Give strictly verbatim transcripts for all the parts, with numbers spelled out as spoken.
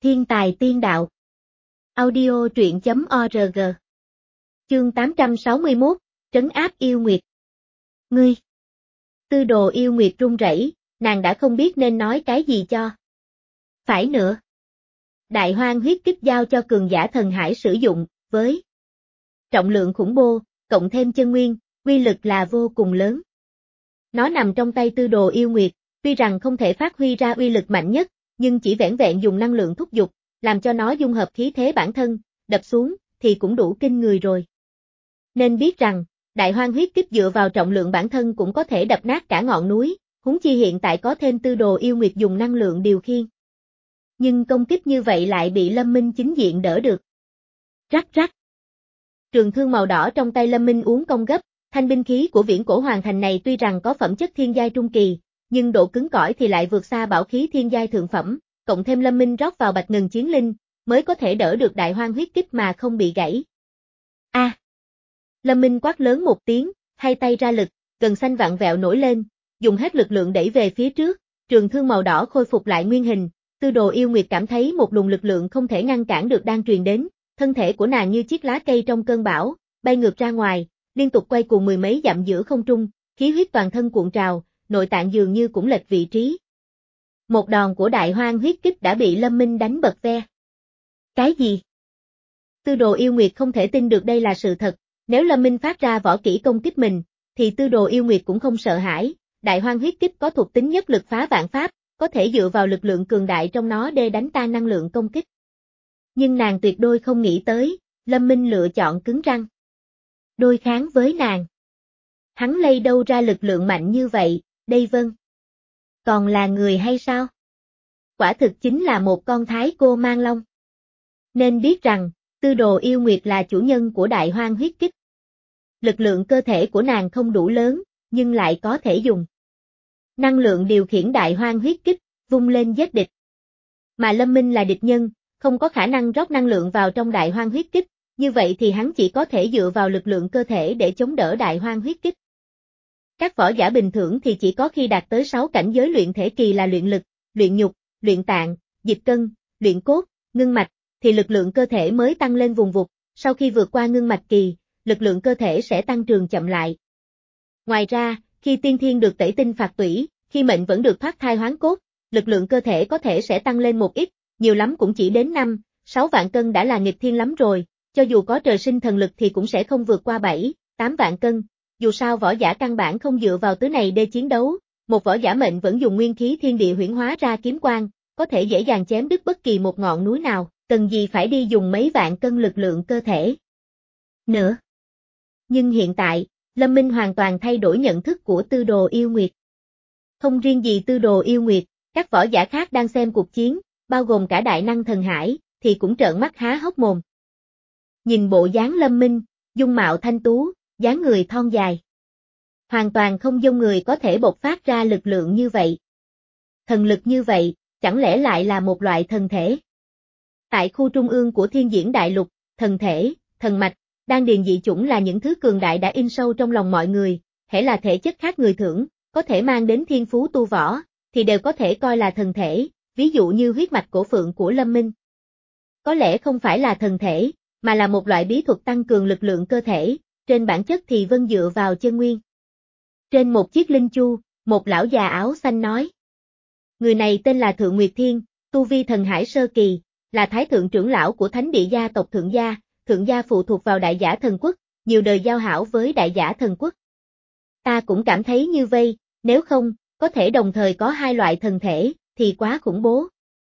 Thiên tài tiên đạo. Audio truyện chấm org. Chương tám trăm sáu mươi mốt, trấn áp yêu nguyệt. Ngươi. Tư Đồ yêu nguyệt run rẩy, nàng đã không biết nên nói cái gì cho. Phải nữa. Đại hoang huyết kích giao cho cường giả thần hải sử dụng, với trọng lượng khủng bố, cộng thêm chân nguyên, uy lực là vô cùng lớn. Nó nằm trong tay Tư Đồ yêu nguyệt, tuy rằng không thể phát huy ra uy lực mạnh nhất, nhưng chỉ vẻn vẹn dùng năng lượng thúc giục, làm cho nó dung hợp khí thế bản thân, đập xuống, thì cũng đủ kinh người rồi. Nên biết rằng, đại hoang huyết kích dựa vào trọng lượng bản thân cũng có thể đập nát cả ngọn núi, huống chi hiện tại có thêm Tư Đồ yêu nguyệt dùng năng lượng điều khiển. Nhưng công kích như vậy lại bị Lâm Minh chính diện đỡ được. Rắc rắc. Trường thương màu đỏ trong tay Lâm Minh uốn cong gấp, thanh binh khí của viễn cổ hoàng thành này tuy rằng có phẩm chất thiên giai trung kỳ, nhưng độ cứng cỏi thì lại vượt xa bảo khí thiên giai thượng phẩm, cộng thêm Lâm Minh rót vào bạch ngừng chiến linh, mới có thể đỡ được đại hoang huyết kích mà không bị gãy. A! À. Lâm Minh quát lớn một tiếng, hai tay ra lực, cần xanh vặn vẹo nổi lên, dùng hết lực lượng đẩy về phía trước, trường thương màu đỏ khôi phục lại nguyên hình, Tư Đồ yêu nguyệt cảm thấy một luồng lực lượng không thể ngăn cản được đang truyền đến, thân thể của nàng như chiếc lá cây trong cơn bão, bay ngược ra ngoài, liên tục quay cuồng mười mấy dặm giữa không trung, khí huyết toàn thân cuộn trào, nội tạng dường như cũng lệch vị trí. Một đòn của đại hoang huyết kích đã bị Lâm Minh đánh bật ve. Cái gì? Tư Đồ yêu nguyệt không thể tin được đây là sự thật, nếu Lâm Minh phát ra võ kỹ công kích mình, thì Tư Đồ yêu nguyệt cũng không sợ hãi, đại hoang huyết kích có thuộc tính nhất lực phá vạn pháp, có thể dựa vào lực lượng cường đại trong nó để đánh tan năng lượng công kích. Nhưng nàng tuyệt đối không nghĩ tới, Lâm Minh lựa chọn cứng răng. Đối kháng với nàng. Hắn lấy đâu ra lực lượng mạnh như vậy, đây vâng. Còn là người hay sao? Quả thực chính là một con thái cô mang long. Nên biết rằng, Tư Đồ yêu nguyệt là chủ nhân của đại hoang huyết kích. Lực lượng cơ thể của nàng không đủ lớn, nhưng lại có thể dùng năng lượng điều khiển đại hoang huyết kích, vung lên giết địch. Mà Lâm Minh là địch nhân, không có khả năng rót năng lượng vào trong đại hoang huyết kích, như vậy thì hắn chỉ có thể dựa vào lực lượng cơ thể để chống đỡ đại hoang huyết kích. Các võ giả bình thường thì chỉ có khi đạt tới sáu cảnh giới luyện thể kỳ là luyện lực, luyện nhục, luyện tạng, dịch cân, luyện cốt, ngưng mạch, thì lực lượng cơ thể mới tăng lên vùng vụt, sau khi vượt qua ngưng mạch kỳ, lực lượng cơ thể sẽ tăng trưởng chậm lại. Ngoài ra, khi tiên thiên được tẩy tinh phạt tủy, khi mệnh vẫn được thoát thai hoán cốt, lực lượng cơ thể có thể sẽ tăng lên một ít, nhiều lắm cũng chỉ đến năm, sáu vạn cân đã là nghịch thiên lắm rồi, cho dù có trời sinh thần lực thì cũng sẽ không vượt qua bảy, tám vạn cân. Dù sao võ giả căn bản không dựa vào thứ này để chiến đấu, một võ giả mệnh vẫn dùng nguyên khí thiên địa huyễn hóa ra kiếm quang, có thể dễ dàng chém đứt bất kỳ một ngọn núi nào, cần gì phải đi dùng mấy vạn cân lực lượng cơ thể. Nữa. Nhưng hiện tại, Lâm Minh hoàn toàn thay đổi nhận thức của Tư Đồ yêu nguyệt. Không riêng gì Tư Đồ yêu nguyệt, các võ giả khác đang xem cuộc chiến, bao gồm cả đại năng thần hải, thì cũng trợn mắt há hốc mồm. Nhìn bộ dáng Lâm Minh, dung mạo thanh tú, dáng người thon dài. Hoàn toàn không giống người có thể bộc phát ra lực lượng như vậy. Thần lực như vậy, chẳng lẽ lại là một loại thần thể? Tại khu trung ương của thiên diễn đại lục, thần thể, thần mạch, đan điền dị chủng là những thứ cường đại đã in sâu trong lòng mọi người, hễ là thể chất khác người thưởng, có thể mang đến thiên phú tu võ, thì đều có thể coi là thần thể, ví dụ như huyết mạch cổ phượng của Lâm Minh. Có lẽ không phải là thần thể, mà là một loại bí thuật tăng cường lực lượng cơ thể, trên bản chất thì vân dựa vào chân nguyên. Trên một chiếc linh chu, một lão già áo xanh nói. Người này tên là Thượng Nguyệt Thiên, tu vi thần hải sơ kỳ, là thái thượng trưởng lão của thánh địa gia tộc Thượng gia, Thượng gia phụ thuộc vào đại giả thần quốc, nhiều đời giao hảo với đại giả thần quốc. Ta cũng cảm thấy như vây, nếu không, có thể đồng thời có hai loại thần thể, thì quá khủng bố.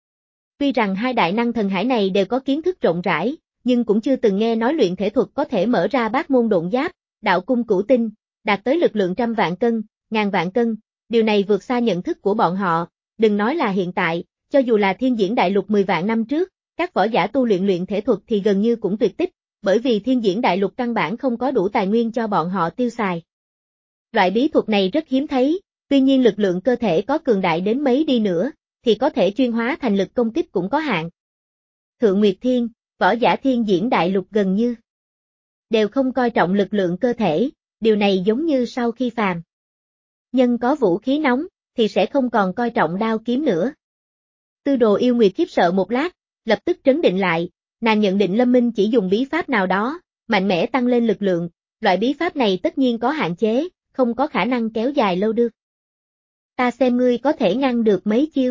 Tuy rằng hai đại năng thần hải này đều có kiến thức rộng rãi, nhưng cũng chưa từng nghe nói luyện thể thuật có thể mở ra bát môn độn giáp, đạo cung cửu tinh, đạt tới lực lượng trăm vạn cân, ngàn vạn cân, điều này vượt xa nhận thức của bọn họ, đừng nói là hiện tại, cho dù là thiên diễn đại lục mười vạn năm trước, các võ giả tu luyện luyện thể thuật thì gần như cũng tuyệt tích, bởi vì thiên diễn đại lục căn bản không có đủ tài nguyên cho bọn họ tiêu xài. Loại bí thuật này rất hiếm thấy, tuy nhiên lực lượng cơ thể có cường đại đến mấy đi nữa, thì có thể chuyên hóa thành lực công kích cũng có hạn. Thượng Nguyệt Thiên, võ giả thiên diễn đại lục gần như đều không coi trọng lực lượng cơ thể, điều này giống như sau khi phàm nhân có vũ khí nóng, thì sẽ không còn coi trọng đao kiếm nữa. Tư Đồ yêu nguyệt khiếp sợ một lát, lập tức trấn định lại, nàng nhận định Lâm Minh chỉ dùng bí pháp nào đó, mạnh mẽ tăng lên lực lượng, loại bí pháp này tất nhiên có hạn chế, không có khả năng kéo dài lâu được. Ta xem ngươi có thể ngăn được mấy chiêu.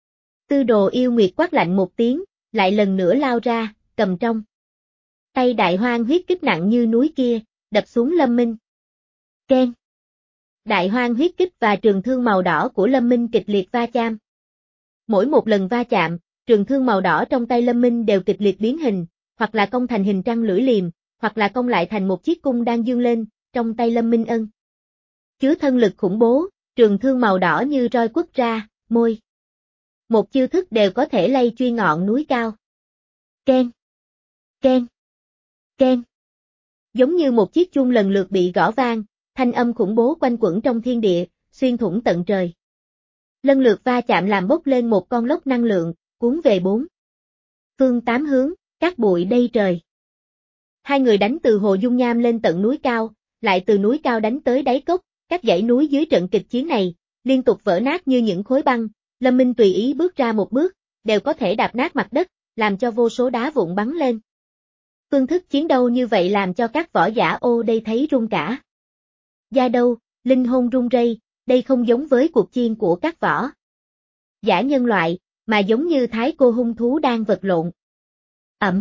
Tư Đồ Yêu Nguyệt quát lạnh một tiếng, lại lần nữa lao ra, cầm trong tay đại hoang huyết kích nặng như núi kia, đập xuống Lâm Minh. Keng. Đại hoang huyết kích và trường thương màu đỏ của Lâm Minh kịch liệt va chạm. Mỗi một lần va chạm, trường thương màu đỏ trong tay Lâm Minh đều kịch liệt biến hình, hoặc là cong thành hình trăng lưỡi liềm, hoặc là cong lại thành một chiếc cung đang dương lên, trong tay Lâm Minh ân. Chứa thân lực khủng bố, trường thương màu đỏ như roi quất ra, môi. Một chiêu thức đều có thể lay truy ngọn núi cao. Keng. Keng. Keng. Giống như một chiếc chuông lần lượt bị gõ vang, thanh âm khủng bố quanh quẩn trong thiên địa, xuyên thủng tận trời. Lần lượt va chạm làm bốc lên một con lốc năng lượng, cuốn về bốn phương tám hướng, cát bụi đầy trời. Hai người đánh từ Hồ Dung Nham lên tận núi cao, lại từ núi cao đánh tới đáy cốc, các dãy núi dưới trận kịch chiến này, liên tục vỡ nát như những khối băng, Lâm Minh tùy ý bước ra một bước, đều có thể đạp nát mặt đất, làm cho vô số đá vụn bắn lên. Phương thức chiến đấu như vậy làm cho các võ giả ô đây thấy run cả. Da đâu, linh hồn run rẩy, đây không giống với cuộc chiến của các võ giả nhân loại, mà giống như thái cô hung thú đang vật lộn. Ẩm.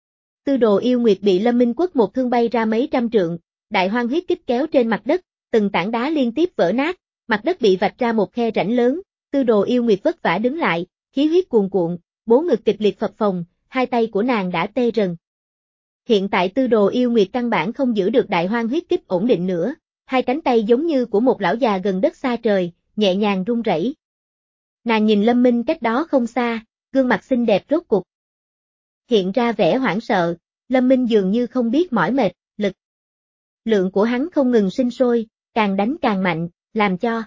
Tư Đồ Yêu Nguyệt bị Lâm Minh quất một thương bay ra mấy trăm trượng, đại hoang huyết kích kéo trên mặt đất, từng tảng đá liên tiếp vỡ nát, mặt đất bị vạch ra một khe rãnh lớn, Tư Đồ Yêu Nguyệt vất vả đứng lại, khí huyết cuồn cuộn, bố ngực kịch liệt phập phồng, hai tay của nàng đã tê rần. Hiện tại Tư Đồ Yêu Nguyệt căn bản không giữ được đại hoang huyết kích ổn định nữa, hai cánh tay giống như của một lão già gần đất xa trời, nhẹ nhàng run rẩy. Nàng nhìn Lâm Minh cách đó không xa, gương mặt xinh đẹp rốt cục hiện ra vẻ hoảng sợ, Lâm Minh dường như không biết mỏi mệt, lực lượng của hắn không ngừng sinh sôi, càng đánh càng mạnh, làm cho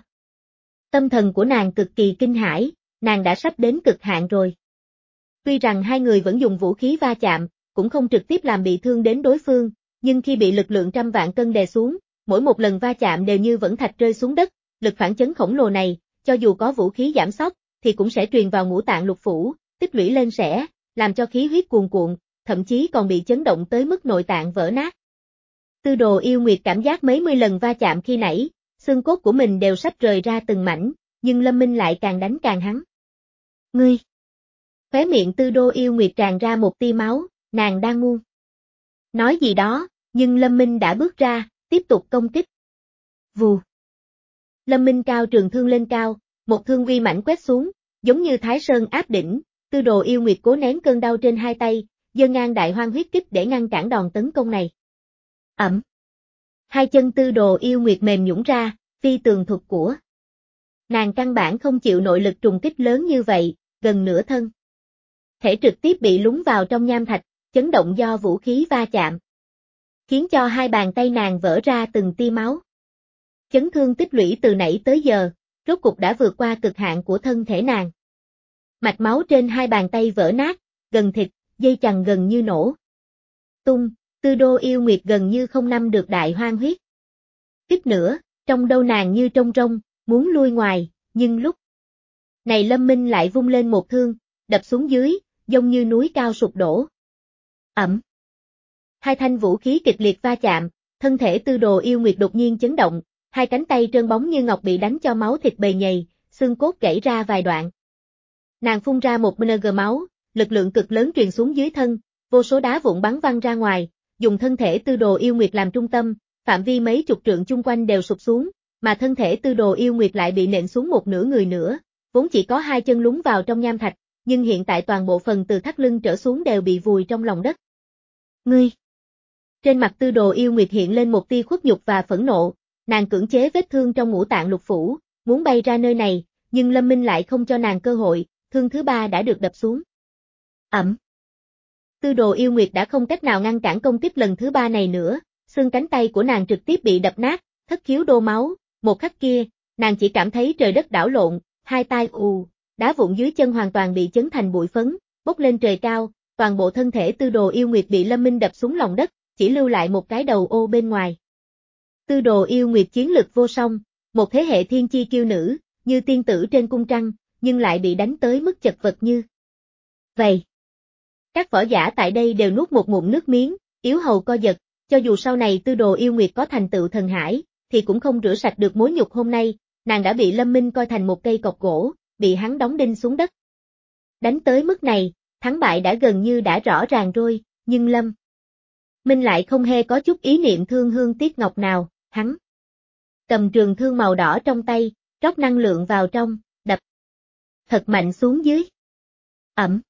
tâm thần của nàng cực kỳ kinh hãi, nàng đã sắp đến cực hạn rồi. Tuy rằng hai người vẫn dùng vũ khí va chạm, cũng không trực tiếp làm bị thương đến đối phương, nhưng khi bị lực lượng trăm vạn cân đè xuống, mỗi một lần va chạm đều như vẫn thạch rơi xuống đất, lực phản chấn khổng lồ này, cho dù có vũ khí giảm sóc, thì cũng sẽ truyền vào ngũ tạng lục phủ, tích lũy lên sẽ, làm cho khí huyết cuồn cuộn, thậm chí còn bị chấn động tới mức nội tạng vỡ nát. Tư Đồ Yêu Nguyệt cảm giác mấy mươi lần va chạm khi nãy, xương cốt của mình đều sắp rời ra từng mảnh, nhưng Lâm Minh lại càng đánh càng hắn. Ngươi! Khóe miệng Tư Đồ Yêu Nguyệt tràn ra một tia máu, nàng đang muốn nói gì đó, nhưng Lâm Minh đã bước ra, tiếp tục công kích. Vù! Lâm Minh cao trường thương lên cao, một thương uy mãnh quét xuống, giống như Thái Sơn áp đỉnh, Tư Đồ Yêu Nguyệt cố nén cơn đau trên hai tay, giơ ngang đại hoang huyết kích để ngăn cản đòn tấn công này. Ẩm. Hai chân Tư Đồ Yêu Nguyệt mềm nhũn ra, phi tường thuật của nàng căn bản không chịu nội lực trùng kích lớn như vậy, gần nửa thân thể trực tiếp bị lún vào trong nham thạch, chấn động do vũ khí va chạm, khiến cho hai bàn tay nàng vỡ ra từng tia máu. Chấn thương tích lũy từ nãy tới giờ, rốt cục đã vượt qua cực hạn của thân thể nàng. Mạch máu trên hai bàn tay vỡ nát, gần thịt, dây chằng gần như nổ tung, Tư Đồ Yêu Nguyệt gần như không nắm được đại hoang huyết kích nữa, trong đầu nàng như trống rỗng, muốn lui ngoài, nhưng lúc này Lâm Minh lại vung lên một thương, đập xuống dưới, giống như núi cao sụp đổ. Ẩm. Hai thanh vũ khí kịch liệt va chạm, thân thể Tư Đồ Yêu Nguyệt đột nhiên chấn động, hai cánh tay trơn bóng như ngọc bị đánh cho máu thịt bầy nhầy, xương cốt gãy ra vài đoạn. Nàng phun ra một mg máu, lực lượng cực lớn truyền xuống dưới thân, vô số đá vụn bắn văng ra ngoài, dùng thân thể Tư Đồ Yêu Nguyệt làm trung tâm, phạm vi mấy chục trượng chung quanh đều sụp xuống, mà thân thể Tư Đồ Yêu Nguyệt lại bị nện xuống một nửa người nữa, vốn chỉ có hai chân lún vào trong nham thạch, nhưng hiện tại toàn bộ phần từ thắt lưng trở xuống đều bị vùi trong lòng đất. Ngươi! Trên mặt Tư Đồ Yêu Nguyệt hiện lên một tia khuất nhục và phẫn nộ, nàng cưỡng chế vết thương trong ngũ tạng lục phủ, muốn bay ra nơi này, nhưng Lâm Minh lại không cho nàng cơ hội, thương thứ ba đã được đập xuống. Ẩm. Tư Đồ Yêu Nguyệt đã không cách nào ngăn cản công kích lần thứ ba này nữa, xương cánh tay của nàng trực tiếp bị đập nát, thất khiếu đổ máu, một khắc kia, nàng chỉ cảm thấy trời đất đảo lộn, hai tai ù, đá vụn dưới chân hoàn toàn bị chấn thành bụi phấn, bốc lên trời cao, toàn bộ thân thể Tư Đồ Yêu Nguyệt bị Lâm Minh đập xuống lòng đất, chỉ lưu lại một cái đầu ô bên ngoài. Tư Đồ Yêu Nguyệt chiến lực vô song, một thế hệ thiên chi kiêu nữ, như tiên tử trên cung trăng, nhưng lại bị đánh tới mức chật vật như vậy. Các võ giả tại đây đều nuốt một ngụm nước miếng, yếu hầu co giật, cho dù sau này Tư Đồ Yêu Nguyệt có thành tựu thần hải, thì cũng không rửa sạch được mối nhục hôm nay, nàng đã bị Lâm Minh coi thành một cây cọc gỗ, bị hắn đóng đinh xuống đất. Đánh tới mức này, thắng bại đã gần như đã rõ ràng rồi, nhưng Lâm Minh lại không hề có chút ý niệm thương hương tiếc ngọc nào, hắn cầm trường thương màu đỏ trong tay, rót năng lượng vào trong, đập thật mạnh xuống dưới. Ẩm.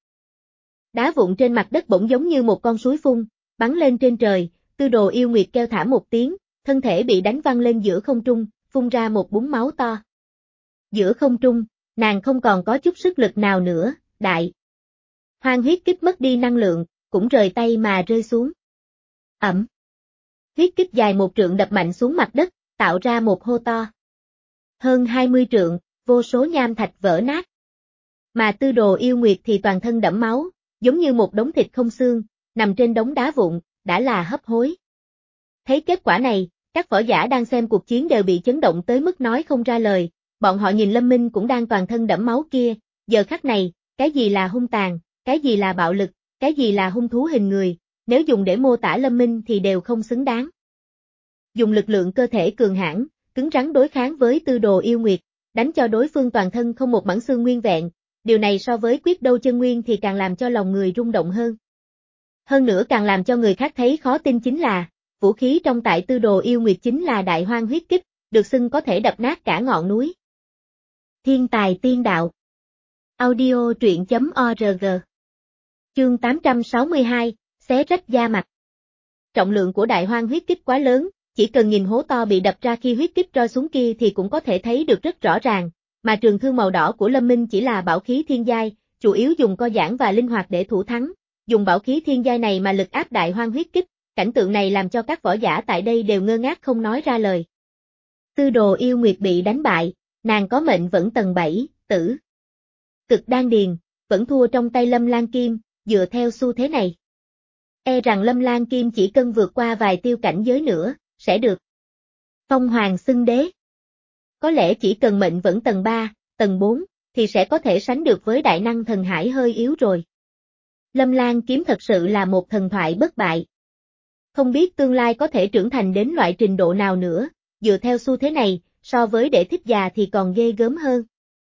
Đá vụn trên mặt đất bỗng giống như một con suối phun, bắn lên trên trời, Tư Đồ Yêu Nguyệt kêu thảm một tiếng, thân thể bị đánh văng lên giữa không trung, phun ra một búng máu to. Giữa không trung, nàng không còn có chút sức lực nào nữa, đại hoang huyết kích mất đi năng lượng, cũng rời tay mà rơi xuống. Ẩm. Huyết kích dài một trượng đập mạnh xuống mặt đất, tạo ra một hô to. Hơn hai mươi trượng, vô số nham thạch vỡ nát. Mà Tư Đồ Yêu Nguyệt thì toàn thân đẫm máu, giống như một đống thịt không xương, nằm trên đống đá vụn, đã là hấp hối. Thấy kết quả này, các võ giả đang xem cuộc chiến đều bị chấn động tới mức nói không ra lời, bọn họ nhìn Lâm Minh cũng đang toàn thân đẫm máu kia, giờ khắc này, cái gì là hung tàn, cái gì là bạo lực, cái gì là hung thú hình người, nếu dùng để mô tả Lâm Minh thì đều không xứng đáng. Dùng lực lượng cơ thể cường hãn, cứng rắn đối kháng với Tư Đồ Yêu Nguyệt, đánh cho đối phương toàn thân không một mảng xương nguyên vẹn, điều này so với quyết đấu chân nguyên thì càng làm cho lòng người rung động hơn. Hơn nữa càng làm cho người khác thấy khó tin chính là, vũ khí trong tại Tư Đồ Yêu Nguyệt chính là đại hoang huyết kích, được xưng có thể đập nát cả ngọn núi. Thiên tài tiên đạo. Audio truyện chấm org. Chương tám trăm sáu mươi hai, xé rách da mặt. Trọng lượng của đại hoang huyết kích quá lớn, chỉ cần nhìn hố to bị đập ra khi huyết kích rơi xuống kia thì cũng có thể thấy được rất rõ ràng, mà trường thương màu đỏ của Lâm Minh chỉ là bảo khí thiên giai, chủ yếu dùng co giãn và linh hoạt để thủ thắng, dùng bảo khí thiên giai này mà lực áp đại hoang huyết kích, cảnh tượng này làm cho các võ giả tại đây đều ngơ ngác không nói ra lời. Tư Đồ Yêu Nguyệt bị đánh bại, nàng có mệnh vẫn tầng bảy, tử cực đan điền, vẫn thua trong tay Lâm Lan Kim, dựa theo xu thế này. E rằng Lâm Lan Kim chỉ cần vượt qua vài tiêu cảnh giới nữa, sẽ được phong hoàng xưng đế. Có lẽ chỉ cần mệnh vẫn tầng ba, tầng bốn, thì sẽ có thể sánh được với đại năng thần hải hơi yếu rồi. Lâm Lan Kiếm thật sự là một thần thoại bất bại. Không biết tương lai có thể trưởng thành đến loại trình độ nào nữa, dựa theo xu thế này, so với Đệ Thích già thì còn ghê gớm hơn.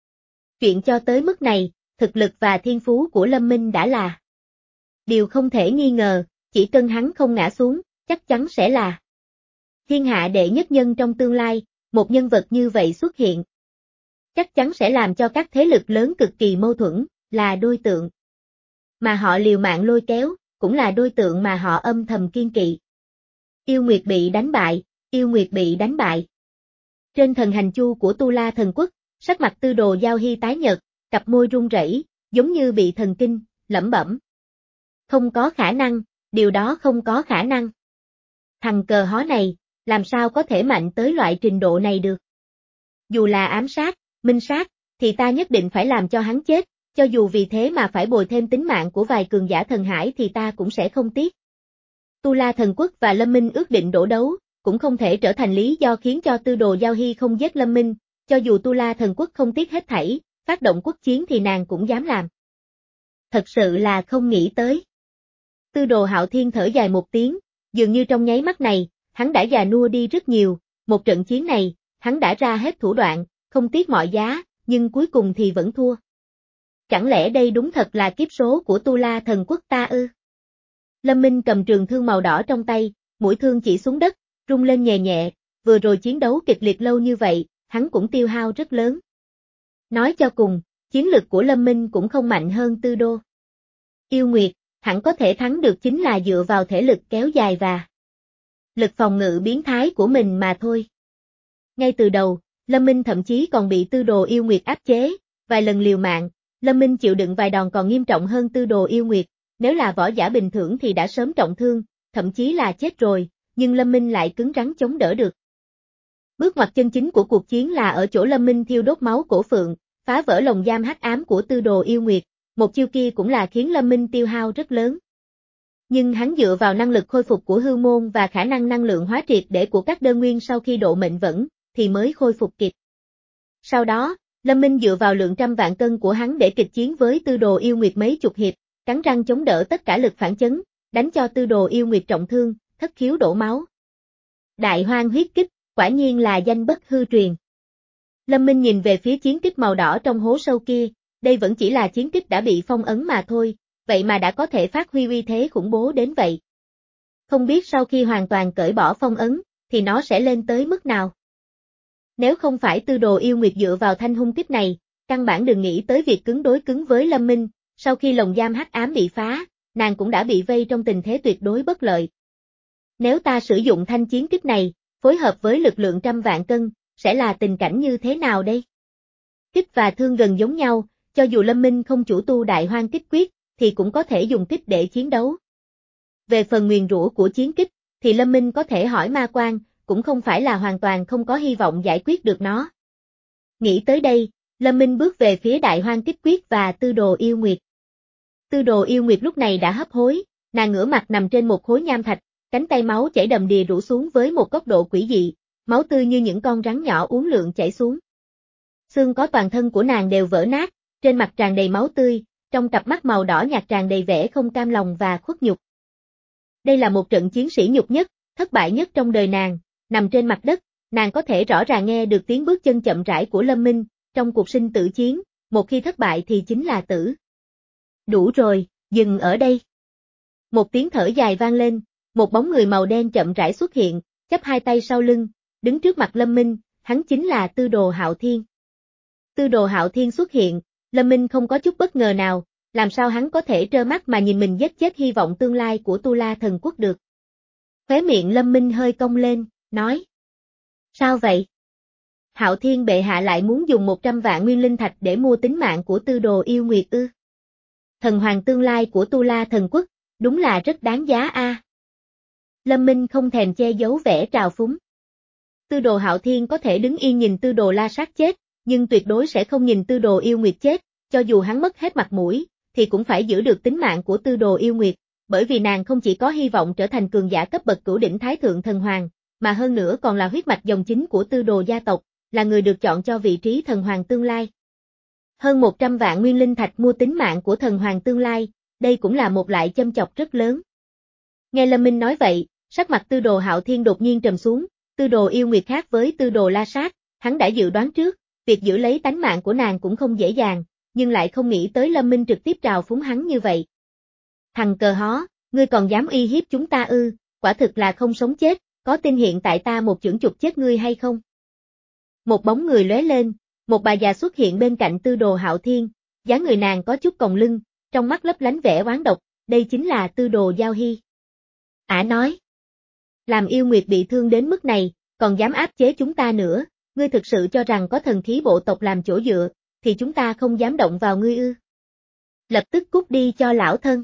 Chuyện cho tới mức này, thực lực và thiên phú của Lâm Minh đã là điều không thể nghi ngờ, chỉ cần hắn không ngã xuống, chắc chắn sẽ là thiên hạ đệ nhất nhân trong tương lai, một nhân vật như vậy xuất hiện. Chắc chắn sẽ làm cho các thế lực lớn cực kỳ mâu thuẫn, là đối tượng mà họ liều mạng lôi kéo, cũng là đối tượng mà họ âm thầm kiên kỵ. Yêu Nguyệt bị đánh bại, Yêu Nguyệt bị đánh bại. Trên thần hành chu của Tu La Thần Quốc, sắc mặt Tư Đồ Giao Hy tái nhợt, cặp môi run rẩy, giống như bị thần kinh, lẩm bẩm. Không có khả năng, điều đó không có khả năng. Thằng cờ hó này, làm sao có thể mạnh tới loại trình độ này được? Dù là ám sát, minh sát, thì ta nhất định phải làm cho hắn chết, cho dù vì thế mà phải bồi thêm tính mạng của vài cường giả thần hải thì ta cũng sẽ không tiếc. Tu La Thần Quốc và Lâm Minh ước định đổ đấu, cũng không thể trở thành lý do khiến cho Tư Đồ Giao Hy không giết Lâm Minh, cho dù Tu La Thần Quốc không tiếc hết thảy, phát động quốc chiến thì nàng cũng dám làm. Thật sự là không nghĩ tới. Tư Đồ Hạo Thiên thở dài một tiếng, dường như trong nháy mắt này, hắn đã già nua đi rất nhiều, một trận chiến này, hắn đã ra hết thủ đoạn, không tiếc mọi giá, nhưng cuối cùng thì vẫn thua. Chẳng lẽ đây đúng thật là kiếp số của Tu La Thần Quốc ta ư? Lâm Minh cầm trường thương màu đỏ trong tay, mũi thương chỉ xuống đất, rung lên nhẹ nhẹ, vừa rồi chiến đấu kịch liệt lâu như vậy, hắn cũng tiêu hao rất lớn. Nói cho cùng, chiến lực của Lâm Minh cũng không mạnh hơn Tư Đô Yêu Nguyệt, hẳn có thể thắng được chính là dựa vào thể lực kéo dài và lực phòng ngự biến thái của mình mà thôi. Ngay từ đầu, Lâm Minh thậm chí còn bị Tư Đồ Yêu Nguyệt áp chế, vài lần liều mạng, Lâm Minh chịu đựng vài đòn còn nghiêm trọng hơn Tư Đồ Yêu Nguyệt, nếu là võ giả bình thường thì đã sớm trọng thương, thậm chí là chết rồi, nhưng Lâm Minh lại cứng rắn chống đỡ được. Bước ngoặt chân chính của cuộc chiến là ở chỗ Lâm Minh thiêu đốt máu cổ phượng, phá vỡ lồng giam hắc ám của Tư Đồ Yêu Nguyệt, một chiêu kia cũng là khiến Lâm Minh tiêu hao rất lớn. Nhưng hắn dựa vào năng lực khôi phục của hư môn và khả năng năng lượng hóa triệt để của các đơn nguyên sau khi độ mệnh vẫn, thì mới khôi phục kịp. Sau đó, Lâm Minh dựa vào lượng trăm vạn cân của hắn để kịch chiến với Tư Đồ Yêu Nguyệt mấy chục hiệp, cắn răng chống đỡ tất cả lực phản chấn, đánh cho Tư Đồ Yêu Nguyệt trọng thương, thất khiếu đổ máu. Đại Hoang huyết kích, quả nhiên là danh bất hư truyền. Lâm Minh nhìn về phía chiến kích màu đỏ trong hố sâu kia, đây vẫn chỉ là chiến kích đã bị phong ấn mà thôi, vậy mà đã có thể phát huy uy thế khủng bố đến vậy. Không biết sau khi hoàn toàn cởi bỏ phong ấn, thì nó sẽ lên tới mức nào. Nếu không phải Tư Đồ Yêu Nguyệt dựa vào thanh hung kích này, căn bản đừng nghĩ tới việc cứng đối cứng với Lâm Minh, sau khi lồng giam hắc ám bị phá, nàng cũng đã bị vây trong tình thế tuyệt đối bất lợi. Nếu ta sử dụng thanh chiến kích này, phối hợp với lực lượng trăm vạn cân, sẽ là tình cảnh như thế nào đây? Kích và thương gần giống nhau, cho dù Lâm Minh không chủ tu Đại Hoang kích quyết, thì cũng có thể dùng kích để chiến đấu. Về phần nguyền rủa của chiến kích, thì Lâm Minh có thể hỏi ma quan, cũng không phải là hoàn toàn không có hy vọng giải quyết được nó. Nghĩ tới đây, Lâm Minh bước về phía Đại Hoang kích quyết và Tư Đồ Yêu Nguyệt. Tư Đồ Yêu Nguyệt lúc này đã hấp hối, nàng ngửa mặt nằm trên một khối nham thạch, cánh tay máu chảy đầm đìa rủ xuống với một góc độ quỷ dị, máu tươi như những con rắn nhỏ uốn lượn chảy xuống. Xương có toàn thân của nàng đều vỡ nát, trên mặt tràn đầy máu tươi, trong cặp mắt màu đỏ nhạt tràn đầy vẻ không cam lòng và khuất nhục. Đây là một trận chiến sĩ nhục nhất, thất bại nhất trong đời nàng, nằm trên mặt đất, nàng có thể rõ ràng nghe được tiếng bước chân chậm rãi của Lâm Minh, trong cuộc sinh tử chiến, một khi thất bại thì chính là tử. Đủ rồi, dừng ở đây. Một tiếng thở dài vang lên, một bóng người màu đen chậm rãi xuất hiện, chắp hai tay sau lưng, đứng trước mặt Lâm Minh, hắn chính là Tư Đồ Hạo Thiên. Tư Đồ Hạo Thiên xuất hiện, Lâm Minh không có chút bất ngờ nào, làm sao hắn có thể trơ mắt mà nhìn mình giết chết hy vọng tương lai của Tu La Thần Quốc được. Khóe miệng Lâm Minh hơi cong lên, nói. Sao vậy? Hạo Thiên bệ hạ lại muốn dùng một trăm vạn nguyên linh thạch để mua tính mạng của Tư Đồ Yêu Nguyệt ư? Thần hoàng tương lai của Tu La Thần Quốc, đúng là rất đáng giá a. À. Lâm Minh không thèm che giấu vẻ trào phúng. Tư Đồ Hạo Thiên có thể đứng yên nhìn Tư Đồ La Sát chết, nhưng tuyệt đối sẽ không nhìn Tư Đồ Yêu Nguyệt chết, cho dù hắn mất hết mặt mũi, thì cũng phải giữ được tính mạng của Tư Đồ Yêu Nguyệt, bởi vì nàng không chỉ có hy vọng trở thành cường giả cấp bậc cửu đỉnh Thái Thượng Thần Hoàng, mà hơn nữa còn là huyết mạch dòng chính của Tư Đồ gia tộc, là người được chọn cho vị trí Thần Hoàng tương lai. Hơn một trăm vạn nguyên linh thạch mua tính mạng của Thần Hoàng tương lai, đây cũng là một loại châm chọc rất lớn. Nghe Lâm Minh nói vậy, sắc mặt Tư Đồ Hạo Thiên đột nhiên trầm xuống, Tư Đồ Yêu Nguyệt khác với Tư Đồ La Sát, hắn đã dự đoán trước, việc giữ lấy tánh mạng của nàng cũng không dễ dàng, nhưng lại không nghĩ tới Lâm Minh trực tiếp trào phúng hắn như vậy. Thằng cờ hó, ngươi còn dám uy hiếp chúng ta ư, quả thực là không sống chết, có tin hiện tại ta một chưởng chụp chết ngươi hay không? Một bóng người lóe lên, một bà già xuất hiện bên cạnh Tư Đồ Hạo Thiên, dáng người nàng có chút còng lưng, trong mắt lấp lánh vẻ oán độc, đây chính là Tư Đồ Giao Hy. Ả nói, làm Yêu Nguyệt bị thương đến mức này, còn dám áp chế chúng ta nữa, ngươi thực sự cho rằng có thần khí bộ tộc làm chỗ dựa, thì chúng ta không dám động vào ngươi ư. Lập tức cút đi cho lão thân.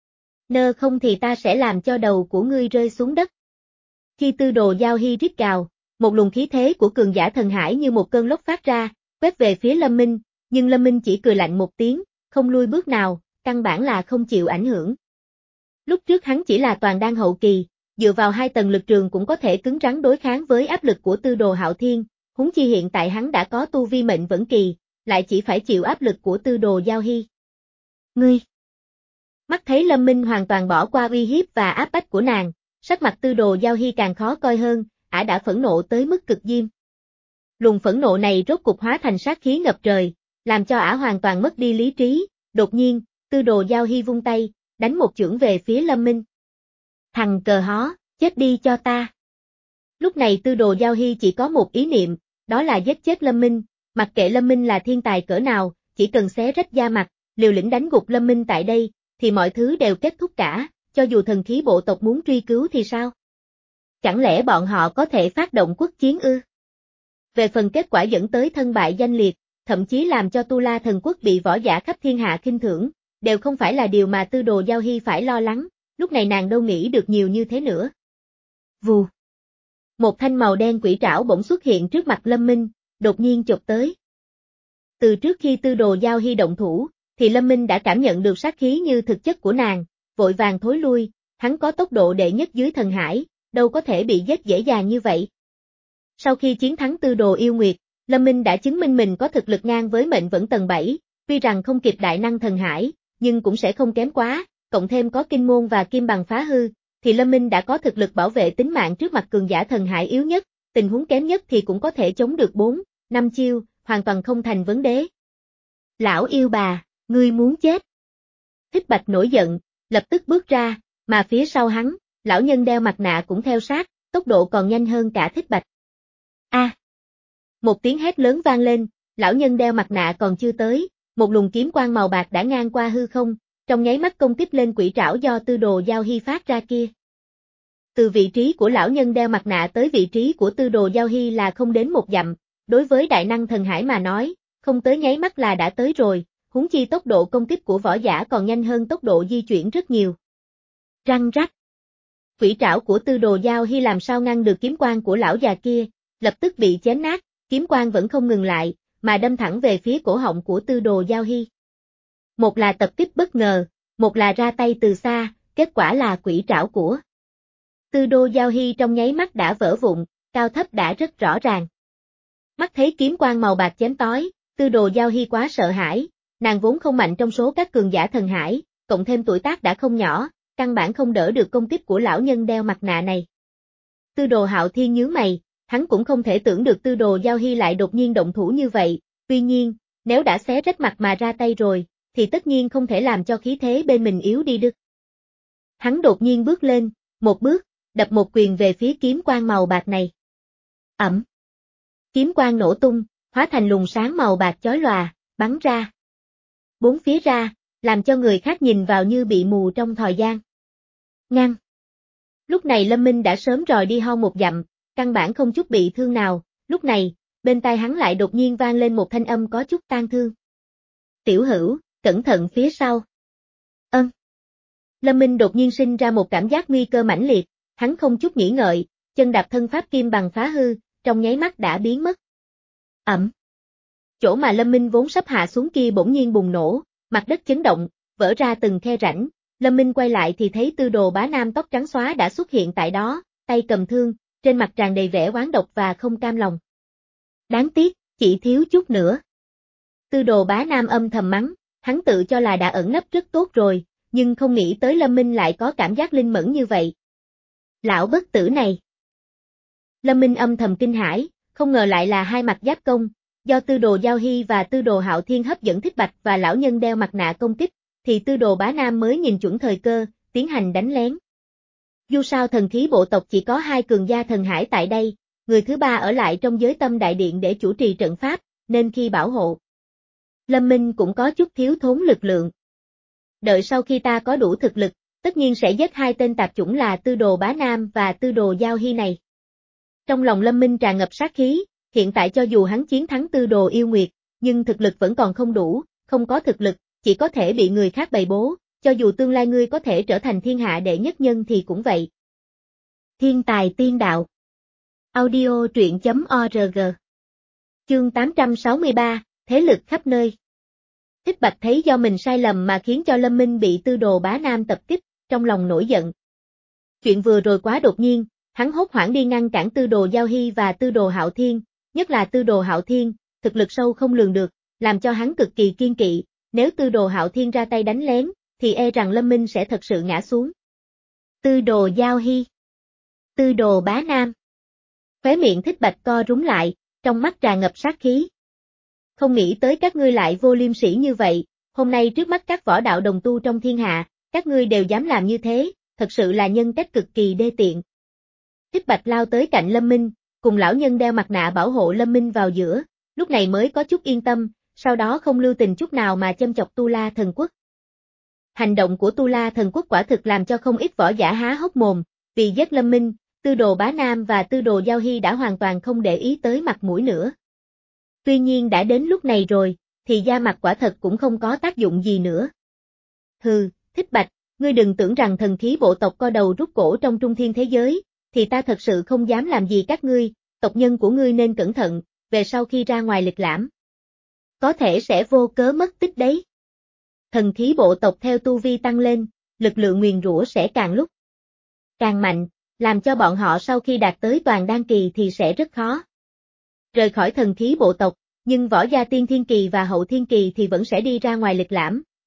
Nơ không thì ta sẽ làm cho đầu của ngươi rơi xuống đất. Khi Tư Đồ Giao Hy rít gào, một luồng khí thế của cường giả thần hải như một cơn lốc phát ra, quét về phía Lâm Minh, nhưng Lâm Minh chỉ cười lạnh một tiếng, không lui bước nào, căn bản là không chịu ảnh hưởng. Lúc trước hắn chỉ là toàn đan hậu kỳ, dựa vào hai tầng lực trường cũng có thể cứng rắn đối kháng với áp lực của Tư Đồ Hạo Thiên, huống chi hiện tại hắn đã có tu vi mệnh vẫn kỳ, lại chỉ phải chịu áp lực của Tư Đồ Giao Hy. Ngươi! Mắt thấy Lâm Minh hoàn toàn bỏ qua uy hiếp và áp bách của nàng, sắc mặt Tư Đồ Giao Hy càng khó coi hơn, ả đã phẫn nộ tới mức cực diêm. Luồng phẫn nộ này rốt cục hóa thành sát khí ngập trời, làm cho ả hoàn toàn mất đi lý trí, đột nhiên, Tư Đồ Giao Hy vung tay, đánh một chưởng về phía Lâm Minh. Thằng cờ hó, chết đi cho ta. Lúc này Tư Đồ Giao Hy chỉ có một ý niệm, đó là giết chết Lâm Minh, mặc kệ Lâm Minh là thiên tài cỡ nào, chỉ cần xé rách da mặt, liều lĩnh đánh gục Lâm Minh tại đây, thì mọi thứ đều kết thúc cả, cho dù thần khí bộ tộc muốn truy cứu thì sao? Chẳng lẽ bọn họ có thể phát động quốc chiến ư? Về phần kết quả dẫn tới thân bại danh liệt, thậm chí làm cho Tu La Thần Quốc bị võ giả khắp thiên hạ khinh thường, đều không phải là điều mà Tư Đồ Giao Hy phải lo lắng, lúc này nàng đâu nghĩ được nhiều như thế nữa. Vù. Một thanh màu đen quỷ trảo bỗng xuất hiện trước mặt Lâm Minh, đột nhiên chộp tới. Từ trước khi Tư Đồ Giao Hy động thủ, thì Lâm Minh đã cảm nhận được sát khí như thực chất của nàng, vội vàng thối lui, hắn có tốc độ đệ nhất dưới thần hải, đâu có thể bị giết dễ dàng như vậy. Sau khi chiến thắng Tư Đồ Yêu Nguyệt, Lâm Minh đã chứng minh mình có thực lực ngang với mệnh vẫn tầng bảy, tuy rằng không kịp đại năng thần hải, nhưng cũng sẽ không kém quá, cộng thêm có kinh môn và kim bằng phá hư, thì Lâm Minh đã có thực lực bảo vệ tính mạng trước mặt cường giả thần hải yếu nhất, tình huống kém nhất thì cũng có thể chống được bốn, năm chiêu, hoàn toàn không thành vấn đề. Lão yêu bà, ngươi muốn chết. Thích Bạch nổi giận, lập tức bước ra, mà phía sau hắn, lão nhân đeo mặt nạ cũng theo sát, tốc độ còn nhanh hơn cả Thích Bạch. A! À. Một tiếng hét lớn vang lên, lão nhân đeo mặt nạ còn chưa tới, một luồng kiếm quang màu bạc đã ngang qua hư không, trong nháy mắt công kích lên quỷ trảo do Tư Đồ Giao Hy phát ra kia. Từ vị trí của lão nhân đeo mặt nạ tới vị trí của Tư Đồ Giao Hy là không đến một dặm, đối với đại năng thần hải mà nói, không tới nháy mắt là đã tới rồi, huống chi tốc độ công kích của võ giả còn nhanh hơn tốc độ di chuyển rất nhiều. Răng rắc. Quỷ trảo của Tư Đồ Giao Hy làm sao ngăn được kiếm quang của lão già kia, lập tức bị chém nát, kiếm quang vẫn không ngừng lại, mà đâm thẳng về phía cổ họng của Tư Đồ Giao Hy. Một là tập kích bất ngờ, một là ra tay từ xa, kết quả là quỷ trảo của Tư Đồ Giao Hy trong nháy mắt đã vỡ vụn, cao thấp đã rất rõ ràng. Mắt thấy kiếm quang màu bạc chém tối, Tư Đồ Giao Hy quá sợ hãi, nàng vốn không mạnh trong số các cường giả thần hải, cộng thêm tuổi tác đã không nhỏ, căn bản không đỡ được công kích của lão nhân đeo mặt nạ này. Tư Đồ Hạo Thiên nhướng mày, hắn cũng không thể tưởng được Tư Đồ Giao Hy lại đột nhiên động thủ như vậy, tuy nhiên, nếu đã xé rách mặt mà ra tay rồi, thì tất nhiên không thể làm cho khí thế bên mình yếu đi được. Hắn đột nhiên bước lên, một bước, đập một quyền về phía kiếm quang màu bạc này. Ẩm. Kiếm quang nổ tung, hóa thành luồng sáng màu bạc chói lòa, bắn ra. Bốn phía ra, làm cho người khác nhìn vào như bị mù trong thời gian. Ngăn. Lúc này Lâm Minh đã sớm rời đi hơn một dặm, căn bản không chút bị thương nào, lúc này, bên tai hắn lại đột nhiên vang lên một thanh âm có chút tan thương. Tiểu Hữu, cẩn thận phía sau. Ân. Lâm Minh đột nhiên sinh ra một cảm giác nguy cơ mãnh liệt, hắn không chút nghĩ ngợi, chân đạp thân pháp kim bằng phá hư, trong nháy mắt đã biến mất. Ẩm. Chỗ mà Lâm Minh vốn sắp hạ xuống kia bỗng nhiên bùng nổ, mặt đất chấn động, vỡ ra từng khe rãnh, Lâm Minh quay lại thì thấy Tư Đồ Bá Nam tóc trắng xóa đã xuất hiện tại đó, tay cầm thương, trên mặt tràn đầy vẻ oán độc và không cam lòng. Đáng tiếc, chỉ thiếu chút nữa. Tư Đồ Bá Nam âm thầm mắng, hắn tự cho là đã ẩn nấp rất tốt rồi, nhưng không nghĩ tới Lâm Minh lại có cảm giác linh mẫn như vậy. Lão bất tử này. Lâm Minh âm thầm kinh hãi, không ngờ lại là hai mặt giáp công, do Tư Đồ Giao Hy và Tư Đồ Hạo Thiên hấp dẫn Thích Bạch và lão nhân đeo mặt nạ công kích, thì Tư Đồ Bá Nam mới nhìn chuẩn thời cơ, tiến hành đánh lén. Dù sao thần khí bộ tộc chỉ có hai cường gia thần hải tại đây, người thứ ba ở lại trong giới tâm đại điện để chủ trì trận pháp, nên khi bảo hộ, Lâm Minh cũng có chút thiếu thốn lực lượng. Đợi sau khi ta có đủ thực lực, tất nhiên sẽ giết hai tên tạp chủng là Tư Đồ Bá Nam và Tư Đồ Giao Hy này. Trong lòng Lâm Minh tràn ngập sát khí, hiện tại cho dù hắn chiến thắng Tư Đồ Yêu Nguyệt, nhưng thực lực vẫn còn không đủ, không có thực lực, chỉ có thể bị người khác bày bố, cho dù tương lai ngươi có thể trở thành thiên hạ đệ nhất nhân thì cũng vậy. Thiên tài tiên đạo. Audio truyện chấm org. Chương tám trăm sáu mươi ba, Thế lực khắp nơi. Thích Bạch thấy do mình sai lầm mà khiến cho Lâm Minh bị Tư Đồ Bá Nam tập kích, trong lòng nổi giận. Chuyện vừa rồi quá đột nhiên, hắn hốt hoảng đi ngăn cản Tư Đồ Giao Hy và Tư Đồ Hạo Thiên, nhất là Tư Đồ Hạo Thiên, thực lực sâu không lường được, làm cho hắn cực kỳ kiên kỵ, nếu Tư Đồ Hạo Thiên ra tay đánh lén, thì e rằng Lâm Minh sẽ thật sự ngã xuống. Tư Đồ Giao Hy, Tư Đồ Bá Nam. Khóe miệng Thích Bạch co rúm lại, trong mắt tràn ngập sát khí. Không nghĩ tới các ngươi lại vô liêm sỉ như vậy, hôm nay trước mắt các võ đạo đồng tu trong thiên hạ, các ngươi đều dám làm như thế, thật sự là nhân cách cực kỳ đê tiện. Thích Bạch lao tới cạnh Lâm Minh, cùng lão nhân đeo mặt nạ bảo hộ Lâm Minh vào giữa, lúc này mới có chút yên tâm, sau đó không lưu tình chút nào mà châm chọc Tu La Thần Quốc. Hành động của Tu La Thần Quốc quả thực làm cho không ít võ giả há hốc mồm, vì giết Lâm Minh, Tư Đồ Bá Nam và Tư Đồ Giao Hy đã hoàn toàn không để ý tới mặt mũi nữa. Tuy nhiên đã đến lúc này rồi, thì da mặt quả thật cũng không có tác dụng gì nữa. Hừ, Thích Bạch, ngươi đừng tưởng rằng thần khí bộ tộc co đầu rút cổ trong trung thiên thế giới, thì ta thật sự không dám làm gì các ngươi, tộc nhân của ngươi nên cẩn thận, về sau khi ra ngoài lịch lãm. Có thể sẽ vô cớ mất tích đấy. Thần khí bộ tộc theo tu vi tăng lên, lực lượng nguyền rủa sẽ càng lúc càng mạnh, làm cho bọn họ sau khi đạt tới toàn đan kỳ thì sẽ rất khó rời khỏi thần khí bộ tộc, nhưng võ gia tiên thiên kỳ và hậu thiên kỳ thì vẫn sẽ đi ra ngoài lịch lãm,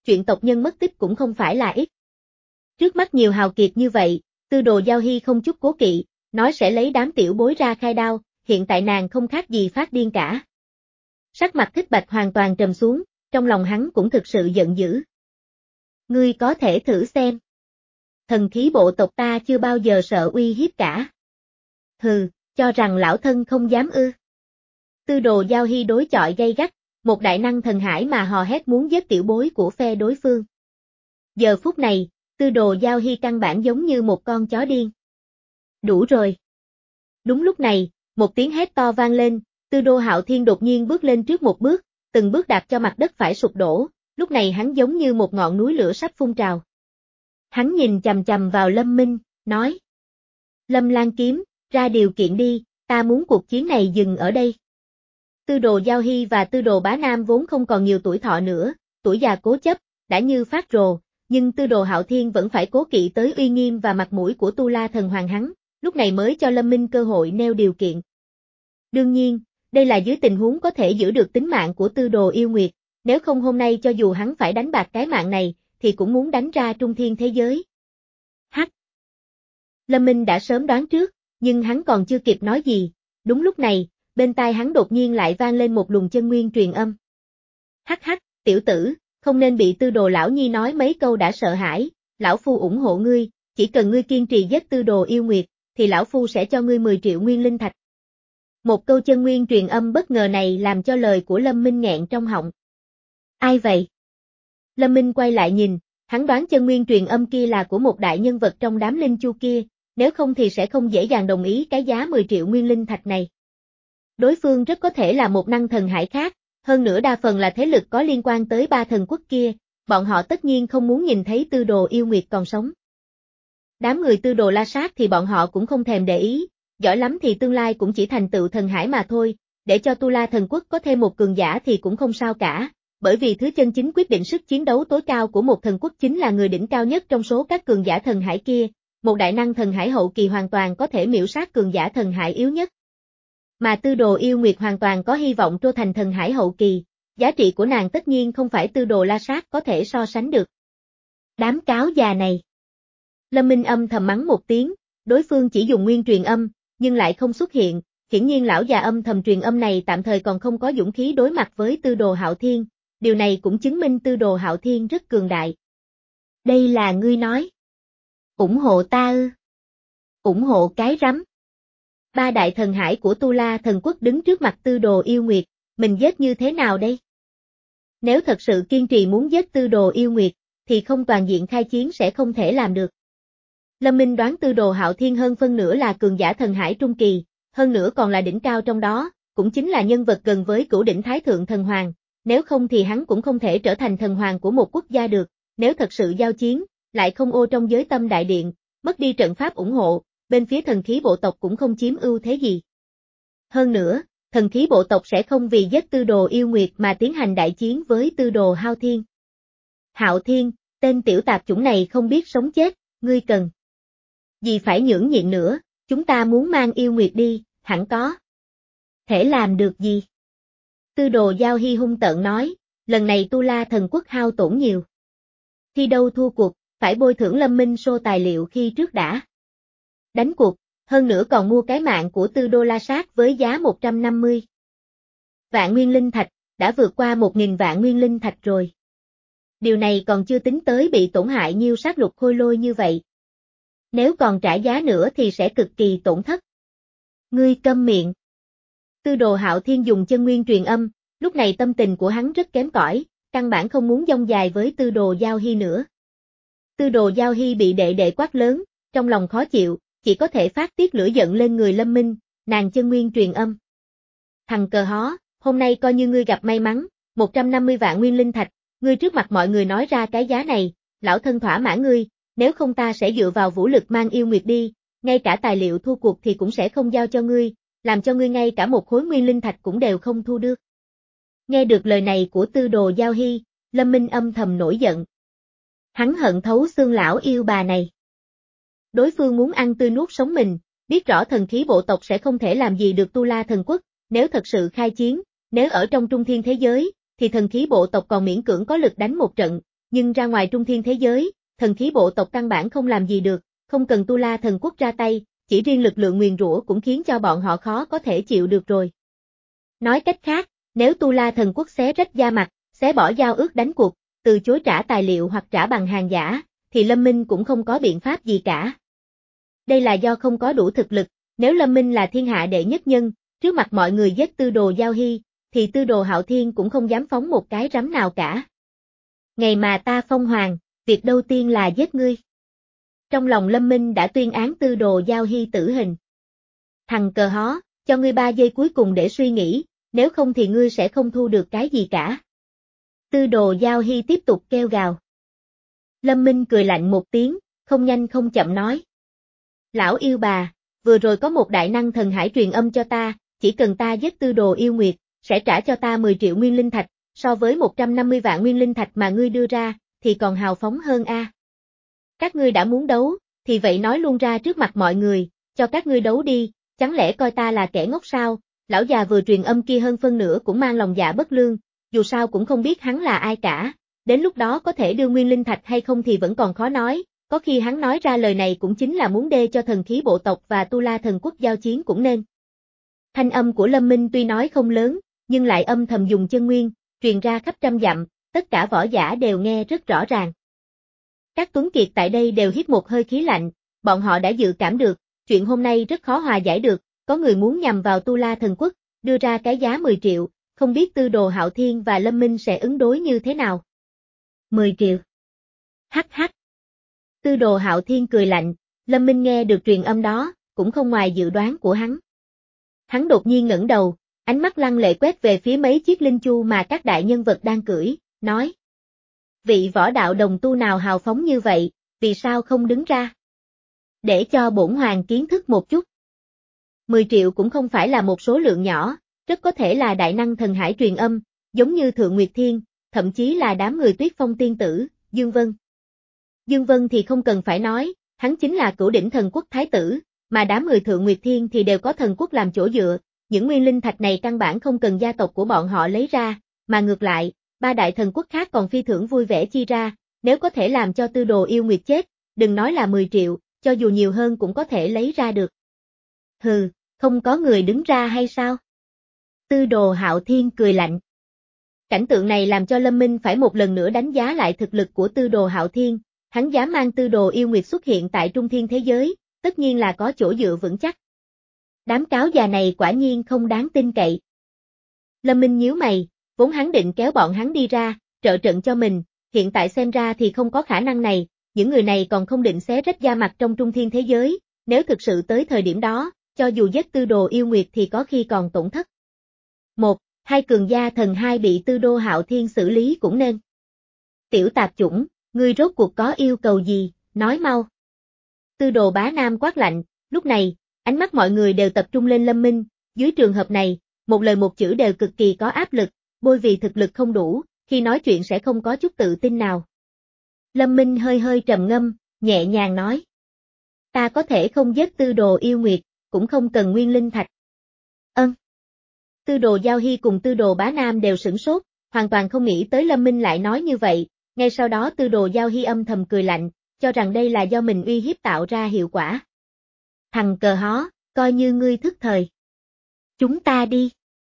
chuyện tộc nhân mất tích cũng không phải là ít. Trước mắt nhiều hào kiệt như vậy, Tư Đồ Giao Hy không chút cố kỵ, nói sẽ lấy đám tiểu bối ra khai đao, hiện tại nàng không khác gì phát điên cả. Sắc mặt Thích Bạch hoàn toàn trầm xuống, trong lòng hắn cũng thực sự giận dữ. Ngươi có thể thử xem. Thần khí bộ tộc ta chưa bao giờ sợ uy hiếp cả. Hừ, cho rằng lão thân không dám ư. Tư Đồ Giao Hy đối chọi gay gắt, một đại năng thần hải mà hò hét muốn giết tiểu bối của phe đối phương. Giờ phút này, Tư Đồ Giao Hy căn bản giống như một con chó điên. Đủ rồi. Đúng lúc này, một tiếng hét to vang lên, Tư Đô Hạo Thiên đột nhiên bước lên trước một bước, từng bước đạp cho mặt đất phải sụp đổ, lúc này hắn giống như một ngọn núi lửa sắp phun trào. Hắn nhìn chằm chằm vào Lâm Minh, nói. Lâm Lan Kiếm, ra điều kiện đi, ta muốn cuộc chiến này dừng ở đây. Tư Đồ Giao Hy và Tư Đồ Bá Nam vốn không còn nhiều tuổi thọ nữa, tuổi già cố chấp, đã như phát rồ, nhưng Tư Đồ Hạo Thiên vẫn phải cố kỵ tới uy nghiêm và mặt mũi của Tu La Thần Hoàng hắn, lúc này mới cho Lâm Minh cơ hội nêu điều kiện. Đương nhiên, đây là dưới tình huống có thể giữ được tính mạng của Tư Đồ Yêu Nguyệt, nếu không hôm nay cho dù hắn phải đánh bạc cái mạng này, thì cũng muốn đánh ra trung thiên thế giới. Hắc! Lâm Minh đã sớm đoán trước, nhưng hắn còn chưa kịp nói gì, đúng lúc này, bên tai hắn đột nhiên lại vang lên một luồng chân nguyên truyền âm. Hắc hắc, tiểu tử, không nên bị Tư Đồ lão nhi nói mấy câu đã sợ hãi, lão phu ủng hộ ngươi, chỉ cần ngươi kiên trì giết Tư Đồ Yêu Nguyệt, thì lão phu sẽ cho ngươi mười triệu nguyên linh thạch. Một câu chân nguyên truyền âm bất ngờ này làm cho lời của Lâm Minh nghẹn trong họng. Ai vậy? Lâm Minh quay lại nhìn, hắn đoán chân nguyên truyền âm kia là của một đại nhân vật trong đám linh chu kia, nếu không thì sẽ không dễ dàng đồng ý cái giá mười triệu nguyên linh thạch này. Đối phương rất có thể là một năng thần hải khác, hơn nữa đa phần là thế lực có liên quan tới ba thần quốc kia, bọn họ tất nhiên không muốn nhìn thấy Tư Đồ Yêu Nguyệt còn sống. Đám người Tư Đồ La Sát thì bọn họ cũng không thèm để ý, giỏi lắm thì tương lai cũng chỉ thành tựu thần hải mà thôi, để cho Tu La thần quốc có thêm một cường giả thì cũng không sao cả, bởi vì thứ chân chính quyết định sức chiến đấu tối cao của một thần quốc chính là người đỉnh cao nhất trong số các cường giả thần hải kia, một đại năng thần hải hậu kỳ hoàn toàn có thể miểu sát cường giả thần hải yếu nhất. Mà Tư Đồ Yêu Nguyệt hoàn toàn có hy vọng trô thành thần hải hậu kỳ, giá trị của nàng tất nhiên không phải Tư Đồ La Sát có thể so sánh được. Đám cáo già này. Lâm Minh âm thầm mắng một tiếng, đối phương chỉ dùng nguyên truyền âm, nhưng lại không xuất hiện, hiển nhiên lão già âm thầm truyền âm này tạm thời còn không có dũng khí đối mặt với Tư Đồ Hạo Thiên, điều này cũng chứng minh Tư Đồ Hạo Thiên rất cường đại. Đây là ngươi nói. Ủng hộ ta ư? Ủng hộ cái rắm. Ba đại thần hải của Tu La thần quốc đứng trước mặt Tư Đồ Yêu Nguyệt, mình giết như thế nào đây? Nếu thật sự kiên trì muốn giết Tư Đồ Yêu Nguyệt, thì không toàn diện khai chiến sẽ không thể làm được. Lâm Minh đoán Tư Đồ Hạo Thiên hơn phân nửa là cường giả thần hải trung kỳ, hơn nữa còn là đỉnh cao trong đó, cũng chính là nhân vật gần với cửu đỉnh thái thượng thần hoàng, nếu không thì hắn cũng không thể trở thành thần hoàng của một quốc gia được, nếu thật sự giao chiến, lại không ô trong giới tâm đại điện, mất đi trận pháp ủng hộ, bên phía thần khí bộ tộc cũng không chiếm ưu thế gì. Hơn nữa, thần khí bộ tộc sẽ không vì giết Tư Đồ Yêu Nguyệt mà tiến hành đại chiến với Tư Đồ Hạo Thiên. Hạo Thiên, tên tiểu tạp chủng này không biết sống chết, ngươi cần gì phải nhẫn nhịn nữa, chúng ta muốn mang Yêu Nguyệt đi, hẳn có thể làm được gì? Tư Đồ Giao Hy hung tợn nói, lần này Tu La thần quốc hao tổn nhiều. Thi đâu thua cuộc, phải bồi thưởng Lâm Minh xô tài liệu khi trước đã đánh cuộc, hơn nữa còn mua cái mạng của Tư Đô La Sát với giá một trăm năm mươi vạn nguyên linh thạch, đã vượt qua một nghìn vạn nguyên linh thạch rồi. Điều này còn chưa tính tới bị tổn hại nhiêu sát lục khôi lôi như vậy. Nếu còn trả giá nữa thì sẽ cực kỳ tổn thất. Ngươi câm miệng. Tư Đồ Hạo Thiên dùng chân nguyên truyền âm, lúc này tâm tình của hắn rất kém cỏi, căn bản không muốn dông dài với Tư Đồ Giao Hy nữa. Tư Đồ Giao Hy bị đệ đệ quát lớn, trong lòng khó chịu, chỉ có thể phát tiết lửa giận lên người Lâm Minh, nàng chân nguyên truyền âm. Thằng cờ hó, hôm nay coi như ngươi gặp may mắn, một trăm năm mươi vạn nguyên linh thạch, ngươi trước mặt mọi người nói ra cái giá này, lão thân thỏa mãn ngươi, nếu không ta sẽ dựa vào vũ lực mang Yêu Nguyệt đi, ngay cả tài liệu thua cuộc thì cũng sẽ không giao cho ngươi, làm cho ngươi ngay cả một khối nguyên linh thạch cũng đều không thu được. Nghe được lời này của Tư Đồ Giao Hy, Lâm Minh âm thầm nổi giận. Hắn hận thấu xương lão yêu bà này. Đối phương muốn ăn tươi nuốt sống mình, biết rõ thần khí bộ tộc sẽ không thể làm gì được Tu La thần quốc, nếu thật sự khai chiến, nếu ở trong trung thiên thế giới, thì thần khí bộ tộc còn miễn cưỡng có lực đánh một trận, nhưng ra ngoài trung thiên thế giới, thần khí bộ tộc căn bản không làm gì được, không cần Tu La thần quốc ra tay, chỉ riêng lực lượng nguyền rủa cũng khiến cho bọn họ khó có thể chịu được rồi. Nói cách khác, nếu Tu La thần quốc xé rách da mặt, xé bỏ giao ước đánh cuộc, từ chối trả tài liệu hoặc trả bằng hàng giả, thì Lâm Minh cũng không có biện pháp gì cả. Đây là do không có đủ thực lực, nếu Lâm Minh là thiên hạ đệ nhất nhân, trước mặt mọi người giết Tư Đồ Giao Hy, thì Tư Đồ Hạo Thiên cũng không dám phóng một cái rắm nào cả. Ngày mà ta phong hoàng, việc đầu tiên là giết ngươi. Trong lòng Lâm Minh đã tuyên án Tư Đồ Giao Hy tử hình. Thằng cờ hó, cho ngươi ba giây cuối cùng để suy nghĩ, nếu không thì ngươi sẽ không thu được cái gì cả. Tư Đồ Giao Hy tiếp tục kêu gào. Lâm Minh cười lạnh một tiếng, không nhanh không chậm nói. Lão yêu bà, vừa rồi có một đại năng thần hải truyền âm cho ta, chỉ cần ta giết Tư Đồ Yêu Nguyệt, sẽ trả cho ta mười triệu nguyên linh thạch, so với một trăm năm mươi vạn nguyên linh thạch mà ngươi đưa ra, thì còn hào phóng hơn a. Các ngươi đã muốn đấu, thì vậy nói luôn ra trước mặt mọi người, cho các ngươi đấu đi, chẳng lẽ coi ta là kẻ ngốc sao? Lão già vừa truyền âm kia hơn phân nửa cũng mang lòng dạ bất lương, dù sao cũng không biết hắn là ai cả, đến lúc đó có thể đưa nguyên linh thạch hay không thì vẫn còn khó nói, có khi hắn nói ra lời này cũng chính là muốn đê cho thần khí bộ tộc và Tu La thần quốc giao chiến cũng nên. Thanh âm của Lâm Minh tuy nói không lớn, nhưng lại âm thầm dùng chân nguyên, truyền ra khắp trăm dặm, tất cả võ giả đều nghe rất rõ ràng. Các tuấn kiệt tại đây đều hít một hơi khí lạnh, bọn họ đã dự cảm được, chuyện hôm nay rất khó hòa giải được, có người muốn nhằm vào Tu La thần quốc, đưa ra cái giá mười triệu, không biết Tư Đồ Hạo Thiên và Lâm Minh sẽ ứng đối như thế nào. mười triệu. Hắc hắc. Tư Đồ Hạo Thiên cười lạnh, Lâm Minh nghe được truyền âm đó, cũng không ngoài dự đoán của hắn. Hắn đột nhiên ngẩng đầu, ánh mắt lăng lệ quét về phía mấy chiếc linh chu mà các đại nhân vật đang cưỡi, nói. Vị võ đạo đồng tu nào hào phóng như vậy, vì sao không đứng ra? Để cho bổn hoàng kiến thức một chút. mười triệu cũng không phải là một số lượng nhỏ, rất có thể là đại năng thần hải truyền âm, giống như Thượng Nguyệt Thiên, thậm chí là đám người Tuyết Phong tiên tử, Dương Vân. Dương Vân thì không cần phải nói, hắn chính là cửu đỉnh thần quốc thái tử, mà đám người Thượng Nguyệt Thiên thì đều có thần quốc làm chỗ dựa, những nguyên linh thạch này căn bản không cần gia tộc của bọn họ lấy ra, mà ngược lại, ba đại thần quốc khác còn phi thưởng vui vẻ chi ra, nếu có thể làm cho Tư Đồ Yêu Nguyệt chết, đừng nói là mười triệu, cho dù nhiều hơn cũng có thể lấy ra được. Hừ, không có người đứng ra hay sao? Tư Đồ Hạo Thiên cười lạnh. Cảnh tượng này làm cho Lâm Minh phải một lần nữa đánh giá lại thực lực của Tư Đồ Hạo Thiên, hắn dám mang Tư Đồ Yêu Nguyệt xuất hiện tại trung thiên thế giới, tất nhiên là có chỗ dựa vững chắc. Đám cáo già này quả nhiên không đáng tin cậy. Lâm Minh nhíu mày, vốn hắn định kéo bọn hắn đi ra, trợ trận cho mình, hiện tại xem ra thì không có khả năng này, những người này còn không định xé rách da mặt trong trung thiên thế giới, nếu thực sự tới thời điểm đó, cho dù giết Tư Đồ Yêu Nguyệt thì có khi còn tổn thất. Một, hai cường gia thần hai bị Tư Đồ Hạo Thiên xử lý cũng nên. Tiểu tạp chủng, ngươi rốt cuộc có yêu cầu gì, nói mau. Tư Đồ Bá Nam quát lạnh, lúc này, ánh mắt mọi người đều tập trung lên Lâm Minh, dưới trường hợp này, một lời một chữ đều cực kỳ có áp lực, bôi vì thực lực không đủ, khi nói chuyện sẽ không có chút tự tin nào. Lâm Minh hơi hơi trầm ngâm, nhẹ nhàng nói. Ta có thể không giết Tư Đồ Yêu Nguyệt, cũng không cần nguyên linh thạch. Ân. Tư Đồ Giao Hy cùng Tư Đồ Bá Nam đều sửng sốt, hoàn toàn không nghĩ tới Lâm Minh lại nói như vậy, ngay sau đó Tư Đồ Giao Hy âm thầm cười lạnh, cho rằng đây là do mình uy hiếp tạo ra hiệu quả. Thằng cờ hó, coi như ngươi thức thời. Chúng ta đi.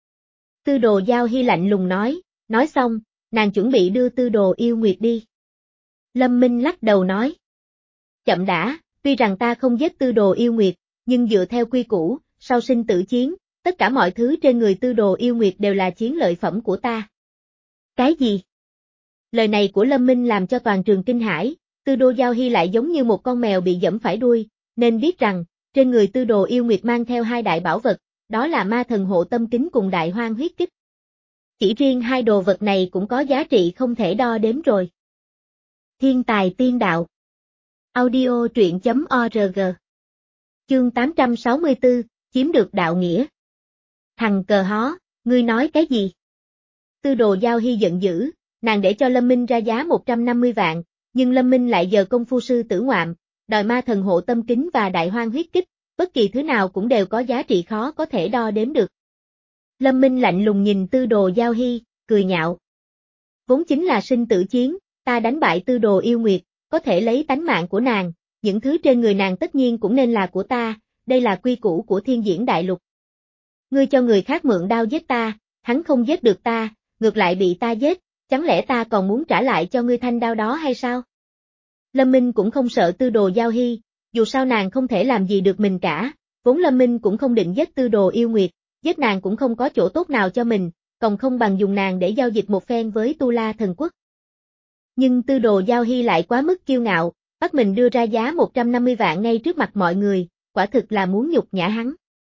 Tư Đồ Giao Hy lạnh lùng nói, nói xong, nàng chuẩn bị đưa Tư Đồ Yêu Nguyệt đi. Lâm Minh lắc đầu nói. Chậm đã, tuy rằng ta không giết Tư Đồ Yêu Nguyệt, nhưng dựa theo quy củ, sau sinh tử chiến, tất cả mọi thứ trên người Tư Đồ Yêu Nguyệt đều là chiến lợi phẩm của ta. Cái gì? Lời này của Lâm Minh làm cho toàn trường kinh hãi, Tư Đồ Giao Hy lại giống như một con mèo bị giẫm phải đuôi, nên biết rằng, trên người Tư Đồ Yêu Nguyệt mang theo hai đại bảo vật, đó là ma thần hộ tâm kính cùng đại hoang huyết kích. Chỉ riêng hai đồ vật này cũng có giá trị không thể đo đếm rồi. Thiên tài tiên đạo. Audio truyện chấm org. Chương tám trăm sáu mươi tư, chiếm được đạo nghĩa. Thằng cờ hó, ngươi nói cái gì? Tư Đồ Giao Hy giận dữ, nàng để cho Lâm Minh ra giá một trăm năm mươi vạn, nhưng Lâm Minh lại giờ công phu sư tử ngoạm, đòi ma thần hộ tâm kính và đại hoang huyết kích, bất kỳ thứ nào cũng đều có giá trị khó có thể đo đếm được. Lâm Minh lạnh lùng nhìn Tư Đồ Giao Hy, cười nhạo. Vốn chính là sinh tử chiến, ta đánh bại tư đồ yêu nguyệt, có thể lấy tánh mạng của nàng, những thứ trên người nàng tất nhiên cũng nên là của ta, đây là quy củ của thiên diễn đại lục. Ngươi cho người khác mượn đao giết ta, hắn không giết được ta, ngược lại bị ta giết, chẳng lẽ ta còn muốn trả lại cho ngươi thanh đao đó hay sao? Lâm Minh cũng không sợ tư đồ Giao Hy, dù sao nàng không thể làm gì được mình cả, vốn Lâm Minh cũng không định giết tư đồ yêu nguyệt, giết nàng cũng không có chỗ tốt nào cho mình, còn không bằng dùng nàng để giao dịch một phen với Tu La Thần Quốc. Nhưng tư đồ Giao Hy lại quá mức kiêu ngạo, bắt mình đưa ra giá một trăm năm mươi vạn ngay trước mặt mọi người, quả thực là muốn nhục nhã hắn.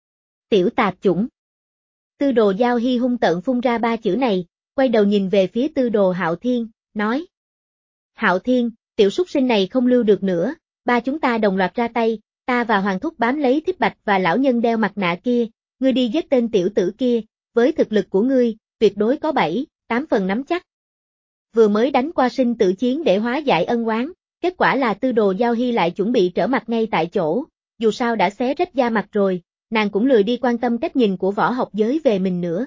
Tiểu tạp chủng. Tư đồ Giao Hy hung tợn phun ra ba chữ này, quay đầu nhìn về phía tư đồ Hạo Thiên, nói. Hạo Thiên, tiểu súc sinh này không lưu được nữa, ba chúng ta đồng loạt ra tay, ta và Hoàng Thúc bám lấy Thích Bạch và lão nhân đeo mặt nạ kia, ngươi đi giết tên tiểu tử kia, với thực lực của ngươi, tuyệt đối có bảy, tám phần nắm chắc. Vừa mới đánh qua sinh tử chiến để hóa giải ân oán, kết quả là tư đồ Giao Hy lại chuẩn bị trở mặt ngay tại chỗ, dù sao đã xé rách da mặt rồi, nàng cũng lười đi quan tâm cách nhìn của võ học giới về mình nữa.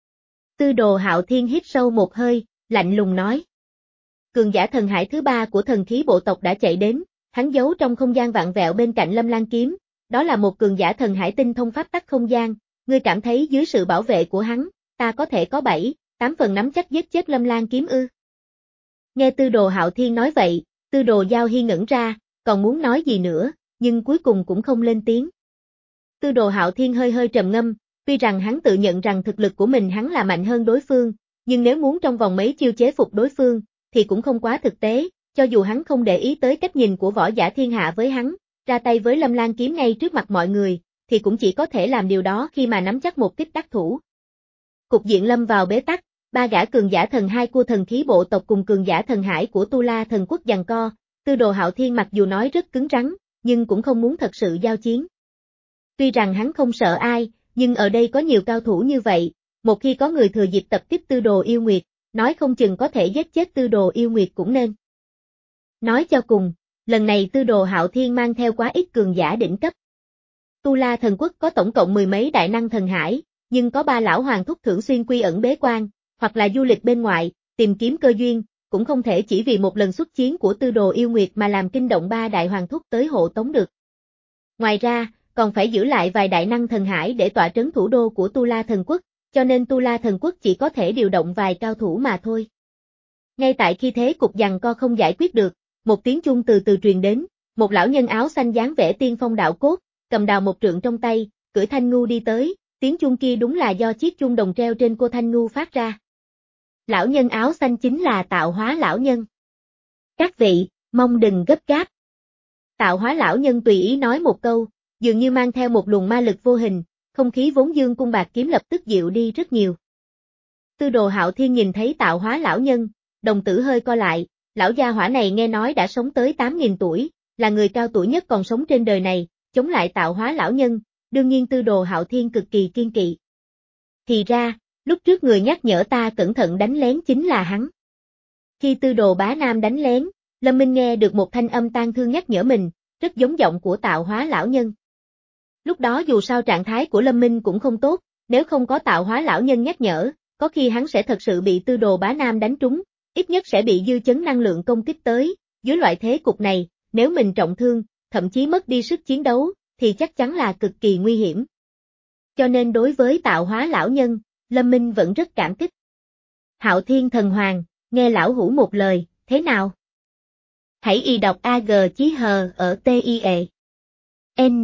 Tư đồ Hạo Thiên hít sâu một hơi, lạnh lùng nói. Cường giả thần hải thứ ba của thần khí bộ tộc đã chạy đến, hắn giấu trong không gian vạn vẹo bên cạnh Lâm Lan kiếm, đó là một cường giả thần hải tinh thông pháp tắc không gian, ngươi cảm thấy dưới sự bảo vệ của hắn, ta có thể có bảy, tám phần nắm chắc giết chết Lâm Lan kiếm ư? Nghe tư đồ Hạo Thiên nói vậy, tư đồ Giao Hy ngẩn ra, còn muốn nói gì nữa, nhưng cuối cùng cũng không lên tiếng. Tư đồ Hạo Thiên hơi hơi trầm ngâm, tuy rằng hắn tự nhận rằng thực lực của mình hắn là mạnh hơn đối phương, nhưng nếu muốn trong vòng mấy chiêu chế phục đối phương, thì cũng không quá thực tế, cho dù hắn không để ý tới cách nhìn của võ giả thiên hạ với hắn, ra tay với Lâm Lan kiếm ngay trước mặt mọi người, thì cũng chỉ có thể làm điều đó khi mà nắm chắc một kích đắc thủ. Cục diện lâm vào bế tắc, ba gã cường giả thần hai của thần khí bộ tộc cùng cường giả thần hải của Tu La Thần Quốc giằng co, tư đồ Hạo Thiên mặc dù nói rất cứng rắn, nhưng cũng không muốn thật sự giao chiến. Tuy rằng hắn không sợ ai, nhưng ở đây có nhiều cao thủ như vậy, một khi có người thừa dịp tập kích tư đồ yêu nguyệt, nói không chừng có thể giết chết tư đồ yêu nguyệt cũng nên. Nói cho cùng, lần này tư đồ Hạo Thiên mang theo quá ít cường giả đỉnh cấp. Tu La Thần Quốc có tổng cộng mười mấy đại năng thần hải, nhưng có ba lão hoàng thúc thường xuyên quy ẩn bế quan, hoặc là du lịch bên ngoài, tìm kiếm cơ duyên, cũng không thể chỉ vì một lần xuất chiến của tư đồ yêu nguyệt mà làm kinh động ba đại hoàng thúc tới hộ tống được. Ngoài ra, còn phải giữ lại vài đại năng thần hải để tọa trấn thủ đô của Tu La Thần Quốc, cho nên Tu La Thần Quốc chỉ có thể điều động vài cao thủ mà thôi. Ngay tại khi thế cục giằng co không giải quyết được, một tiếng chuông từ từ truyền đến, một lão nhân áo xanh dáng vẻ tiên phong đạo cốt, cầm đào một trượng trong tay, cưỡi thanh ngu đi tới, tiếng chuông kia đúng là do chiếc chuông đồng treo trên cô thanh ngu phát ra. Lão nhân áo xanh chính là Tạo Hóa lão nhân. Các vị, mong đừng gấp gáp. Tạo Hóa lão nhân tùy ý nói một câu, dường như mang theo một luồng ma lực vô hình, không khí vốn dương cung bạc kiếm lập tức dịu đi rất nhiều. Tư đồ Hạo Thiên nhìn thấy Tạo Hóa lão nhân, đồng tử hơi co lại, lão gia hỏa này nghe nói đã sống tới tám nghìn tuổi, là người cao tuổi nhất còn sống trên đời này, chống lại Tạo Hóa lão nhân, đương nhiên tư đồ Hạo Thiên cực kỳ kiên kỵ. Thì ra, lúc trước người nhắc nhở ta cẩn thận đánh lén chính là hắn. Khi tư đồ bá nam đánh lén, Lâm Minh nghe được một thanh âm tang thương nhắc nhở mình, rất giống giọng của Tạo Hóa lão nhân. Lúc đó dù sao trạng thái của Lâm Minh cũng không tốt, nếu không có Tạo Hóa lão nhân nhắc nhở, có khi hắn sẽ thật sự bị tư đồ bá nam đánh trúng, ít nhất sẽ bị dư chấn năng lượng công kích tới, dưới loại thế cục này, nếu mình trọng thương, thậm chí mất đi sức chiến đấu, thì chắc chắn là cực kỳ nguy hiểm. Cho nên đối với Tạo Hóa lão nhân, Lâm Minh vẫn rất cảm kích. Hạo Thiên thần hoàng, nghe lão hủ một lời, thế nào? Hãy y đọc A G chí hờ ở T I E. N.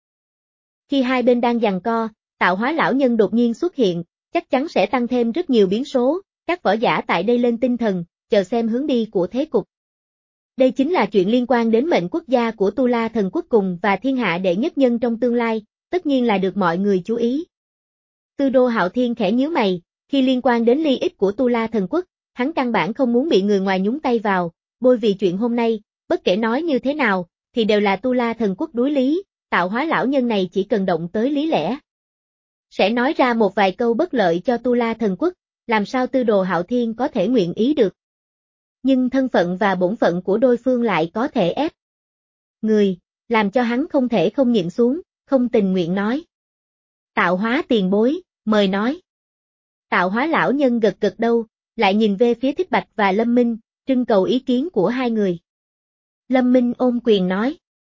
Khi hai bên đang giằng co, Tạo Hóa lão nhân đột nhiên xuất hiện, chắc chắn sẽ tăng thêm rất nhiều biến số, các võ giả tại đây lên tinh thần, chờ xem hướng đi của thế cục. Đây chính là chuyện liên quan đến mệnh quốc gia của Tu La Thần Quốc cùng và thiên hạ đệ nhất nhân trong tương lai, tất nhiên là được mọi người chú ý. Tư đô Hạo Thiên khẽ nhíu mày, khi liên quan đến利ích của Tu La Thần Quốc, hắn căn bản không muốn bị người ngoài nhúng tay vào, bôi vì chuyện hôm nay, bất kể nói như thế nào, thì đều là Tu La Thần Quốc đối lý, Tạo Hóa lão nhân này chỉ cần động tới lý lẽ. Sẽ nói ra một vài câu bất lợi cho Tu La Thần Quốc, làm sao tư đồ Hạo Thiên có thể nguyện ý được. Nhưng thân phận và bổn phận của đôi phương lại có thể ép người, làm cho hắn không thể không nhịn xuống, không tình nguyện nói. Tạo Hóa tiền bối, mời nói. Tạo Hóa lão nhân gật gật đầu, lại nhìn về phía Thích Bạch và Lâm Minh, trưng cầu ý kiến của hai người. Lâm Minh ôm quyền nói.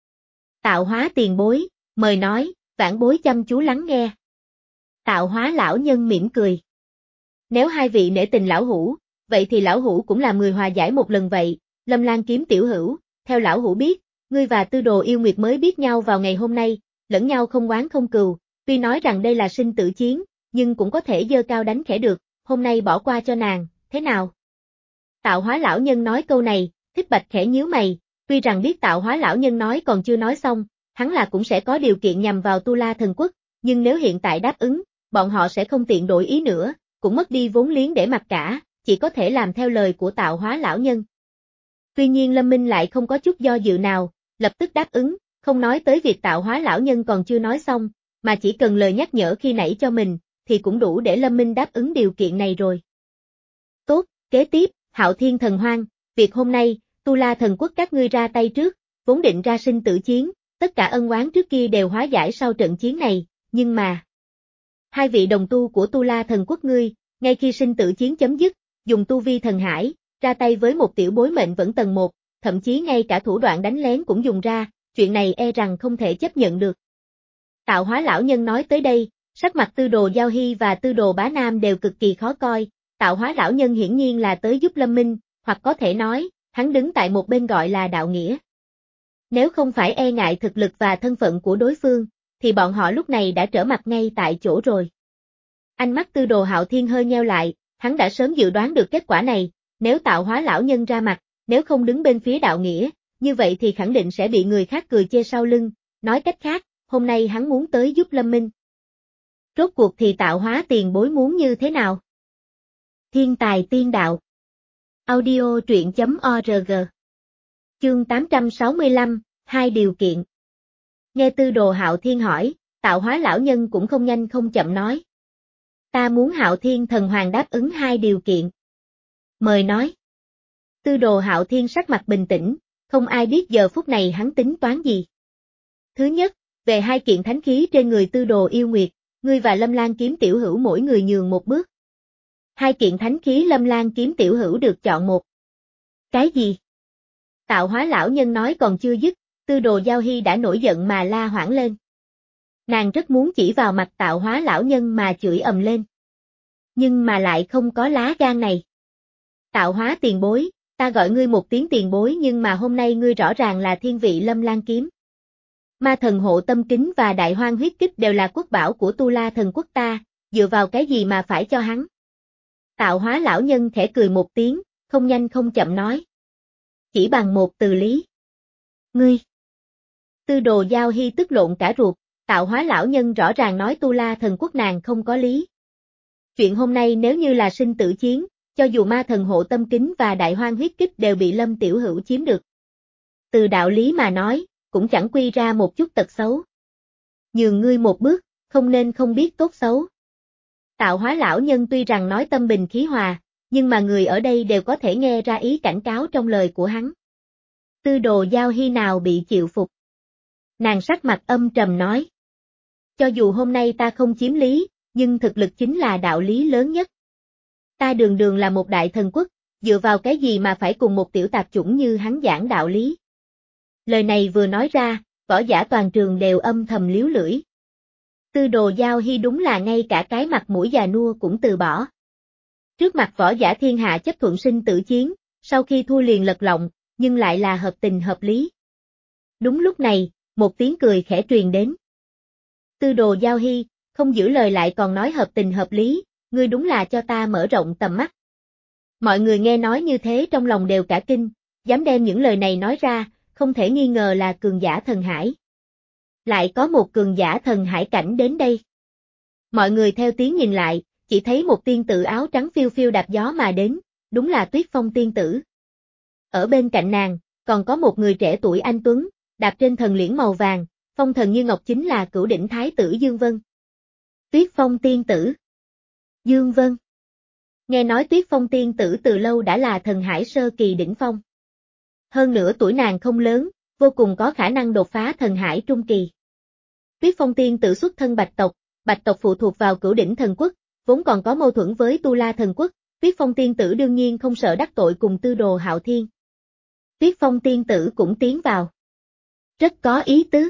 Tạo hóa tiền bối, mời nói, vãn bối chăm chú lắng nghe. Tạo hóa lão nhân mỉm cười. Nếu hai vị nể tình lão hủ, vậy thì lão hủ cũng làm người hòa giải một lần vậy. Lâm Lan Kiếm tiểu hữu, theo lão hủ biết, ngươi và Tư Đồ Yêu Nguyệt mới biết nhau vào ngày hôm nay, lẫn nhau không oán không cừu, tuy nói rằng đây là sinh tử chiến, nhưng cũng có thể giơ cao đánh khẽ được, hôm nay bỏ qua cho nàng, thế nào? Tạo hóa lão nhân nói câu này, Thích Bạch khẽ nhíu mày, tuy rằng biết tạo hóa lão nhân nói còn chưa nói xong, hắn là cũng sẽ có điều kiện nhằm vào Tu La Thần Quốc, nhưng nếu hiện tại đáp ứng, bọn họ sẽ không tiện đổi ý nữa, cũng mất đi vốn liếng để mặc cả, chỉ có thể làm theo lời của tạo hóa lão nhân. Tuy nhiên Lâm Minh lại không có chút do dự nào, lập tức đáp ứng, không nói tới việc tạo hóa lão nhân còn chưa nói xong, mà chỉ cần lời nhắc nhở khi nãy cho mình, thì cũng đủ để Lâm Minh đáp ứng điều kiện này rồi. Tốt, kế tiếp, Hạo Thiên Thần Hoang, việc hôm nay, Tu La Thần Quốc các ngươi ra tay trước, vốn định ra sinh tử chiến, tất cả ân oán trước kia đều hóa giải sau trận chiến này, nhưng mà... Hai vị đồng tu của Tu La Thần Quốc ngươi, ngay khi sinh tử chiến chấm dứt, dùng tu vi thần hải, ra tay với một tiểu bối mệnh vẫn tầng một, thậm chí ngay cả thủ đoạn đánh lén cũng dùng ra, chuyện này e rằng không thể chấp nhận được. Tạo hóa lão nhân nói tới đây, sắc mặt Tư Đồ Giao Hy và Tư Đồ Bá Nam đều cực kỳ khó coi, tạo hóa lão nhân hiển nhiên là tới giúp Lâm Minh, hoặc có thể nói, hắn đứng tại một bên gọi là đạo nghĩa. Nếu không phải e ngại thực lực và thân phận của đối phương, thì bọn họ lúc này đã trở mặt ngay tại chỗ rồi. Ánh mắt Tư Đồ Hạo Thiên hơi nheo lại, hắn đã sớm dự đoán được kết quả này, nếu tạo hóa lão nhân ra mặt, nếu không đứng bên phía đạo nghĩa, như vậy thì khẳng định sẽ bị người khác cười chê sau lưng, nói cách khác, hôm nay hắn muốn tới giúp Lâm Minh. Rốt cuộc thì tạo hóa tiền bối muốn như thế nào? Thiên tài tiên đạo. Audio truyện chấm org. Chương tám trăm sáu mươi lăm, hai điều kiện. Nghe Tư Đồ Hạo Thiên hỏi, tạo hóa lão nhân cũng không nhanh không chậm nói. Ta muốn Hạo Thiên Thần Hoàng đáp ứng hai điều kiện. Mời nói. Tư Đồ Hạo Thiên sắc mặt bình tĩnh, không ai biết giờ phút này hắn tính toán gì. Thứ nhất, về hai kiện thánh khí trên người Tư Đồ Yêu Nguyệt, ngươi và Lâm Lan Kiếm tiểu hữu mỗi người nhường một bước. Hai kiện thánh khí Lâm Lan Kiếm tiểu hữu được chọn một. Cái gì? Tạo hóa lão nhân nói còn chưa dứt, Tư Đồ Giao Hy đã nổi giận mà la hoảng lên. Nàng rất muốn chỉ vào mặt tạo hóa lão nhân mà chửi ầm lên. Nhưng mà lại không có lá gan này. Tạo hóa tiền bối, ta gọi ngươi một tiếng tiền bối nhưng mà hôm nay ngươi rõ ràng là thiên vị Lâm Lan Kiếm. Ma thần hộ tâm kính và đại hoang huyết kích đều là quốc bảo của Tu La Thần Quốc ta, dựa vào cái gì mà phải cho hắn? Tạo hóa lão nhân khẽ cười một tiếng, không nhanh không chậm nói. Chỉ bằng một từ lý. Ngươi. Tư Đồ Giao Hy tức lộn cả ruột, tạo hóa lão nhân rõ ràng nói Tu La Thần Quốc nàng không có lý. Chuyện hôm nay nếu như là sinh tử chiến, cho dù ma thần hộ tâm kính và đại hoang huyết kích đều bị Lâm tiểu hữu chiếm được. Từ đạo lý mà nói, cũng chẳng quy ra một chút tật xấu. Nhường ngươi một bước, không nên không biết tốt xấu. Tạo hóa lão nhân tuy rằng nói tâm bình khí hòa, nhưng mà người ở đây đều có thể nghe ra ý cảnh cáo trong lời của hắn. Tư Đồ Giao Hy nào bị chịu phục. Nàng sắc mặt âm trầm nói. Cho dù hôm nay ta không chiếm lý, nhưng thực lực chính là đạo lý lớn nhất. Ta đường đường là một đại thần quốc, dựa vào cái gì mà phải cùng một tiểu tạp chủng như hắn giảng đạo lý. Lời này vừa nói ra, võ giả toàn trường đều âm thầm líu lưỡi. Tư Đồ Giao Hy đúng là ngay cả cái mặt mũi già nua cũng từ bỏ. Trước mặt võ giả thiên hạ chấp thuận sinh tử chiến, sau khi thua liền lật lọng, nhưng lại là hợp tình hợp lý. Đúng lúc này, một tiếng cười khẽ truyền đến. Tư Đồ Giao Hy, không giữ lời lại còn nói hợp tình hợp lý, ngươi đúng là cho ta mở rộng tầm mắt. Mọi người nghe nói như thế trong lòng đều cả kinh, dám đem những lời này nói ra, không thể nghi ngờ là cường giả thần hải. Lại có một cường giả thần hải cảnh đến đây. Mọi người theo tiếng nhìn lại, chỉ thấy một tiên tử áo trắng phiêu phiêu đạp gió mà đến, đúng là Tuyết Phong tiên tử. Ở bên cạnh nàng, còn có một người trẻ tuổi anh tuấn, đạp trên thần liễn màu vàng, phong thần như ngọc chính là Cửu Đỉnh Thái tử Dương Vân. Tuyết Phong tiên tử. Dương Vân. Nghe nói Tuyết Phong tiên tử từ lâu đã là thần hải sơ kỳ đỉnh phong. Hơn nữa tuổi nàng không lớn, vô cùng có khả năng đột phá thần hải trung kỳ. Tuyết Phong tiên tử xuất thân Bạch tộc, Bạch tộc phụ thuộc vào Cửu Đỉnh thần quốc, vốn còn có mâu thuẫn với Tu La thần quốc, Tuyết Phong tiên tử đương nhiên không sợ đắc tội cùng Tư Đồ Hạo Thiên. Tuyết Phong tiên tử cũng tiến vào. Rất có ý tứ.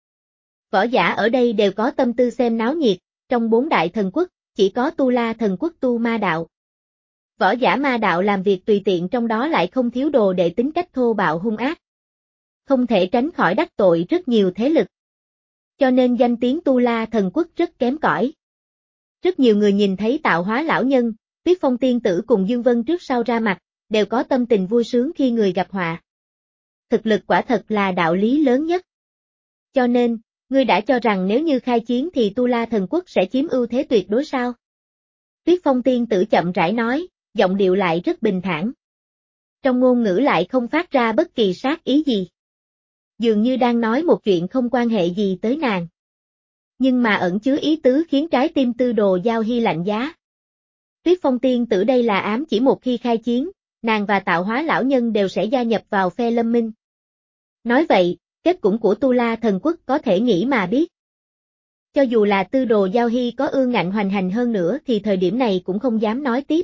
Võ giả ở đây đều có tâm tư xem náo nhiệt, trong bốn đại thần quốc, chỉ có Tu La thần quốc tu ma đạo. Võ giả ma đạo làm việc tùy tiện, trong đó lại không thiếu đồ đệ tính cách thô bạo hung ác. Không thể tránh khỏi đắc tội rất nhiều thế lực. Cho nên danh tiếng Tu La thần quốc rất kém cỏi. Rất nhiều người nhìn thấy Tạo Hóa lão nhân, Tuyết Phong tiên tử cùng Dương Vân trước sau ra mặt, đều có tâm tình vui sướng khi người gặp họa. Thực lực quả thật là đạo lý lớn nhất. Cho nên, ngươi đã cho rằng nếu như khai chiến thì Tu La thần quốc sẽ chiếm ưu thế tuyệt đối sao? Tuyết Phong tiên tử chậm rãi nói, giọng điệu lại rất bình thản. Trong ngôn ngữ lại không phát ra bất kỳ sát ý gì. Dường như đang nói một chuyện không quan hệ gì tới nàng. Nhưng mà ẩn chứa ý tứ khiến trái tim Tư Đồ Giao Hy lạnh giá. Tuyết Phong tiên tử đây là ám chỉ một khi khai chiến, nàng và Tạo Hóa lão nhân đều sẽ gia nhập vào phe Lâm Minh. Nói vậy, kết cục của Tu La thần quốc có thể nghĩ mà biết. Cho dù là Tư Đồ Giao Hy có ương ngạnh hoành hành hơn nữa thì thời điểm này cũng không dám nói tiếp.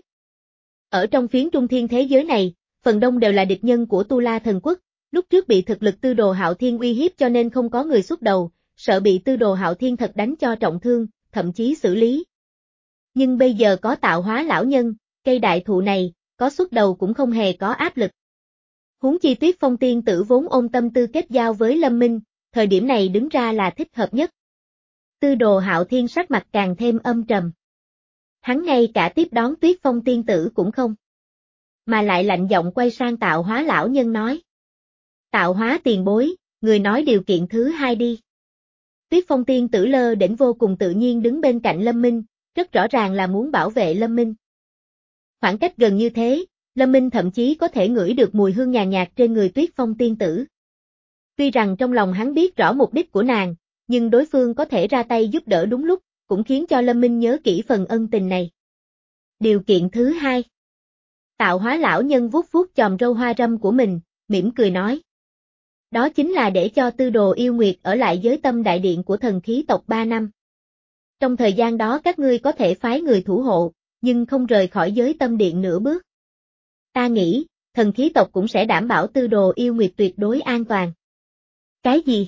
Ở trong phiến trung thiên thế giới này, phần đông đều là địch nhân của Tu La thần quốc, lúc trước bị thực lực Tư Đồ Hạo Thiên uy hiếp cho nên không có người xuất đầu, sợ bị Tư Đồ Hạo Thiên thật đánh cho trọng thương, thậm chí xử lý. Nhưng bây giờ có Tạo Hóa lão nhân, cây đại thụ này, có xuất đầu cũng không hề có áp lực. Huống chi Tuyết Phong tiên tử vốn ôm tâm tư kết giao với Lâm Minh, thời điểm này đứng ra là thích hợp nhất. Tư Đồ Hạo Thiên sắc mặt càng thêm âm trầm. Hắn ngay cả tiếp đón Tuyết Phong tiên tử cũng không. Mà lại lạnh giọng quay sang Tạo Hóa lão nhân nói. Tạo Hóa tiền bối, người nói điều kiện thứ hai đi. Tuyết Phong tiên tử lơ đễnh vô cùng tự nhiên đứng bên cạnh Lâm Minh, rất rõ ràng là muốn bảo vệ Lâm Minh. Khoảng cách gần như thế, Lâm Minh thậm chí có thể ngửi được mùi hương nhàn nhạt trên người Tuyết Phong tiên tử. Tuy rằng trong lòng hắn biết rõ mục đích của nàng, nhưng đối phương có thể ra tay giúp đỡ đúng lúc, cũng khiến cho Lâm Minh nhớ kỹ phần ân tình này. Điều kiện thứ hai. Tạo Hóa lão nhân vuốt vuốt chòm râu hoa râm của mình, mỉm cười nói. Đó chính là để cho Tư Đồ Yêu Nguyệt ở lại giới tâm đại điện của thần khí tộc ba năm. Trong thời gian đó các ngươi có thể phái người thủ hộ, nhưng không rời khỏi giới tâm điện nửa bước. Ta nghĩ, thần khí tộc cũng sẽ đảm bảo Tư Đồ Yêu Nguyệt tuyệt đối an toàn. Cái gì?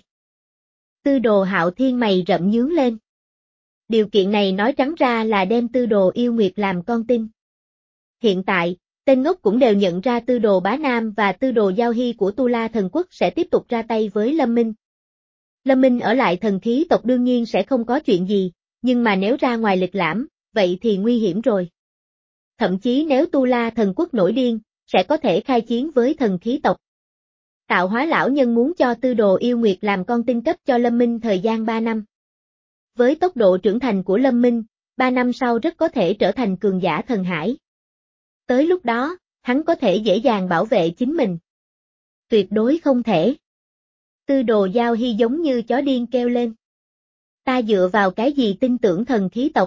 Tư Đồ Hạo Thiên mày rậm nhướng lên. Điều kiện này nói trắng ra là đem Tư Đồ Yêu Nguyệt làm con tin. Hiện tại, tên ngốc cũng đều nhận ra Tư Đồ Bá Nam và Tư Đồ Giao Hy của Tu La thần quốc sẽ tiếp tục ra tay với Lâm Minh. Lâm Minh ở lại thần khí tộc đương nhiên sẽ không có chuyện gì, nhưng mà nếu ra ngoài lịch lãm, vậy thì nguy hiểm rồi. Thậm chí nếu Tu La thần quốc nổi điên, sẽ có thể khai chiến với thần khí tộc. Tạo Hóa lão nhân muốn cho Tư Đồ Yêu Nguyệt làm con tin cấp cho Lâm Minh thời gian ba năm. Với tốc độ trưởng thành của Lâm Minh, ba năm sau rất có thể trở thành cường giả thần hải. Tới lúc đó, hắn có thể dễ dàng bảo vệ chính mình. Tuyệt đối không thể. Tư Đồ Giao Hy giống như chó điên kêu lên. Ta dựa vào cái gì tin tưởng thần khí tộc?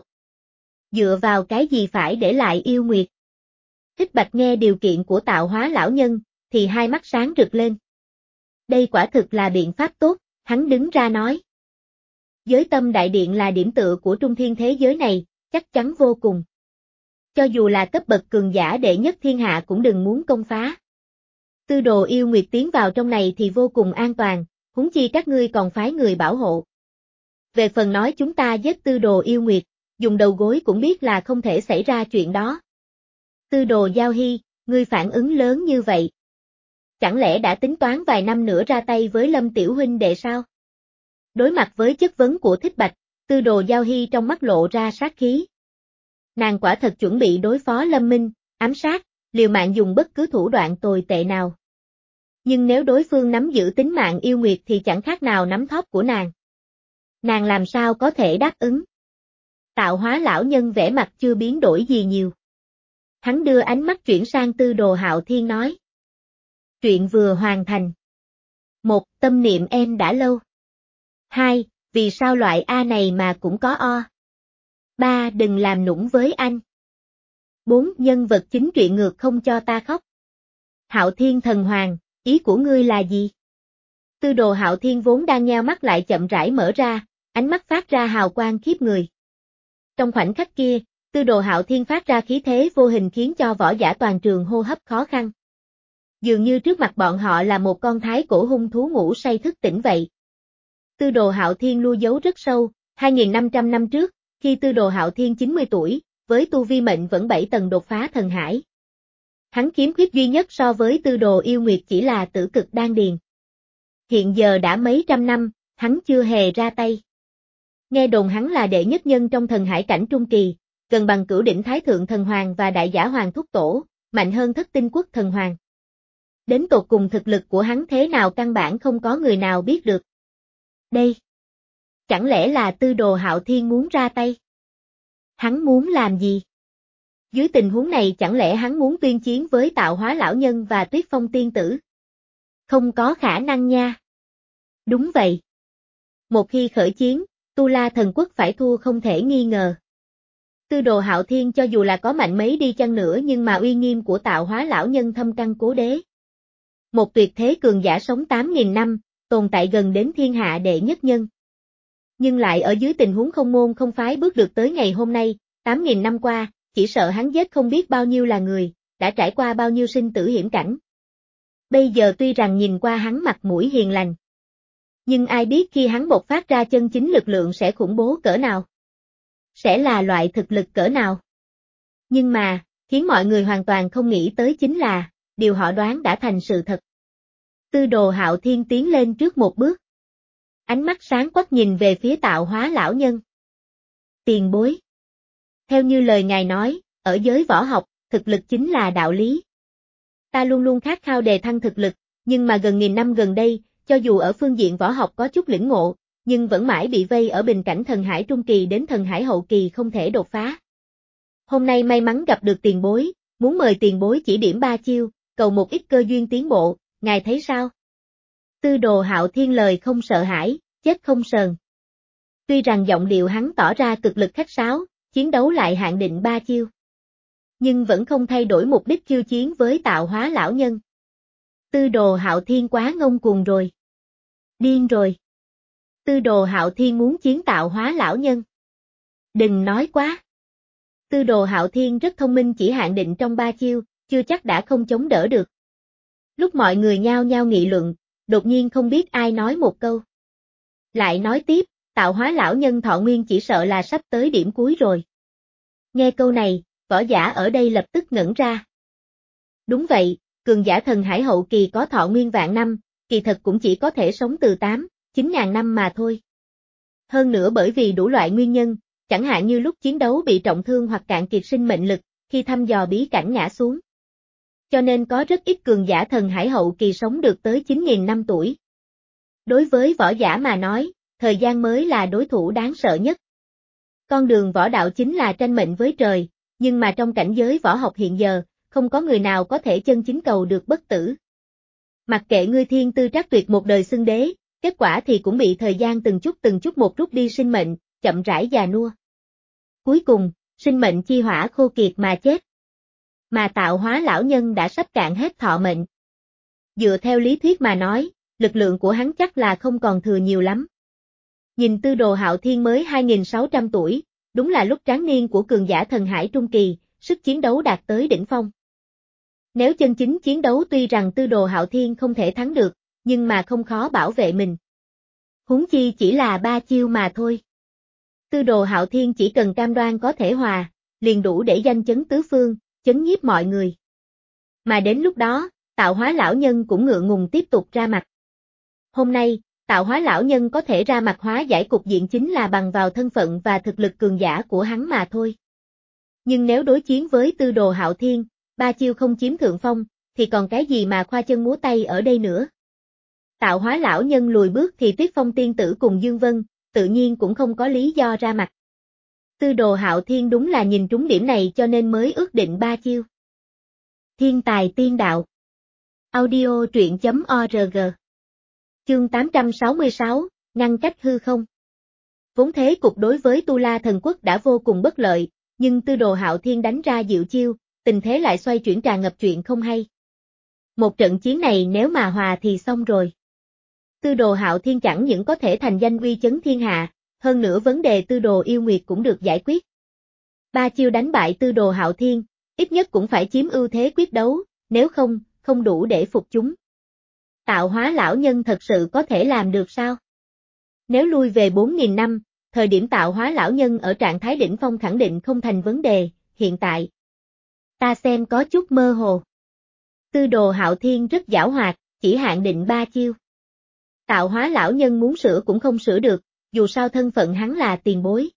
Dựa vào cái gì phải để lại Yêu Nguyệt? Thích Bạch nghe điều kiện của Tạo Hóa lão nhân, thì hai mắt sáng rực lên. Đây quả thực là biện pháp tốt, hắn đứng ra nói. Giới tâm đại điện là điểm tựa của trung thiên thế giới này, chắc chắn vô cùng. Cho dù là cấp bậc cường giả đệ nhất thiên hạ cũng đừng muốn công phá. Tư Đồ Yêu Nguyệt tiến vào trong này thì vô cùng an toàn, huống chi các ngươi còn phái người bảo hộ. Về phần nói chúng ta giết Tư Đồ Yêu Nguyệt, dùng đầu gối cũng biết là không thể xảy ra chuyện đó. Tư Đồ Giao Hy, ngươi phản ứng lớn như vậy. Chẳng lẽ đã tính toán vài năm nữa ra tay với Lâm tiểu huynh đệ sao? Đối mặt với chất vấn của Thích Bạch, Tư Đồ Giao Hy trong mắt lộ ra sát khí. Nàng quả thật chuẩn bị đối phó Lâm Minh, ám sát, liều mạng dùng bất cứ thủ đoạn tồi tệ nào. Nhưng nếu đối phương nắm giữ tính mạng Yêu Nguyệt thì chẳng khác nào nắm thóp của nàng. Nàng làm sao có thể đáp ứng? Tạo Hóa lão nhân vẻ mặt chưa biến đổi gì nhiều. Hắn đưa ánh mắt chuyển sang Tư Đồ Hạo Thiên nói. Chuyện vừa hoàn thành. Một, tâm niệm em đã lâu. Hai, vì sao loại A này mà cũng có O. Ba, đừng làm nũng với anh. Bốn, nhân vật chính truyện ngược không cho ta khóc. Hạo Thiên thần hoàng, ý của ngươi là gì? Tư Đồ Hạo Thiên vốn đang nheo mắt lại chậm rãi mở ra, ánh mắt phát ra hào quang khiếp người. Trong khoảnh khắc kia, Tư Đồ Hạo Thiên phát ra khí thế vô hình khiến cho võ giả toàn trường hô hấp khó khăn. Dường như trước mặt bọn họ là một con thái cổ hung thú ngủ say thức tỉnh vậy. Tư Đồ Hạo Thiên lưu giấu rất sâu, hai nghìn năm trăm năm trước, khi Tư Đồ Hạo Thiên chín mươi tuổi, với tu vi mệnh vẫn bảy tầng đột phá thần hải. Hắn kiếm khuyết duy nhất so với Tư Đồ Yêu Nguyệt chỉ là tử cực đan điền. Hiện giờ đã mấy trăm năm, hắn chưa hề ra tay. Nghe đồn hắn là đệ nhất nhân trong thần hải cảnh trung kỳ, gần bằng cửu đỉnh thái thượng thần hoàng và đại giả hoàng thúc tổ, mạnh hơn thất tinh quốc thần hoàng. Đến tột cùng thực lực của hắn thế nào căn bản không có người nào biết được. Đây, chẳng lẽ là Tư Đồ Hạo Thiên muốn ra tay? Hắn muốn làm gì? Dưới tình huống này chẳng lẽ hắn muốn tuyên chiến với Tạo Hóa lão nhân và Tuyết Phong tiên tử? Không có khả năng nha. Đúng vậy. Một khi khởi chiến, Tu La thần quốc phải thua không thể nghi ngờ. Tư Đồ Hạo Thiên cho dù là có mạnh mấy đi chăng nữa nhưng mà uy nghiêm của Tạo Hóa lão nhân thâm căn cố đế. Một tuyệt thế cường giả sống tám nghìn năm, tồn tại gần đến thiên hạ đệ nhất nhân. Nhưng lại ở dưới tình huống không môn không phái bước được tới ngày hôm nay, tám nghìn năm qua, chỉ sợ hắn giết không biết bao nhiêu là người, đã trải qua bao nhiêu sinh tử hiểm cảnh. Bây giờ tuy rằng nhìn qua hắn mặt mũi hiền lành, nhưng ai biết khi hắn bộc phát ra chân chính lực lượng sẽ khủng bố cỡ nào? Sẽ là loại thực lực cỡ nào? Nhưng mà, khiến mọi người hoàn toàn không nghĩ tới chính là, điều họ đoán đã thành sự thật. Tư Đồ Hạo Thiên tiến lên trước một bước. Ánh mắt sáng quắc nhìn về phía Tạo Hóa lão nhân. Tiền bối. Theo như lời ngài nói, ở giới võ học, thực lực chính là đạo lý. Ta luôn luôn khát khao đề thăng thực lực, nhưng mà gần nghìn năm gần đây, cho dù ở phương diện võ học có chút lĩnh ngộ, nhưng vẫn mãi bị vây ở bình cảnh thần hải trung kỳ đến thần hải hậu kỳ không thể đột phá. Hôm nay may mắn gặp được tiền bối, muốn mời tiền bối chỉ điểm ba chiêu, cầu một ít cơ duyên tiến bộ, ngài thấy sao? Tư Đồ Hạo Thiên lời không sợ hãi, chết không sờn. Tuy rằng giọng điệu hắn tỏ ra cực lực khách sáo, chiến đấu lại hạn định ba chiêu. Nhưng vẫn không thay đổi mục đích khiêu chiến với Tạo Hóa lão nhân. Tư Đồ Hạo Thiên quá ngông cuồng rồi. Điên rồi. Tư Đồ Hạo Thiên muốn chiến Tạo Hóa lão nhân. Đừng nói quá. Tư Đồ Hạo Thiên rất thông minh chỉ hạn định trong ba chiêu, chưa chắc đã không chống đỡ được. Lúc mọi người nhao nhao nghị luận, đột nhiên không biết ai nói một câu. Lại nói tiếp, Tạo Hóa lão nhân thọ nguyên chỉ sợ là sắp tới điểm cuối rồi. Nghe câu này, võ giả ở đây lập tức ngẩn ra. Đúng vậy, cường giả thần hải hậu kỳ có thọ nguyên vạn năm, kỳ thật cũng chỉ có thể sống từ tám, chín ngàn năm mà thôi. Hơn nữa bởi vì đủ loại nguyên nhân, chẳng hạn như lúc chiến đấu bị trọng thương hoặc cạn kiệt sinh mệnh lực, khi thăm dò bí cảnh ngã xuống. Cho nên có rất ít cường giả thần hải hậu kỳ sống được tới chín nghìn năm tuổi. Đối với võ giả mà nói, thời gian mới là đối thủ đáng sợ nhất. Con đường võ đạo chính là tranh mệnh với trời, nhưng mà trong cảnh giới võ học hiện giờ, không có người nào có thể chân chính cầu được bất tử. Mặc kệ ngươi thiên tư trắc tuyệt một đời xưng đế, kết quả thì cũng bị thời gian từng chút từng chút một rút đi sinh mệnh, chậm rãi già nua. Cuối cùng, sinh mệnh chi hỏa khô kiệt mà chết. Mà Tạo Hóa lão nhân đã sắp cạn hết thọ mệnh. Dựa theo lý thuyết mà nói, lực lượng của hắn chắc là không còn thừa nhiều lắm. Nhìn Tư Đồ Hạo Thiên mới hai nghìn sáu trăm tuổi, đúng là lúc tráng niên của cường giả thần hải trung kỳ, sức chiến đấu đạt tới đỉnh phong. Nếu chân chính chiến đấu tuy rằng Tư Đồ Hạo Thiên không thể thắng được, nhưng mà không khó bảo vệ mình. Huống chi chỉ là ba chiêu mà thôi. Tư Đồ Hạo Thiên chỉ cần cam đoan có thể hòa, liền đủ để danh chấn tứ phương, chấn nhiếp mọi người. Mà đến lúc đó, Tạo Hóa lão nhân cũng ngượng ngùng tiếp tục ra mặt. Hôm nay, Tạo Hóa lão nhân có thể ra mặt hóa giải cục diện chính là bằng vào thân phận và thực lực cường giả của hắn mà thôi. Nhưng nếu đối chiến với Tư Đồ Hạo Thiên, ba chiêu không chiếm thượng phong, thì còn cái gì mà khoa chân múa tay ở đây nữa. Tạo Hóa lão nhân lùi bước thì Tuyết Phong tiên tử cùng Dương Vân, tự nhiên cũng không có lý do ra mặt. Tư Đồ Hạo Thiên đúng là nhìn trúng điểm này cho nên mới ước định ba chiêu. Thiên tài tiên đạo. Audio truyện chấm org. Chương tám trăm sáu mươi sáu, ngăn cách hư không. Vốn thế cục đối với Tu La thần quốc đã vô cùng bất lợi, nhưng Tư Đồ Hạo Thiên đánh ra diệu chiêu, tình thế lại xoay chuyển tràn ngập chuyện không hay. Một trận chiến này nếu mà hòa thì xong rồi. Tư Đồ Hạo Thiên chẳng những có thể thành danh uy chấn thiên hạ, hơn nữa vấn đề Tư Đồ Yêu Nguyệt cũng được giải quyết. Ba chiêu đánh bại Tư Đồ Hạo Thiên, ít nhất cũng phải chiếm ưu thế quyết đấu, nếu không, không đủ để phục chúng. Tạo hóa lão nhân thật sự có thể làm được sao? Nếu lui về bốn nghìn năm, thời điểm tạo hóa lão nhân ở trạng thái đỉnh phong khẳng định không thành vấn đề, hiện tại. Ta xem có chút mơ hồ. Tư Đồ Hạo Thiên rất giảo hoạt, chỉ hạn định ba chiêu. Tạo hóa lão nhân muốn sửa cũng không sửa được, dù sao thân phận hắn là tiền bối.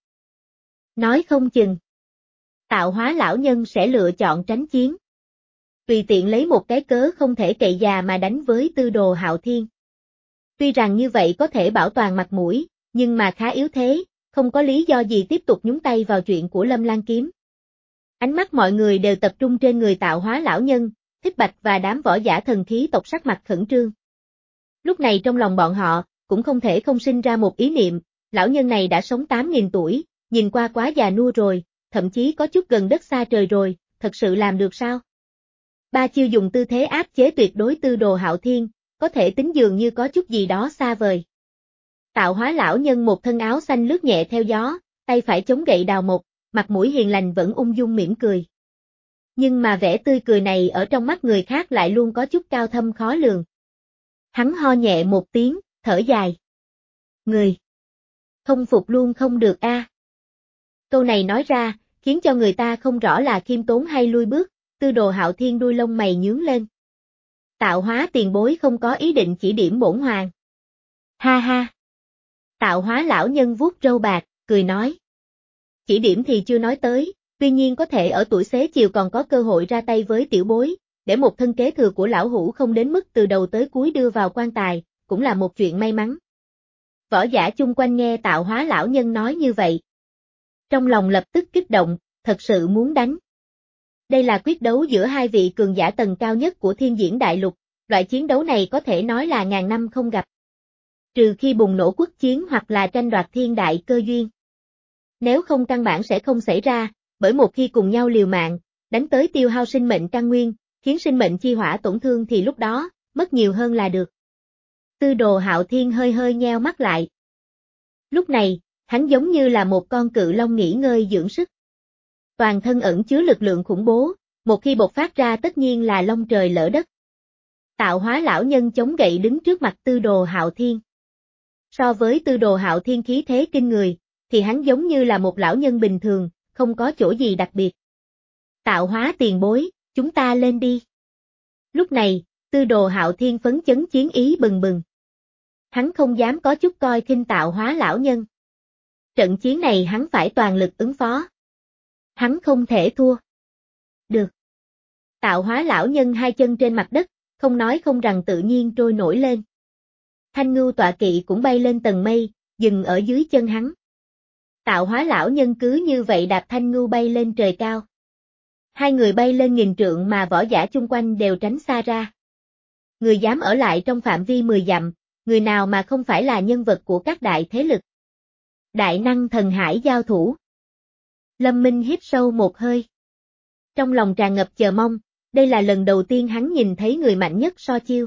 Nói không chừng. Tạo hóa lão nhân sẽ lựa chọn tránh chiến. Tùy tiện lấy một cái cớ không thể cậy già mà đánh với Tư Đồ Hạo Thiên. Tuy rằng như vậy có thể bảo toàn mặt mũi, nhưng mà khá yếu thế, không có lý do gì tiếp tục nhúng tay vào chuyện của Lâm Lan Kiếm. Ánh mắt mọi người đều tập trung trên người tạo hóa lão nhân, Thích Bạch và đám võ giả thần khí tộc sắc mặt khẩn trương. Lúc này trong lòng bọn họ, cũng không thể không sinh ra một ý niệm, lão nhân này đã sống tám nghìn tuổi, nhìn qua quá già nua rồi, thậm chí có chút gần đất xa trời rồi, thật sự làm được sao? Ba chiêu dùng tư thế áp chế tuyệt đối Tư Đồ Hạo Thiên, có thể tính dường như có chút gì đó xa vời. Tạo hóa lão nhân một thân áo xanh lướt nhẹ theo gió, tay phải chống gậy đào mộc, mặt mũi hiền lành vẫn ung dung mỉm cười. Nhưng mà vẻ tươi cười này ở trong mắt người khác lại luôn có chút cao thâm khó lường. Hắn ho nhẹ một tiếng, thở dài. Người không phục luôn không được a. À. Câu này nói ra, khiến cho người ta không rõ là khiêm tốn hay lui bước, Tư Đồ Hạo Thiên đuôi lông mày nhướng lên. Tạo hóa tiền bối không có ý định chỉ điểm bổn hoàng. Ha ha. Tạo hóa lão nhân vuốt râu bạc, cười nói. Chỉ điểm thì chưa nói tới, tuy nhiên có thể ở tuổi xế chiều còn có cơ hội ra tay với tiểu bối, để một thân kế thừa của lão hủ không đến mức từ đầu tới cuối đưa vào quan tài, cũng là một chuyện may mắn. Võ giả chung quanh nghe tạo hóa lão nhân nói như vậy. Trong lòng lập tức kích động, thật sự muốn đánh. Đây là quyết đấu giữa hai vị cường giả tầng cao nhất của Thiên Diễn Đại Lục, loại chiến đấu này có thể nói là ngàn năm không gặp. Trừ khi bùng nổ quốc chiến hoặc là tranh đoạt thiên đại cơ duyên. Nếu không căn bản sẽ không xảy ra, bởi một khi cùng nhau liều mạng, đánh tới tiêu hao sinh mệnh căn nguyên, khiến sinh mệnh chi hỏa tổn thương thì lúc đó, mất nhiều hơn là được. Tư Đồ Hạo Thiên hơi hơi nheo mắt lại. Lúc này, hắn giống như là một con cự long nghỉ ngơi dưỡng sức. Toàn thân ẩn chứa lực lượng khủng bố, một khi bộc phát ra tất nhiên là long trời lỡ đất. Tạo hóa lão nhân chống gậy đứng trước mặt Tư Đồ Hạo Thiên. So với Tư Đồ Hạo Thiên khí thế kinh người, thì hắn giống như là một lão nhân bình thường, không có chỗ gì đặc biệt. Tạo hóa tiền bối, chúng ta lên đi. Lúc này, Tư Đồ Hạo Thiên phấn chấn chiến ý bừng bừng. Hắn không dám có chút coi khinh tạo hóa lão nhân. Trận chiến này hắn phải toàn lực ứng phó. Hắn không thể thua. Được. Tạo hóa lão nhân hai chân trên mặt đất, không nói không rằng tự nhiên trôi nổi lên. Thanh ngưu tọa kỵ cũng bay lên tầng mây, dừng ở dưới chân hắn. Tạo hóa lão nhân cứ như vậy đạp thanh ngưu bay lên trời cao. Hai người bay lên nghìn trượng mà võ giả chung quanh đều tránh xa ra. Người dám ở lại trong phạm vi mười dặm, người nào mà không phải là nhân vật của các đại thế lực. Đại năng thần hải giao thủ. Lâm Minh hít sâu một hơi. Trong lòng tràn ngập chờ mong, đây là lần đầu tiên hắn nhìn thấy người mạnh nhất so chiêu.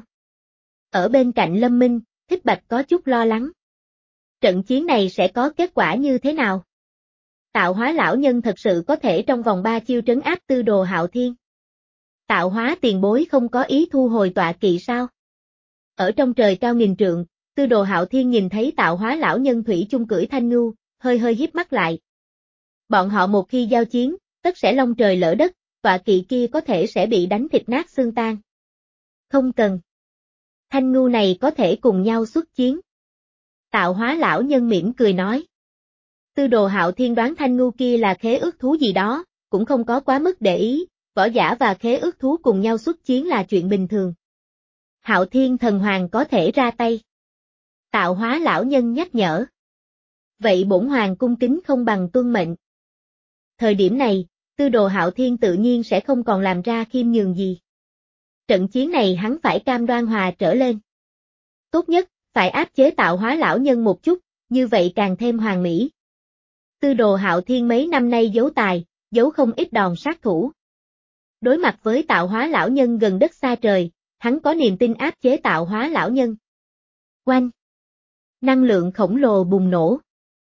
Ở bên cạnh Lâm Minh, Thích Bạch có chút lo lắng. Trận chiến này sẽ có kết quả như thế nào? Tạo hóa lão nhân thật sự có thể trong vòng ba chiêu trấn áp Tư Đồ Hạo Thiên. Tạo hóa tiền bối không có ý thu hồi tọa kỵ sao? Ở trong trời cao nghìn trượng, Tư Đồ Hạo Thiên nhìn thấy tạo hóa lão nhân thủy chung cưỡi thanh ngưu, hơi hơi híp mắt lại. Bọn họ một khi giao chiến, tất sẽ long trời lỡ đất, tọa kỵ kia có thể sẽ bị đánh thịt nát xương tan. Không cần. Thanh ngưu này có thể cùng nhau xuất chiến. Tạo hóa lão nhân mỉm cười nói. Tư Đồ Hạo Thiên đoán thanh ngưu kia là khế ước thú gì đó, cũng không có quá mức để ý, võ giả và khế ước thú cùng nhau xuất chiến là chuyện bình thường. Hạo Thiên thần hoàng có thể ra tay. Tạo hóa lão nhân nhắc nhở. Vậy bổn hoàng cung kính không bằng tuân mệnh. Thời điểm này, Tư Đồ Hạo Thiên tự nhiên sẽ không còn làm ra khiêm nhường gì. Trận chiến này hắn phải cam đoan hòa trở lên. Tốt nhất, phải áp chế tạo hóa lão nhân một chút, như vậy càng thêm hoàn mỹ. Tư Đồ Hạo Thiên mấy năm nay giấu tài, giấu không ít đòn sát thủ. Đối mặt với tạo hóa lão nhân gần đất xa trời, hắn có niềm tin áp chế tạo hóa lão nhân. Oanh! Năng lượng khổng lồ bùng nổ.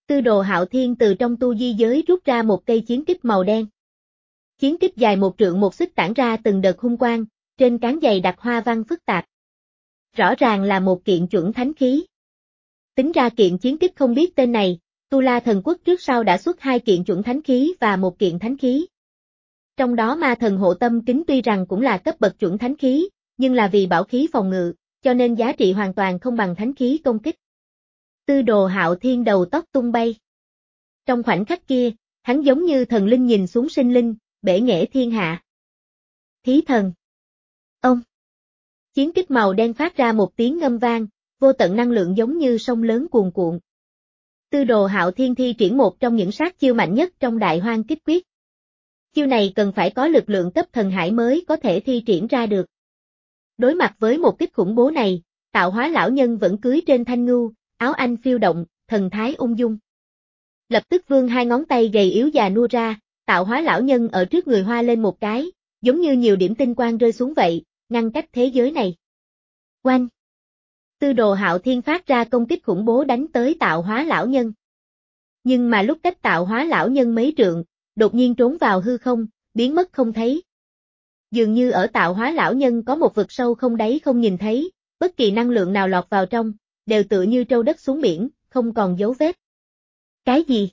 Tư Đồ Hạo Thiên từ trong tu di giới rút ra một cây chiến kích màu đen. Chiến kích dài một trượng một xích tản ra từng đợt hung quang, trên cán giày đặt hoa văn phức tạp. Rõ ràng là một kiện chuẩn thánh khí. Tính ra kiện chiến kích không biết tên này, Tu La Thần Quốc trước sau đã xuất hai kiện chuẩn thánh khí và một kiện thánh khí. Trong đó ma thần hộ tâm kính tuy rằng cũng là cấp bậc chuẩn thánh khí, nhưng là vì bảo khí phòng ngự, cho nên giá trị hoàn toàn không bằng thánh khí công kích. Tư Đồ Hạo Thiên đầu tóc tung bay. Trong khoảnh khắc kia, hắn giống như thần linh nhìn xuống sinh linh, bể nghệ thiên hạ. Thí thần. Ông. Chiến kích màu đen phát ra một tiếng ngâm vang, vô tận năng lượng giống như sông lớn cuồn cuộn. Tư Đồ Hạo Thiên thi triển một trong những sát chiêu mạnh nhất trong Đại Hoang Kích Quyết. Chiêu này cần phải có lực lượng cấp thần hải mới có thể thi triển ra được. Đối mặt với một kích khủng bố này, Tạo Hóa lão nhân vẫn cưới trên thanh ngưu, áo anh phiêu động, thần thái ung dung. Lập tức vươn hai ngón tay gầy yếu già nua ra, Tạo Hóa lão nhân ở trước người hoa lên một cái, giống như nhiều điểm tinh quang rơi xuống vậy, ngăn cách thế giới này. Oanh! Tư Đồ Hạo Thiên phát ra công kích khủng bố đánh tới Tạo Hóa lão nhân. Nhưng mà lúc cách Tạo Hóa lão nhân mấy trượng, đột nhiên trốn vào hư không, biến mất không thấy. Dường như ở Tạo Hóa lão nhân có một vực sâu không đáy không nhìn thấy, bất kỳ năng lượng nào lọt vào trong, đều tựa như trâu đất xuống biển, không còn dấu vết. Cái gì?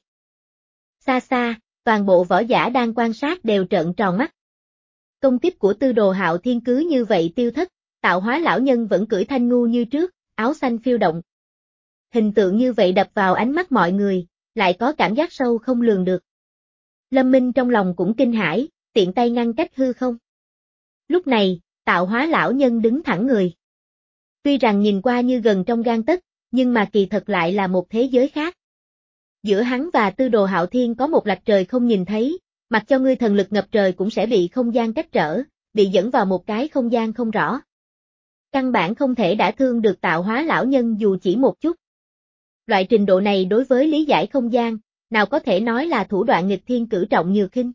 Xa xa, toàn bộ võ giả đang quan sát đều trợn tròn mắt. Công kích của Tư Đồ Hạo Thiên cứ như vậy tiêu thất, Tạo Hóa lão nhân vẫn cưỡi thanh ngu như trước, áo xanh phiêu động. Hình tượng như vậy đập vào ánh mắt mọi người, lại có cảm giác sâu không lường được. Lâm Minh trong lòng cũng kinh hãi, tiện tay ngăn cách hư không. Lúc này, Tạo Hóa lão nhân đứng thẳng người. Tuy rằng nhìn qua như gần trong gang tấc, nhưng mà kỳ thật lại là một thế giới khác. Giữa hắn và Tư Đồ Hạo Thiên có một lạch trời không nhìn thấy, mặc cho ngươi thần lực ngập trời cũng sẽ bị không gian cách trở, bị dẫn vào một cái không gian không rõ. Căn bản không thể đả thương được Tạo Hóa lão nhân dù chỉ một chút. Loại trình độ này đối với lý giải không gian, nào có thể nói là thủ đoạn nghịch thiên cử trọng nhược khinh.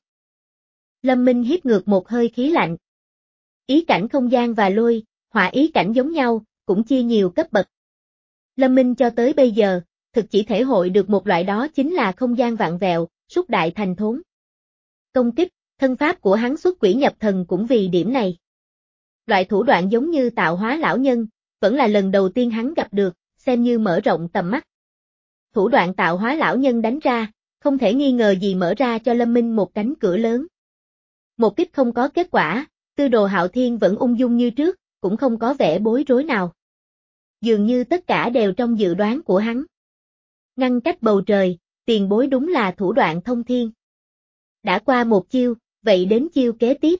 Lâm Minh hít ngược một hơi khí lạnh. Ý cảnh không gian và lôi, hỏa ý cảnh giống nhau, cũng chia nhiều cấp bậc. Lâm Minh cho tới bây giờ, thực chỉ thể hội được một loại đó chính là không gian vạn vẹo, xúc đại thành thốn. Công kích, thân pháp của hắn xuất quỷ nhập thần cũng vì điểm này. Loại thủ đoạn giống như Tạo Hóa lão nhân, vẫn là lần đầu tiên hắn gặp được, xem như mở rộng tầm mắt. Thủ đoạn Tạo Hóa lão nhân đánh ra, không thể nghi ngờ gì mở ra cho Lâm Minh một cánh cửa lớn. Một kích không có kết quả, Tư Đồ Hạo Thiên vẫn ung dung như trước, cũng không có vẻ bối rối nào. Dường như tất cả đều trong dự đoán của hắn. Ngăn cách bầu trời, tiền bối đúng là thủ đoạn thông thiên. Đã qua một chiêu, vậy đến chiêu kế tiếp.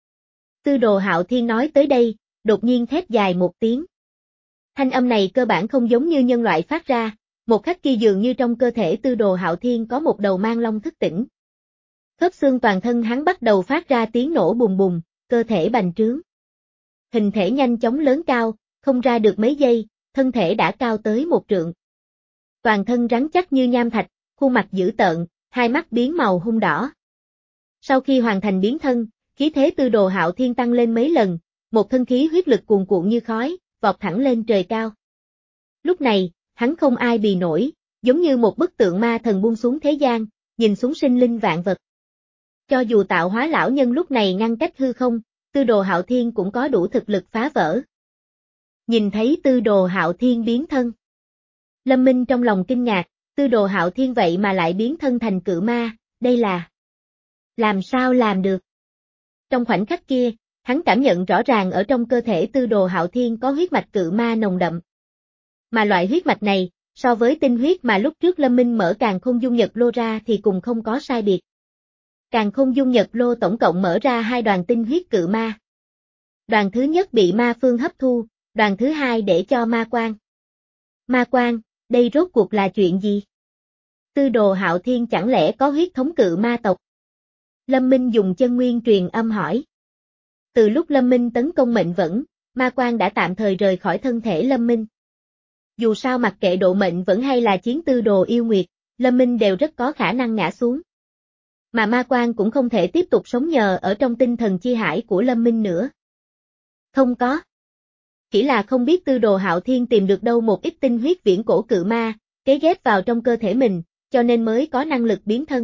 Tư Đồ Hạo Thiên nói tới đây, đột nhiên thét dài một tiếng. Thanh âm này cơ bản không giống như nhân loại phát ra, một khắc kia dường như trong cơ thể Tư Đồ Hạo Thiên có một đầu mang long thức tỉnh. Khớp xương toàn thân hắn bắt đầu phát ra tiếng nổ bùng bùng, cơ thể bành trướng. Hình thể nhanh chóng lớn cao, không ra được mấy giây, thân thể đã cao tới một trượng. Toàn thân rắn chắc như nham thạch, khuôn mặt dữ tợn, hai mắt biến màu hung đỏ. Sau khi hoàn thành biến thân, khí thế Tư Đồ Hạo Thiên tăng lên mấy lần, một thân khí huyết lực cuồn cuộn như khói, vọt thẳng lên trời cao. Lúc này, hắn không ai bì nổi, giống như một bức tượng ma thần buông xuống thế gian, nhìn xuống sinh linh vạn vật. Cho dù Tạo Hóa lão nhân lúc này ngăn cách hư không, Tư Đồ Hạo Thiên cũng có đủ thực lực phá vỡ. Nhìn thấy Tư Đồ Hạo Thiên biến thân. Lâm Minh trong lòng kinh ngạc, Tư Đồ Hạo Thiên vậy mà lại biến thân thành cự ma, đây là... Làm sao làm được? Trong khoảnh khắc kia, hắn cảm nhận rõ ràng ở trong cơ thể Tư Đồ Hạo Thiên có huyết mạch cự ma nồng đậm. Mà loại huyết mạch này, so với tinh huyết mà lúc trước Lâm Minh mở Càn Khôn Dung Nhật Lô ra thì cùng không có sai biệt. Càn Khôn Dung Nhật Lô tổng cộng mở ra hai đoàn tinh huyết cự ma. Đoàn thứ nhất bị ma phương hấp thu, đoàn thứ hai để cho ma quan. Ma quan, đây rốt cuộc là chuyện gì? Tư Đồ Hạo Thiên chẳng lẽ có huyết thống cự ma tộc? Lâm Minh dùng chân nguyên truyền âm hỏi. Từ lúc Lâm Minh tấn công mệnh vẫn, ma quan đã tạm thời rời khỏi thân thể Lâm Minh. Dù sao mặc kệ độ mệnh vẫn hay là chiến Tư Đồ yêu nguyệt, Lâm Minh đều rất có khả năng ngã xuống. Mà ma quan cũng không thể tiếp tục sống nhờ ở trong tinh thần chi hải của Lâm Minh nữa. Không có. Chỉ là không biết Tư Đồ Hạo Thiên tìm được đâu một ít tinh huyết viễn cổ cự ma, kế ghép vào trong cơ thể mình, cho nên mới có năng lực biến thân.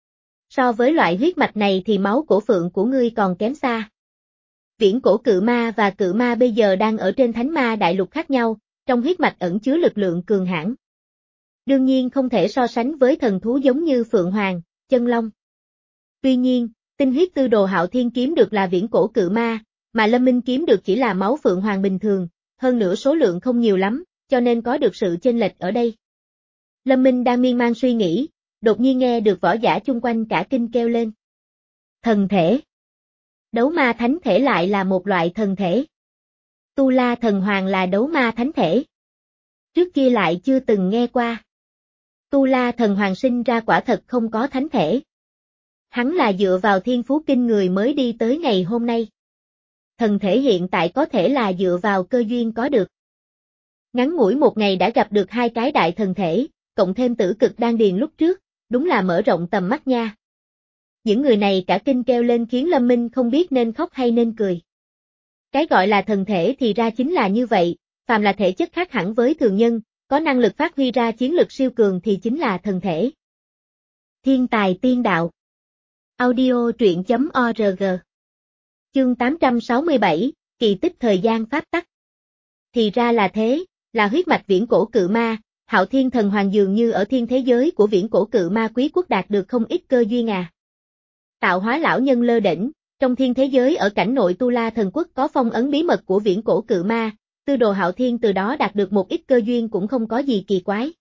So với loại huyết mạch này thì máu cổ phượng của ngươi còn kém xa. Viễn cổ cự ma và cự ma bây giờ đang ở trên thánh ma đại lục khác nhau, trong huyết mạch ẩn chứa lực lượng cường hãn. Đương nhiên không thể so sánh với thần thú giống như Phượng Hoàng, Chân Long. Tuy nhiên, tinh huyết tư đồ Hạo Thiên kiếm được là viễn cổ cự ma, mà Lâm Minh kiếm được chỉ là máu Phượng Hoàng bình thường, hơn nữa số lượng không nhiều lắm, cho nên có được sự chênh lệch ở đây. Lâm Minh đang miên man suy nghĩ, đột nhiên nghe được võ giả chung quanh cả kinh kêu lên. Thần thể. Đấu ma thánh thể lại là một loại thần thể. Tu La thần hoàng là đấu ma thánh thể. Trước kia lại chưa từng nghe qua. Tu La thần hoàng sinh ra quả thật không có thánh thể. Hắn là dựa vào thiên phú kinh người mới đi tới ngày hôm nay. Thần thể hiện tại có thể là dựa vào cơ duyên có được. Ngắn ngủi một ngày đã gặp được hai cái đại thần thể, cộng thêm tử cực đan điền lúc trước, đúng là mở rộng tầm mắt nha. Những người này cả kinh kêu lên khiến Lâm Minh không biết nên khóc hay nên cười. Cái gọi là thần thể thì ra chính là như vậy, phàm là thể chất khác hẳn với thường nhân, có năng lực phát huy ra chiến lực siêu cường thì chính là thần thể. Thiên tài tiên đạo. Audio truyện chấm org. Chương tám trăm sáu mươi bảy, kỳ tích thời gian pháp tắc. Thì ra là thế, là huyết mạch viễn cổ cự ma, Hạo Thiên thần hoàng dường như ở thiên thế giới của viễn cổ cự ma quý quốc đạt được không ít cơ duyên à. Tạo hóa lão nhân lơ đễnh, trong thiên thế giới ở cảnh nội Tu La thần quốc có phong ấn bí mật của viễn cổ cự ma, tư đồ Hạo Thiên từ đó đạt được một ít cơ duyên cũng không có gì kỳ quái.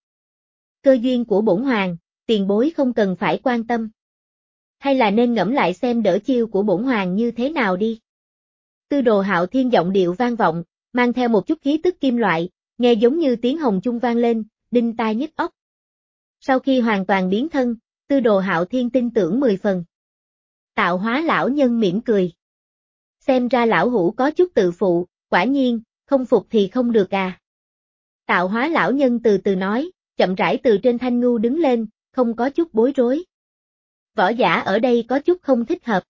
Cơ duyên của bổn hoàng, tiền bối không cần phải quan tâm. Hay là nên ngẫm lại xem đỡ chiêu của bổn hoàng như thế nào đi. Tư đồ Hạo Thiên giọng điệu vang vọng, mang theo một chút khí tức kim loại, nghe giống như tiếng hồng chung vang lên, đinh tai nhức óc. Sau khi hoàn toàn biến thân, tư đồ Hạo Thiên tin tưởng mười phần. Tạo hóa lão nhân mỉm cười. Xem ra lão hủ có chút tự phụ, quả nhiên, không phục thì không được à. Tạo hóa lão nhân từ từ nói, chậm rãi từ trên thanh ngưu đứng lên, không có chút bối rối. Võ giả ở đây có chút không thích hợp.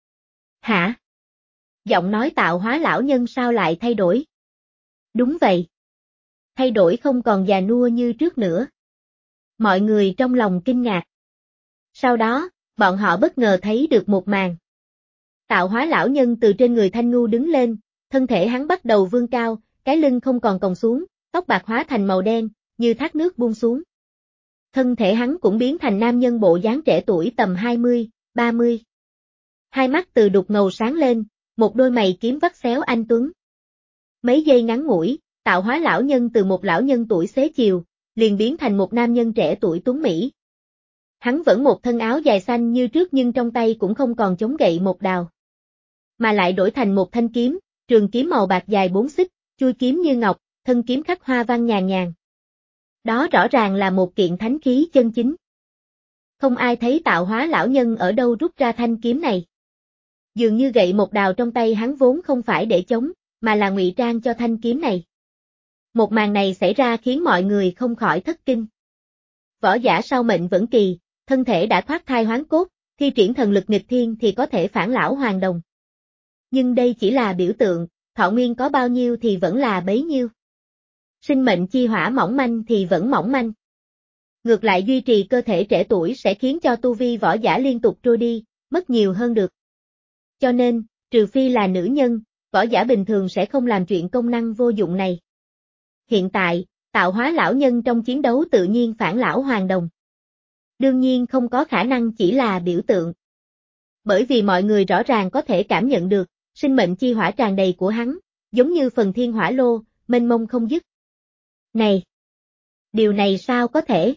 Hả? Giọng nói tạo hóa lão nhân sao lại thay đổi? Đúng vậy. Thay đổi không còn già nua như trước nữa. Mọi người trong lòng kinh ngạc. Sau đó, bọn họ bất ngờ thấy được một màn. Tạo hóa lão nhân từ trên người thanh ngu đứng lên, thân thể hắn bắt đầu vươn cao, cái lưng không còn còng xuống, tóc bạc hóa thành màu đen, như thác nước buông xuống. Thân thể hắn cũng biến thành nam nhân bộ dáng trẻ tuổi tầm hai mươi, ba mươi. Hai mắt từ đục ngầu sáng lên, một đôi mày kiếm vắt xéo anh tuấn. Mấy giây ngắn ngủi, tạo hóa lão nhân từ một lão nhân tuổi xế chiều, liền biến thành một nam nhân trẻ tuổi tuấn mỹ. Hắn vẫn một thân áo dài xanh như trước nhưng trong tay cũng không còn chống gậy một đào. Mà lại đổi thành một thanh kiếm, trường kiếm màu bạc dài bốn xích, chui kiếm như ngọc, thân kiếm khắc hoa văn nhàn nhàn. Đó rõ ràng là một kiện thánh khí chân chính. Không ai thấy tạo hóa lão nhân ở đâu rút ra thanh kiếm này. Dường như gậy một đào trong tay hắn vốn không phải để chống, mà là ngụy trang cho thanh kiếm này. Một màn này xảy ra khiến mọi người không khỏi thất kinh. Võ giả sau mệnh vẫn kỳ, thân thể đã thoát thai hoán cốt, thi triển thần lực nghịch thiên thì có thể phản lão hoàn đồng. Nhưng đây chỉ là biểu tượng, thọ nguyên có bao nhiêu thì vẫn là bấy nhiêu. Sinh mệnh chi hỏa mỏng manh thì vẫn mỏng manh. Ngược lại duy trì cơ thể trẻ tuổi sẽ khiến cho tu vi võ giả liên tục trôi đi, mất nhiều hơn được. Cho nên, trừ phi là nữ nhân, võ giả bình thường sẽ không làm chuyện công năng vô dụng này. Hiện tại, tạo hóa lão nhân trong chiến đấu tự nhiên phản lão hoàn đồng. Đương nhiên không có khả năng chỉ là biểu tượng. Bởi vì mọi người rõ ràng có thể cảm nhận được, sinh mệnh chi hỏa tràn đầy của hắn, giống như phần thiên hỏa lô, mênh mông không dứt. Này! Điều này sao có thể?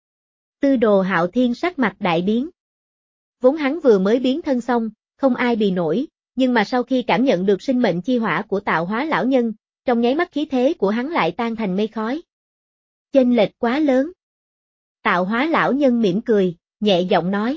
Tư đồ Hạo Thiên sắc mặt đại biến. Vốn hắn vừa mới biến thân xong, không ai bì nổi, nhưng mà sau khi cảm nhận được sinh mệnh chi hỏa của tạo hóa lão nhân, trong nháy mắt khí thế của hắn lại tan thành mây khói. Chênh lệch quá lớn. Tạo hóa lão nhân mỉm cười, nhẹ giọng nói.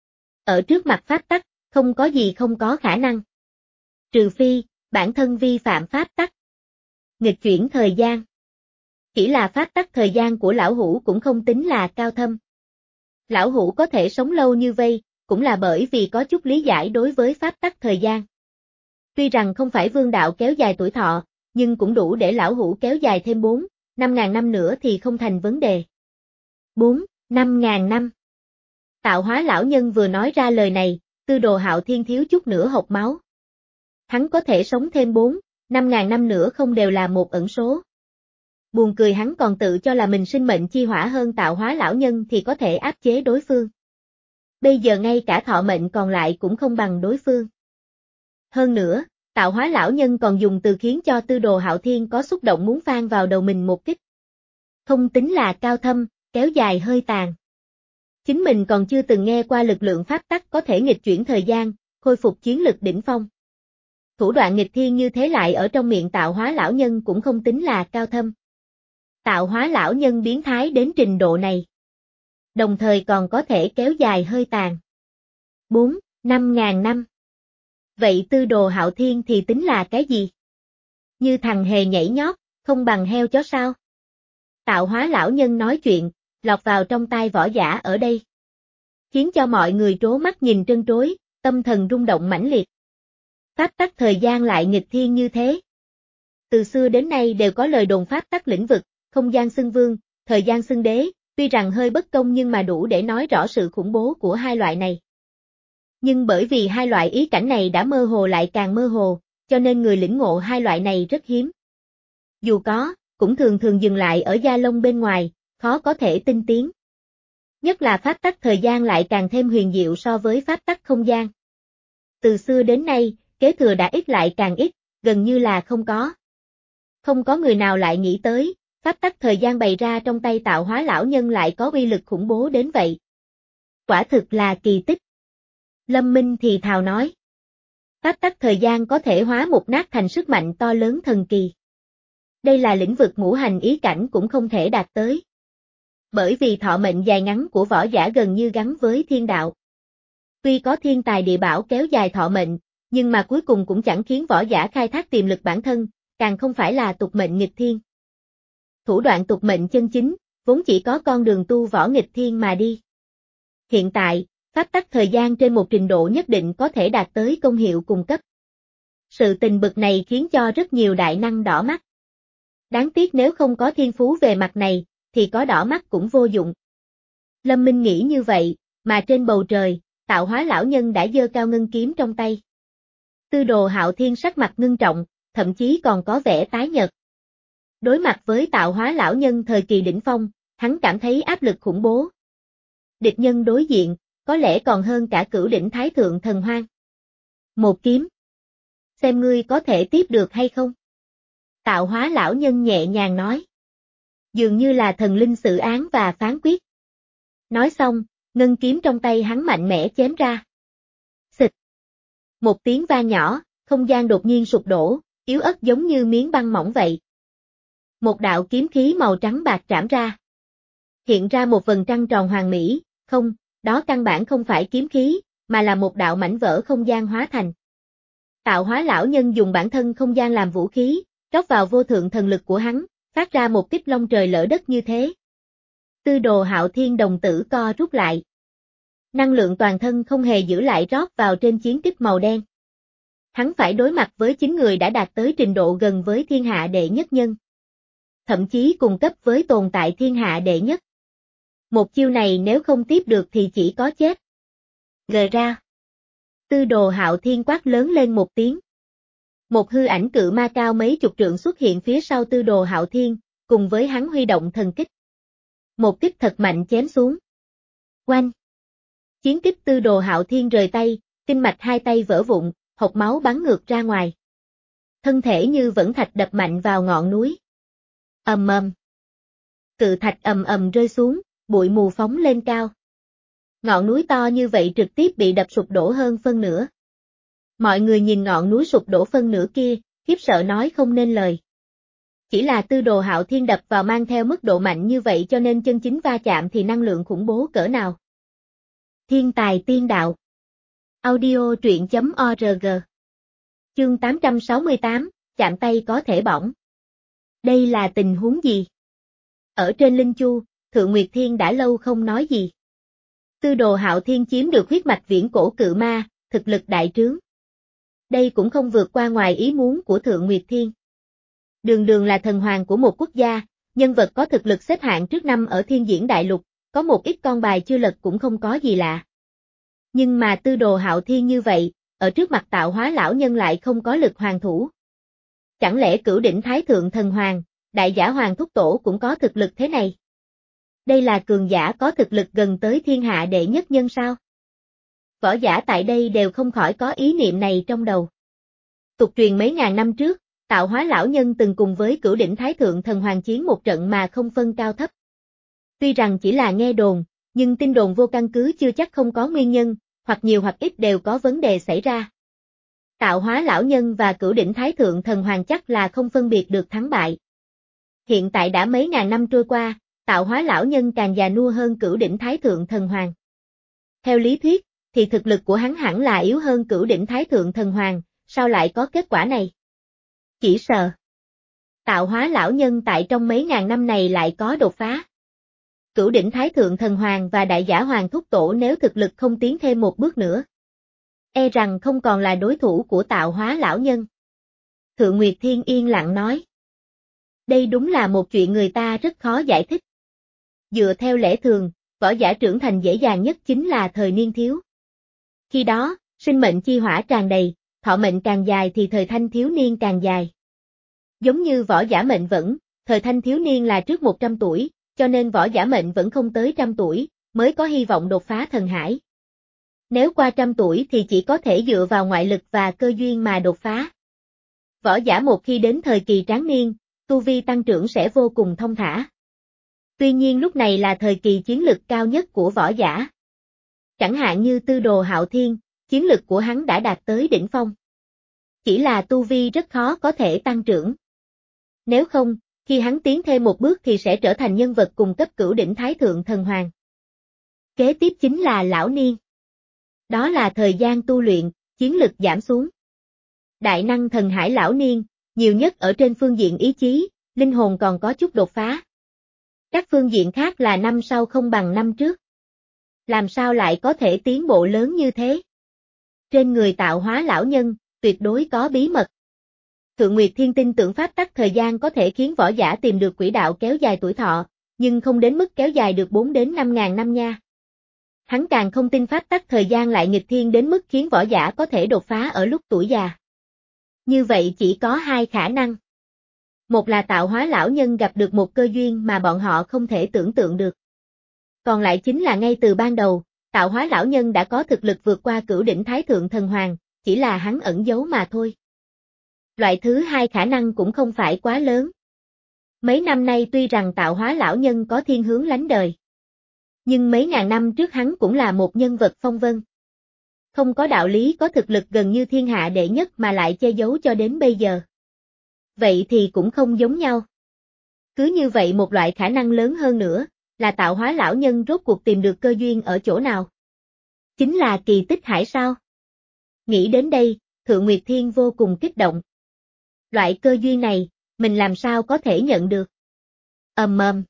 Ở trước mặt pháp tắc, không có gì không có khả năng. Trừ phi, bản thân vi phạm pháp tắc. Nghịch chuyển thời gian. Chỉ là pháp tắc thời gian của lão hủ cũng không tính là cao thâm. Lão hủ có thể sống lâu như vây, cũng là bởi vì có chút lý giải đối với pháp tắc thời gian. Tuy rằng không phải vương đạo kéo dài tuổi thọ, nhưng cũng đủ để lão hủ kéo dài thêm bốn, năm ngàn năm nữa thì không thành vấn đề. bốn, Năm ngàn năm. Tạo hóa lão nhân vừa nói ra lời này, Tư Đồ Hạo Thiên thiếu chút nữa hộc máu. Hắn có thể sống thêm bốn, năm ngàn năm nữa không đều là một ẩn số. Buồn cười hắn còn tự cho là mình sinh mệnh chi hỏa hơn tạo hóa lão nhân thì có thể áp chế đối phương. Bây giờ ngay cả thọ mệnh còn lại cũng không bằng đối phương. Hơn nữa, tạo hóa lão nhân còn dùng từ khiến cho Tư Đồ Hạo Thiên có xúc động muốn phang vào đầu mình một kích. Không tính là cao thâm, kéo dài hơi tàn. Chính mình còn chưa từng nghe qua lực lượng pháp tắc có thể nghịch chuyển thời gian, khôi phục chiến lực đỉnh phong. Thủ đoạn nghịch thiên như thế lại ở trong miệng tạo hóa lão nhân cũng không tính là cao thâm. Tạo hóa lão nhân biến thái đến trình độ này. Đồng thời còn có thể kéo dài hơi tàn. bốn, năm ngàn năm. Vậy Tư Đồ Hạo Thiên thì tính là cái gì? Như thằng hề nhảy nhót, không bằng heo chó sao? Tạo hóa lão nhân nói chuyện, lọt vào trong tai võ giả ở đây. Khiến cho mọi người trố mắt nhìn trân trối, tâm thần rung động mãnh liệt. Pháp tắc thời gian lại nghịch thiên như thế. Từ xưa đến nay đều có lời đồn pháp tắc lĩnh vực, không gian xưng vương, thời gian xưng đế, tuy rằng hơi bất công nhưng mà đủ để nói rõ sự khủng bố của hai loại này. Nhưng bởi vì hai loại ý cảnh này đã mơ hồ lại càng mơ hồ, cho nên người lĩnh ngộ hai loại này rất hiếm. Dù có, cũng thường thường dừng lại ở da lông bên ngoài, khó có thể tinh tiến. Nhất là pháp tắc thời gian lại càng thêm huyền diệu so với pháp tắc không gian. Từ xưa đến nay, kế thừa đã ít lại càng ít, gần như là không có. Không có người nào lại nghĩ tới, pháp tắc thời gian bày ra trong tay tạo hóa lão nhân lại có uy lực khủng bố đến vậy. Quả thực là kỳ tích. Lâm Minh thì thào nói. Pháp tắc thời gian có thể hóa một nát thành sức mạnh to lớn thần kỳ. Đây là lĩnh vực ngũ hành ý cảnh cũng không thể đạt tới. Bởi vì thọ mệnh dài ngắn của võ giả gần như gắn với thiên đạo. Tuy có thiên tài địa bảo kéo dài thọ mệnh, nhưng mà cuối cùng cũng chẳng khiến võ giả khai thác tiềm lực bản thân, càng không phải là tục mệnh nghịch thiên. Thủ đoạn tục mệnh chân chính, vốn chỉ có con đường tu võ nghịch thiên mà đi. Hiện tại, pháp tắc thời gian trên một trình độ nhất định có thể đạt tới công hiệu cùng cấp. Sự tình bực này khiến cho rất nhiều đại năng đỏ mắt. Đáng tiếc nếu không có thiên phú về mặt này, thì có đỏ mắt cũng vô dụng. Lâm Minh nghĩ như vậy, mà trên bầu trời, tạo hóa lão nhân đã giơ cao ngân kiếm trong tay. Tư Đồ Hạo Thiên sắc mặt ngưng trọng, thậm chí còn có vẻ tái nhợt. Đối mặt với tạo hóa lão nhân thời kỳ đỉnh phong, hắn cảm thấy áp lực khủng bố. Địch nhân đối diện, có lẽ còn hơn cả cửu đỉnh thái thượng thần hoang. Một kiếm. Xem ngươi có thể tiếp được hay không? Tạo hóa lão nhân nhẹ nhàng nói. Dường như là thần linh xử án và phán quyết. Nói xong, ngân kiếm trong tay hắn mạnh mẽ chém ra. Xịt. Một tiếng vang nhỏ, không gian đột nhiên sụp đổ, yếu ớt giống như miếng băng mỏng vậy. Một đạo kiếm khí màu trắng bạc trảm ra. Hiện ra một vầng trăng tròn hoàn mỹ, không, đó căn bản không phải kiếm khí, mà là một đạo mảnh vỡ không gian hóa thành. Tạo hóa lão nhân dùng bản thân không gian làm vũ khí, rót vào vô thượng thần lực của hắn, phát ra một kích long trời lỡ đất như thế. Tư Đồ Hạo Thiên đồng tử co rút lại. Năng lượng toàn thân không hề giữ lại rót vào trên chiến kích màu đen. Hắn phải đối mặt với chính người đã đạt tới trình độ gần với thiên hạ đệ nhất nhân. Thậm chí cùng cấp với tồn tại thiên hạ đệ nhất. Một chiêu này nếu không tiếp được thì chỉ có chết. Gờ ra. Tư Đồ Hạo Thiên quát lớn lên một tiếng. Một hư ảnh cự ma cao mấy chục trượng xuất hiện phía sau Tư Đồ Hạo Thiên, cùng với hắn huy động thần kích. Một kích thật mạnh chém xuống. Oanh! Chiến kích Tư Đồ Hạo Thiên rời tay, kinh mạch hai tay vỡ vụn, hộc máu bắn ngược ra ngoài. Thân thể như vẫn thạch đập mạnh vào ngọn núi. Ầm ầm. Cự thạch ầm ầm rơi xuống, bụi mù phóng lên cao. Ngọn núi to như vậy trực tiếp bị đập sụp đổ hơn phân nửa. Mọi người nhìn ngọn núi sụp đổ phân nửa kia, khiếp sợ nói không nên lời. Chỉ là Tư Đồ Hạo Thiên đập vào mang theo mức độ mạnh như vậy cho nên chân chính va chạm thì năng lượng khủng bố cỡ nào. Thiên tài tiên đạo. Audio truyện chấm org. Chương tám trăm sáu mươi tám, chạm tay có thể bỏng. Đây là tình huống gì? Ở trên Linh Chu, Thượng Nguyệt Thiên đã lâu không nói gì. Tư Đồ Hạo Thiên chiếm được huyết mạch viễn cổ cự ma, thực lực đại trướng. Đây cũng không vượt qua ngoài ý muốn của Thượng Nguyệt Thiên. Đường đường là thần hoàng của một quốc gia, nhân vật có thực lực xếp hạng trước năm ở Thiên Diễn Đại Lục, có một ít con bài chưa lật cũng không có gì lạ. Nhưng mà tư đồ hạo thiên như vậy, ở trước mặt tạo hóa lão nhân lại không có lực hoàn thủ. Chẳng lẽ cửu đỉnh thái thượng thần hoàng, đại giả hoàng thúc tổ cũng có thực lực thế này? Đây là cường giả có thực lực gần tới thiên hạ đệ nhất nhân sao? Võ giả tại đây đều không khỏi có ý niệm này trong đầu. Tục truyền mấy ngàn năm trước, tạo hóa lão nhân từng cùng với cửu đỉnh thái thượng thần hoàng chiến một trận mà không phân cao thấp. Tuy rằng chỉ là nghe đồn, nhưng tin đồn vô căn cứ chưa chắc không có nguyên nhân, hoặc nhiều hoặc ít đều có vấn đề xảy ra. Tạo hóa lão nhân và cửu đỉnh thái thượng thần hoàng chắc là không phân biệt được thắng bại. Hiện tại đã mấy ngàn năm trôi qua, tạo hóa lão nhân càng già nua hơn cửu đỉnh thái thượng thần hoàng. Theo lý thuyết, thì thực lực của hắn hẳn là yếu hơn cửu đỉnh thái thượng thần hoàng, sao lại có kết quả này? Chỉ sợ. Tạo hóa lão nhân tại trong mấy ngàn năm này lại có đột phá. Cửu đỉnh thái thượng thần hoàng và đại giả hoàng thúc tổ nếu thực lực không tiến thêm một bước nữa, e rằng không còn là đối thủ của tạo hóa lão nhân. Thượng Nguyệt Thiên yên lặng nói. Đây đúng là một chuyện người ta rất khó giải thích. Dựa theo lẽ thường, võ giả trưởng thành dễ dàng nhất chính là thời niên thiếu. Khi đó, sinh mệnh chi hỏa tràn đầy, thọ mệnh càng dài thì thời thanh thiếu niên càng dài. Giống như võ giả mệnh vẫn, thời thanh thiếu niên là trước một trăm tuổi, cho nên võ giả mệnh vẫn không tới trăm tuổi, mới có hy vọng đột phá thần hải. Nếu qua trăm tuổi thì chỉ có thể dựa vào ngoại lực và cơ duyên mà đột phá. Võ giả một khi đến thời kỳ tráng niên, tu vi tăng trưởng sẽ vô cùng thông thả. Tuy nhiên lúc này là thời kỳ chiến lực cao nhất của võ giả. Chẳng hạn như tư đồ hạo thiên, chiến lực của hắn đã đạt tới đỉnh phong. Chỉ là tu vi rất khó có thể tăng trưởng. Nếu không, khi hắn tiến thêm một bước thì sẽ trở thành nhân vật cùng cấp cửu đỉnh thái thượng thần hoàng. Kế tiếp chính là lão niên. Đó là thời gian tu luyện, chiến lực giảm xuống. Đại năng thần hải lão niên, nhiều nhất ở trên phương diện ý chí, linh hồn còn có chút đột phá. Các phương diện khác là năm sau không bằng năm trước. Làm sao lại có thể tiến bộ lớn như thế? Trên người tạo hóa lão nhân, tuyệt đối có bí mật. Thượng Nguyệt Thiên tin tưởng pháp tắc thời gian có thể khiến võ giả tìm được quỹ đạo kéo dài tuổi thọ, nhưng không đến mức kéo dài được bốn đến năm ngàn năm nha. Hắn càng không tin pháp tắc thời gian lại nghịch thiên đến mức khiến võ giả có thể đột phá ở lúc tuổi già. Như vậy chỉ có hai khả năng. Một là tạo hóa lão nhân gặp được một cơ duyên mà bọn họ không thể tưởng tượng được. Còn lại chính là ngay từ ban đầu, tạo hóa lão nhân đã có thực lực vượt qua cửu đỉnh thái thượng thần hoàng, chỉ là hắn ẩn giấu mà thôi. Loại thứ hai khả năng cũng không phải quá lớn. Mấy năm nay tuy rằng tạo hóa lão nhân có thiên hướng lánh đời, nhưng mấy ngàn năm trước hắn cũng là một nhân vật phong vân. Không có đạo lý có thực lực gần như thiên hạ đệ nhất mà lại che giấu cho đến bây giờ. Vậy thì cũng không giống nhau. Cứ như vậy một loại khả năng lớn hơn nữa, là tạo hóa lão nhân rốt cuộc tìm được cơ duyên ở chỗ nào? Chính là kỳ tích hải sao? Nghĩ đến đây, Thượng Nguyệt Thiên vô cùng kích động. Loại cơ duyên này, mình làm sao có thể nhận được? Ầm ầm.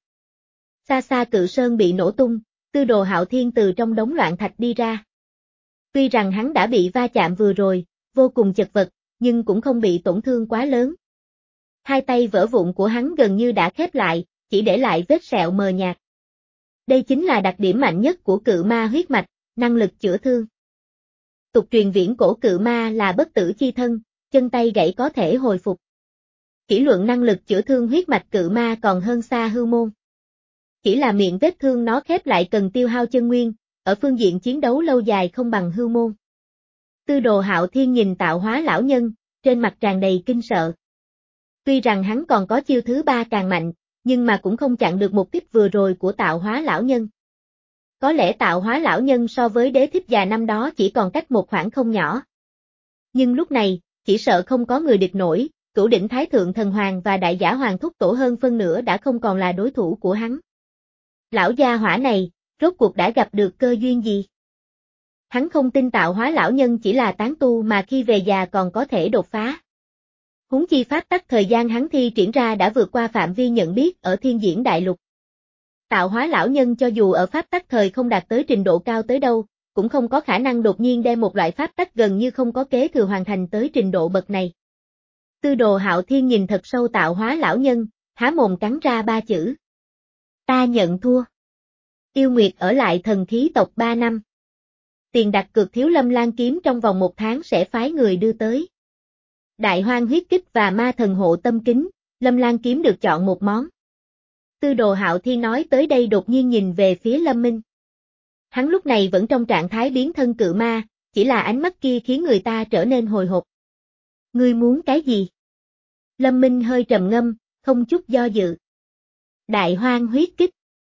Xa xa cự sơn bị nổ tung, tư đồ hạo thiên từ trong đống loạn thạch đi ra. Tuy rằng hắn đã bị va chạm vừa rồi, vô cùng chật vật, nhưng cũng không bị tổn thương quá lớn. Hai tay vỡ vụn của hắn gần như đã khép lại, chỉ để lại vết sẹo mờ nhạt. Đây chính là đặc điểm mạnh nhất của cự ma huyết mạch, năng lực chữa thương. Tục truyền viễn cổ cự ma là bất tử chi thân, chân tay gãy có thể hồi phục. Chỉ luận năng lực chữa thương huyết mạch cự ma còn hơn xa hư môn. Chỉ là miệng vết thương nó khép lại cần tiêu hao chân nguyên, ở phương diện chiến đấu lâu dài không bằng hư môn. Tư đồ hạo thiên nhìn tạo hóa lão nhân, trên mặt tràn đầy kinh sợ. Tuy rằng hắn còn có chiêu thứ ba càng mạnh, nhưng mà cũng không chặn được một kích vừa rồi của tạo hóa lão nhân. Có lẽ tạo hóa lão nhân so với đế thích già năm đó chỉ còn cách một khoảng không nhỏ. Nhưng lúc này, chỉ sợ không có người địch nổi, cửu đỉnh thái thượng thần hoàng và đại giả hoàng thúc tổ hơn phân nửa đã không còn là đối thủ của hắn. Lão gia hỏa này, rốt cuộc đã gặp được cơ duyên gì? Hắn không tin tạo hóa lão nhân chỉ là tán tu mà khi về già còn có thể đột phá. Huống chi pháp tắc thời gian hắn thi triển ra đã vượt qua phạm vi nhận biết ở thiên diễn đại lục. Tạo hóa lão nhân cho dù ở pháp tắc thời không đạt tới trình độ cao tới đâu, cũng không có khả năng đột nhiên đem một loại pháp tắc gần như không có kế thừa hoàn thành tới trình độ bậc này. Tư đồ hạo thiên nhìn thật sâu tạo hóa lão nhân, há mồm cắn ra ba chữ. Ta nhận thua. Yêu Nguyệt ở lại thần khí tộc ba năm. Tiền đặt cược thiếu Lâm Lan kiếm trong vòng một tháng sẽ phái người đưa tới. Đại Hoang huyết kích và ma thần hộ tâm kính, Lâm Lan kiếm được chọn một món. Tư Đồ Hạo Thiên nói tới đây đột nhiên nhìn về phía Lâm Minh. Hắn lúc này vẫn trong trạng thái biến thân cự ma, chỉ là ánh mắt kia khiến người ta trở nên hồi hộp. Ngươi muốn cái gì? Lâm Minh hơi trầm ngâm, không chút do dự. Đại Hoang huyết kích.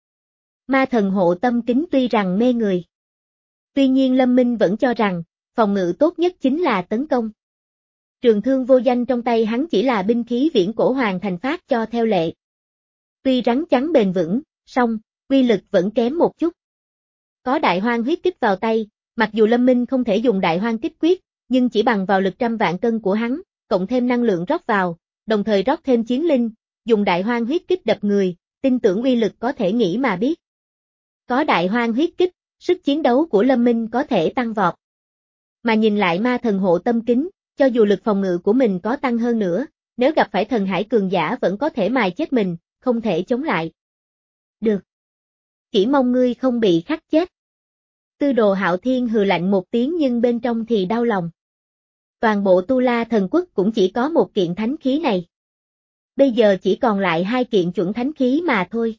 Ma thần hộ tâm kính tuy rằng mê người. Tuy nhiên Lâm Minh vẫn cho rằng, phòng ngự tốt nhất chính là tấn công. Trường thương vô danh trong tay hắn chỉ là binh khí viễn cổ hoàng thành phát cho theo lệ. Tuy rắn chắn bền vững, song, uy lực vẫn kém một chút. Có đại hoang huyết kích vào tay, mặc dù Lâm Minh không thể dùng đại hoang kích quyết, nhưng chỉ bằng vào lực trăm vạn cân của hắn, cộng thêm năng lượng rót vào, đồng thời rót thêm chiến linh, dùng đại hoang huyết kích đập người, tin tưởng uy lực có thể nghĩ mà biết. Có đại hoang huyết kích, sức chiến đấu của Lâm Minh có thể tăng vọt. Mà nhìn lại ma thần hộ tâm kính, cho dù lực phòng ngự của mình có tăng hơn nữa, nếu gặp phải thần hải cường giả vẫn có thể mài chết mình, không thể chống lại. Được. Chỉ mong ngươi không bị khắc chết. Tư Đồ Hạo Thiên hừ lạnh một tiếng nhưng bên trong thì đau lòng. Toàn bộ Tu La Thần Quốc cũng chỉ có một kiện thánh khí này. Bây giờ chỉ còn lại hai kiện chuẩn thánh khí mà thôi.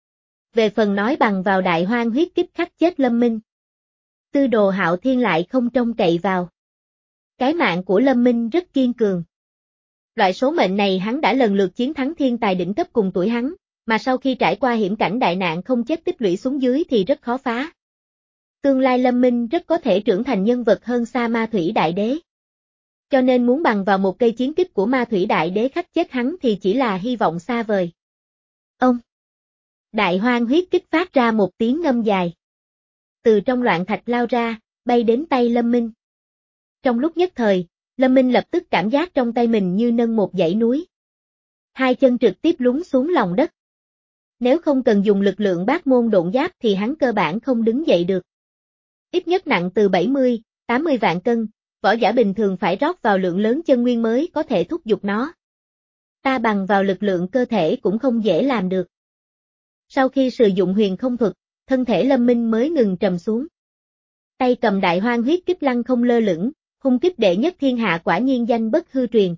Về phần nói bằng vào đại hoang huyết kích khắc chết Lâm Minh. Tư Đồ Hạo Thiên lại không trông cậy vào. Cái mạng của Lâm Minh rất kiên cường. Loại số mệnh này hắn đã lần lượt chiến thắng thiên tài đỉnh cấp cùng tuổi hắn, mà sau khi trải qua hiểm cảnh đại nạn không chết tích lũy xuống dưới thì rất khó phá. Tương lai Lâm Minh rất có thể trưởng thành nhân vật hơn xa Ma Thủy Đại Đế. Cho nên muốn bằng vào một cây chiến kích của Ma Thủy Đại Đế khắc chết hắn thì chỉ là hy vọng xa vời. Ông! Đại hoang huyết kích phát ra một tiếng ngâm dài. Từ trong loạn thạch lao ra, bay đến tay Lâm Minh. Trong lúc nhất thời, Lâm Minh lập tức cảm giác trong tay mình như nâng một dãy núi. Hai chân trực tiếp lún xuống lòng đất. Nếu không cần dùng lực lượng bát môn độn giáp thì hắn cơ bản không đứng dậy được. Ít nhất nặng từ bảy mươi, tám mươi vạn cân, võ giả bình thường phải rót vào lượng lớn chân nguyên mới có thể thúc giục nó. Ta bằng vào lực lượng cơ thể cũng không dễ làm được. Sau khi sử dụng huyền không thuật, thân thể Lâm Minh mới ngừng trầm xuống. Tay cầm đại hoang huyết kích lăng không lơ lửng, hung kích đệ nhất thiên hạ quả nhiên danh bất hư truyền.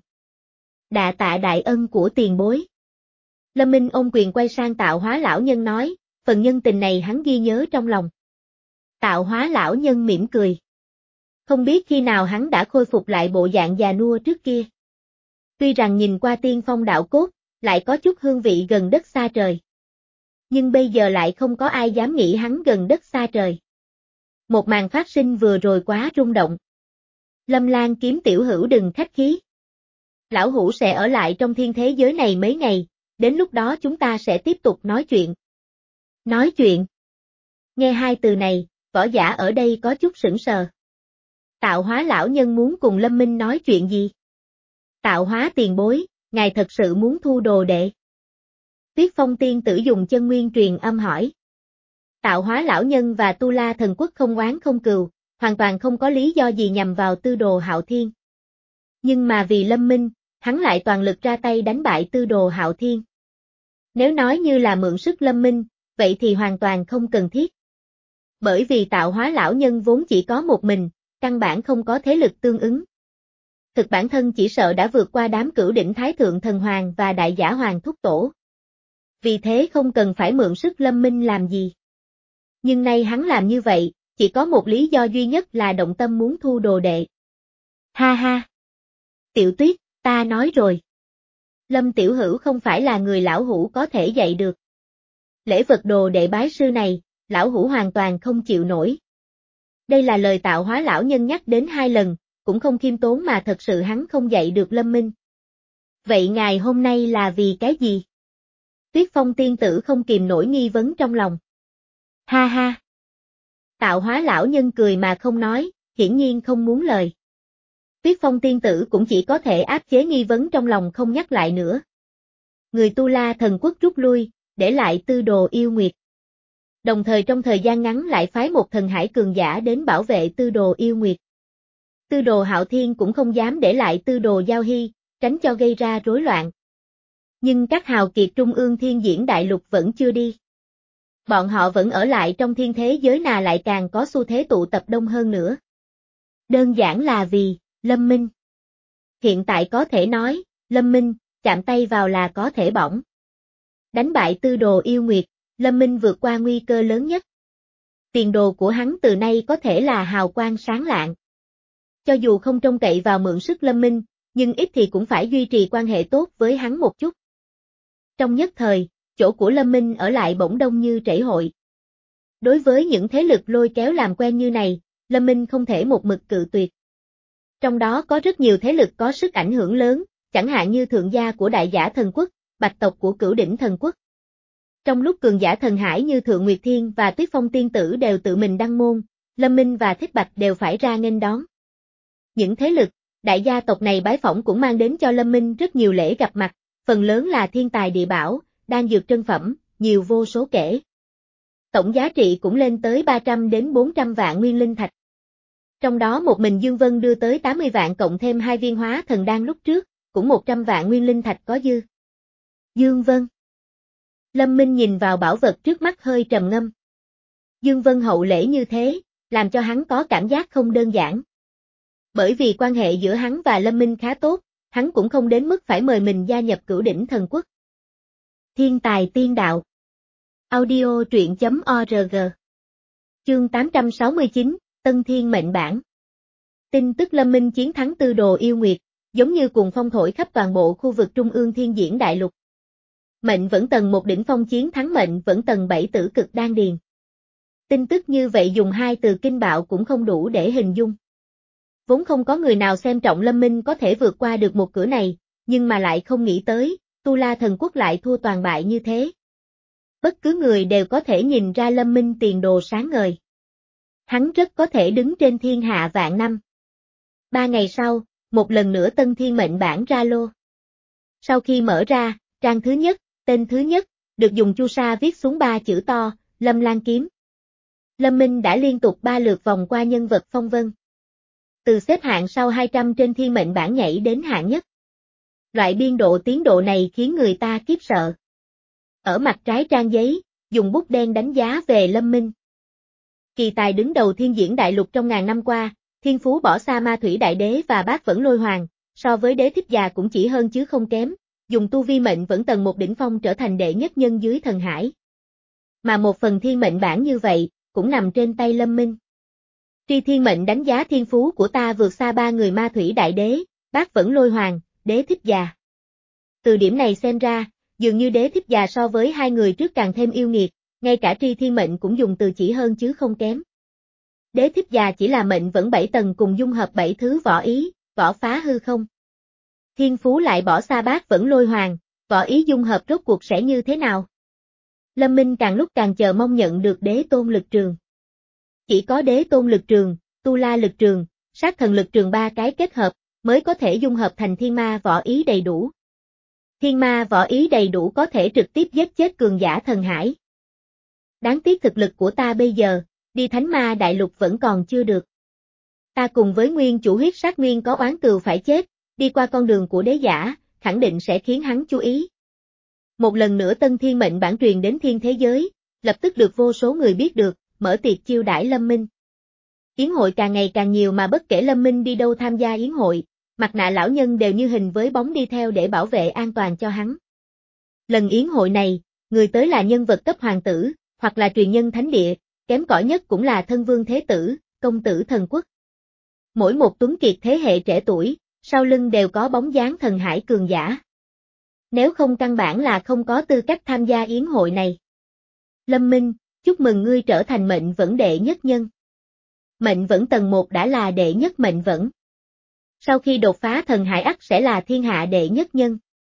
Đa tạ đại ân của tiền bối. Lâm Minh ôm quyền quay sang Tạo Hóa lão nhân nói, phần nhân tình này hắn ghi nhớ trong lòng. Tạo Hóa lão nhân mỉm cười. Không biết khi nào hắn đã khôi phục lại bộ dạng già nua trước kia. Tuy rằng nhìn qua tiên phong đạo cốt, lại có chút hương vị gần đất xa trời. Nhưng bây giờ lại không có ai dám nghĩ hắn gần đất xa trời. Một màn phát sinh vừa rồi quá rung động. Lâm Lan kiếm tiểu hữu đừng khách khí. Lão hữu sẽ ở lại trong thiên thế giới này mấy ngày, đến lúc đó chúng ta sẽ tiếp tục nói chuyện. Nói chuyện. Nghe hai từ này, võ giả ở đây có chút sững sờ. Tạo Hóa lão nhân muốn cùng Lâm Minh nói chuyện gì? Tạo Hóa tiền bối, ngài thật sự muốn thu đồ đệ? Tuyết Phong tiên tử dùng chân nguyên truyền âm hỏi. Tạo Hóa lão nhân và Tu La Thần Quốc không oán không cừu, hoàn toàn không có lý do gì nhằm vào Tư Đồ Hạo Thiên. Nhưng mà vì Lâm Minh, hắn lại toàn lực ra tay đánh bại Tư Đồ Hạo Thiên. Nếu nói như là mượn sức Lâm Minh, vậy thì hoàn toàn không cần thiết. Bởi vì Tạo Hóa lão nhân vốn chỉ có một mình, căn bản không có thế lực tương ứng. Thực bản thân chỉ sợ đã vượt qua đám cửu đỉnh Thái Thượng Thần Hoàng và Đại Giả Hoàng Thúc Tổ. Vì thế không cần phải mượn sức Lâm Minh làm gì. Nhưng nay hắn làm như vậy, chỉ có một lý do duy nhất là động tâm muốn thu đồ đệ. Ha ha! Tiểu Tuyết, ta nói rồi. Lâm Tiểu Hữu không phải là người lão hữu có thể dạy được. Lễ vật đồ đệ bái sư này, lão hữu hoàn toàn không chịu nổi. Đây là lời Tạo Hóa lão nhân nhắc đến hai lần, cũng không khiêm tốn mà thật sự hắn không dạy được Lâm Minh. Vậy ngài hôm nay là vì cái gì? Tuyết Phong tiên tử không kìm nổi nghi vấn trong lòng. Ha ha! Tạo Hóa lão nhân cười mà không nói, hiển nhiên không muốn lời. Tuyết Phong tiên tử cũng chỉ có thể áp chế nghi vấn trong lòng không nhắc lại nữa. Người Tu La Thần Quốc rút lui, để lại Tư Đồ Yêu Nguyệt. Đồng thời trong thời gian ngắn lại phái một thần hải cường giả đến bảo vệ Tư Đồ Yêu Nguyệt. Tư Đồ Hạo Thiên cũng không dám để lại Tư Đồ Giao Hy, tránh cho gây ra rối loạn. Nhưng các hào kiệt trung ương thiên diễn đại lục vẫn chưa đi. bọn họ vẫn ở lại trong thiên thế giới nà lại càng có xu thế tụ tập đông hơn nữa. Đơn giản là vì, Lâm Minh. Hiện tại có thể nói, Lâm Minh, chạm tay vào là có thể bỏng. Đánh bại tư đồ yêu nguyệt, Lâm Minh vượt qua nguy cơ lớn nhất. Tiền đồ của hắn từ nay có thể là hào quang sáng lạng. Cho dù không trông cậy vào mượn sức Lâm Minh, nhưng ít thì cũng phải duy trì quan hệ tốt với hắn một chút. Trong nhất thời, chỗ của Lâm Minh ở lại bỗng đông như trẩy hội. Đối với những thế lực lôi kéo làm quen như này, Lâm Minh không thể một mực cự tuyệt. Trong đó có rất nhiều thế lực có sức ảnh hưởng lớn, chẳng hạn như thượng gia của Đại Giả Thần Quốc, Bạch tộc của Cửu Đỉnh Thần Quốc. Trong lúc cường giả thần hải như Thượng Nguyệt Thiên và Tuyết Phong Tiên Tử đều tự mình đăng môn, Lâm Minh và Thích Bạch đều phải ra nghênh đón. Những thế lực, đại gia tộc này bái phỏng cũng mang đến cho Lâm Minh rất nhiều lễ gặp mặt, phần lớn là thiên tài địa bảo, đan dược trân phẩm, nhiều vô số kể. Tổng giá trị cũng lên tới ba trăm đến bốn trăm vạn nguyên linh thạch. Trong đó một mình Dương Vân đưa tới tám mươi vạn cộng thêm hai viên hóa thần đan lúc trước, cũng một trăm vạn nguyên linh thạch có dư. Dương Vân. Lâm Minh nhìn vào bảo vật trước mắt hơi trầm ngâm. Dương Vân hậu lễ như thế, làm cho hắn có cảm giác không đơn giản. Bởi vì quan hệ giữa hắn và Lâm Minh khá tốt, hắn cũng không đến mức phải mời mình gia nhập Cửu Đỉnh Thần Quốc. Thiên tài tiên đạo. Audio truyện chấm org. Chương tám trăm sáu mươi chín, Tân Thiên Mệnh Bản. Tin tức Lâm Minh chiến thắng tư đồ yêu nguyệt, giống như cuồng phong thổi khắp toàn bộ khu vực Trung ương Thiên Diễn Đại Lục. Mệnh vẫn tầng một đỉnh phong chiến thắng mệnh vẫn tầng bảy tử cực đan điền. Tin tức như vậy dùng hai từ kinh bạo cũng không đủ để hình dung. Vốn không có người nào xem trọng Lâm Minh có thể vượt qua được một cửa này, nhưng mà lại không nghĩ tới, Tu La Thần Quốc lại thua toàn bại như thế. Bất cứ người đều có thể nhìn ra Lâm Minh tiền đồ sáng ngời. Hắn rất có thể đứng trên thiên hạ vạn năm. Ba ngày sau, một lần nữa Tân Thiên Mệnh Bản ra lô. Sau khi mở ra, trang thứ nhất, tên thứ nhất, được dùng chu sa viết xuống ba chữ to, Lâm Lan Kiếm. Lâm Minh đã liên tục ba lượt vòng qua nhân vật phong vân. Từ xếp hạng sau hai trăm trên thiên mệnh bản nhảy đến hạng nhất. Loại biên độ tiến độ này khiến người ta khiếp sợ. Ở mặt trái trang giấy, dùng bút đen đánh giá về Lâm Minh. Kỳ tài đứng đầu thiên diễn đại lục trong ngàn năm qua, thiên phú bỏ xa ma thủy đại đế và bát vẫn lôi hoàng, so với đế thích già cũng chỉ hơn chứ không kém, dùng tu vi mệnh vẫn tầng một đỉnh phong trở thành đệ nhất nhân dưới thần hải. Mà một phần thiên mệnh bản như vậy, cũng nằm trên tay Lâm Minh. Tri thiên mệnh đánh giá thiên phú của ta vượt xa ba người ma thủy đại đế, bát vẫn lôi hoàng, đế thích già. Từ điểm này xem ra, dường như đế thích già so với hai người trước càng thêm yêu nghiệt, ngay cả tri thiên mệnh cũng dùng từ chỉ hơn chứ không kém. Đế thích già chỉ là mệnh vẫn bảy tầng cùng dung hợp bảy thứ võ ý, võ phá hư không. Thiên phú lại bỏ xa bát vẫn lôi hoàng, võ ý dung hợp rốt cuộc sẽ như thế nào? Lâm Minh càng lúc càng chờ mong nhận được đế tôn lực trường. Chỉ có đế tôn lực trường, tu la lực trường, sát thần lực trường ba cái kết hợp, mới có thể dung hợp thành thiên ma võ ý đầy đủ. Thiên ma võ ý đầy đủ có thể trực tiếp giết chết cường giả thần hải. Đáng tiếc thực lực của ta bây giờ, đi thánh ma đại lục vẫn còn chưa được. Ta cùng với nguyên chủ huyết sát nguyên có oán cừu phải chết, đi qua con đường của đế giả, khẳng định sẽ khiến hắn chú ý. Một lần nữa Tân Thiên Mệnh bản truyền đến thiên thế giới, lập tức được vô số người biết được, mở tiệc chiêu đãi Lâm Minh. Yến hội càng ngày càng nhiều mà bất kể Lâm Minh đi đâu tham gia yến hội, mặt nạ lão nhân đều như hình với bóng đi theo để bảo vệ an toàn cho hắn. Lần yến hội này, người tới là nhân vật cấp hoàng tử, hoặc là truyền nhân thánh địa, kém cỏi nhất cũng là thân vương thế tử, công tử thần quốc. Mỗi một tuấn kiệt thế hệ trẻ tuổi, sau lưng đều có bóng dáng thần hải cường giả. Nếu không căn bản là không có tư cách tham gia yến hội này. Lâm Minh, chúc mừng ngươi trở thành mệnh vẫn đệ nhất nhân. Mệnh vẫn tầng một đã là đệ nhất mệnh vẫn. Sau khi đột phá thần hải ắt sẽ là thiên hạ đệ nhất nhân.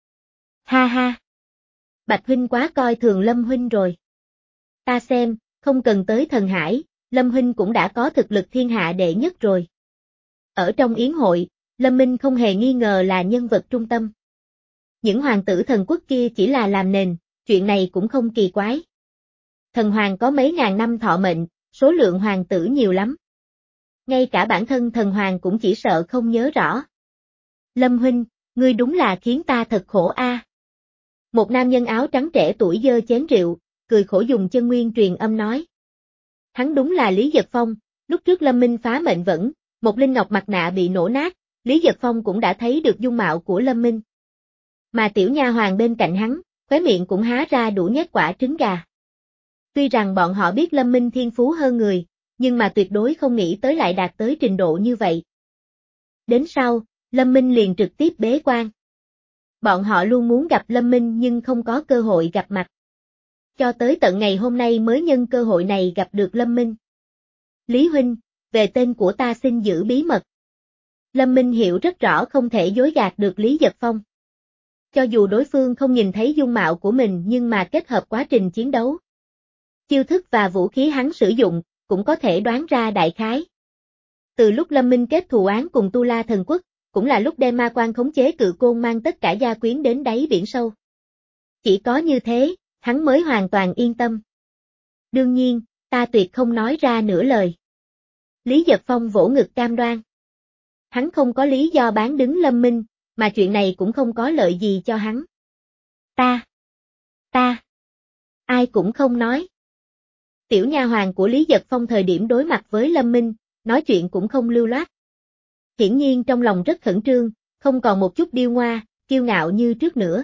Ha ha. Bạch huynh quá coi thường Lâm huynh rồi. Ta xem, không cần tới thần hải, Lâm huynh cũng đã có thực lực thiên hạ đệ nhất rồi. Ở trong yến hội, Lâm Minh không hề nghi ngờ là nhân vật trung tâm. Những hoàng tử thần quốc kia chỉ là làm nền, chuyện này cũng không kỳ quái. Thần hoàng có mấy ngàn năm thọ mệnh, số lượng hoàng tử nhiều lắm. Ngay cả bản thân thần hoàng cũng chỉ sợ không nhớ rõ. Lâm huynh, ngươi đúng là khiến ta thật khổ a. Một nam nhân áo trắng trẻ tuổi giơ chén rượu, cười khổ dùng chân nguyên truyền âm nói. Hắn đúng là Lý Giật Phong, lúc trước Lâm Minh phá mệnh vẫn, một linh ngọc mặt nạ bị nổ nát, Lý Giật Phong cũng đã thấy được dung mạo của Lâm Minh. Mà tiểu nha hoàn bên cạnh hắn, khóe miệng cũng há ra đủ nhét quả trứng gà. Tuy rằng bọn họ biết Lâm Minh thiên phú hơn người, nhưng mà tuyệt đối không nghĩ tới lại đạt tới trình độ như vậy. Đến sau, Lâm Minh liền trực tiếp bế quan. Bọn họ luôn muốn gặp Lâm Minh nhưng không có cơ hội gặp mặt. Cho tới tận ngày hôm nay mới nhân cơ hội này gặp được Lâm Minh. Lý huynh, về tên của ta xin giữ bí mật. Lâm Minh hiểu rất rõ không thể dối gạt được Lý Giật Phong. Cho dù đối phương không nhìn thấy dung mạo của mình nhưng mà kết hợp quá trình chiến đấu, chiêu thức và vũ khí hắn sử dụng, cũng có thể đoán ra đại khái. Từ lúc Lâm Minh kết thù oán cùng Tu La Thần Quốc, cũng là lúc đem ma quan khống chế cự côn mang tất cả gia quyến đến đáy biển sâu. Chỉ có như thế, hắn mới hoàn toàn yên tâm. Đương nhiên, ta tuyệt không nói ra nửa lời. Lý Giật Phong vỗ ngực cam đoan. Hắn không có lý do bán đứng Lâm Minh, mà chuyện này cũng không có lợi gì cho hắn. Ta, ta, ai cũng không nói. Tiểu nha hoàn của Lý Giật Phong thời điểm đối mặt với Lâm Minh, nói chuyện cũng không lưu loát. Hiển nhiên trong lòng rất khẩn trương, không còn một chút điêu ngoa, kiêu ngạo như trước nữa.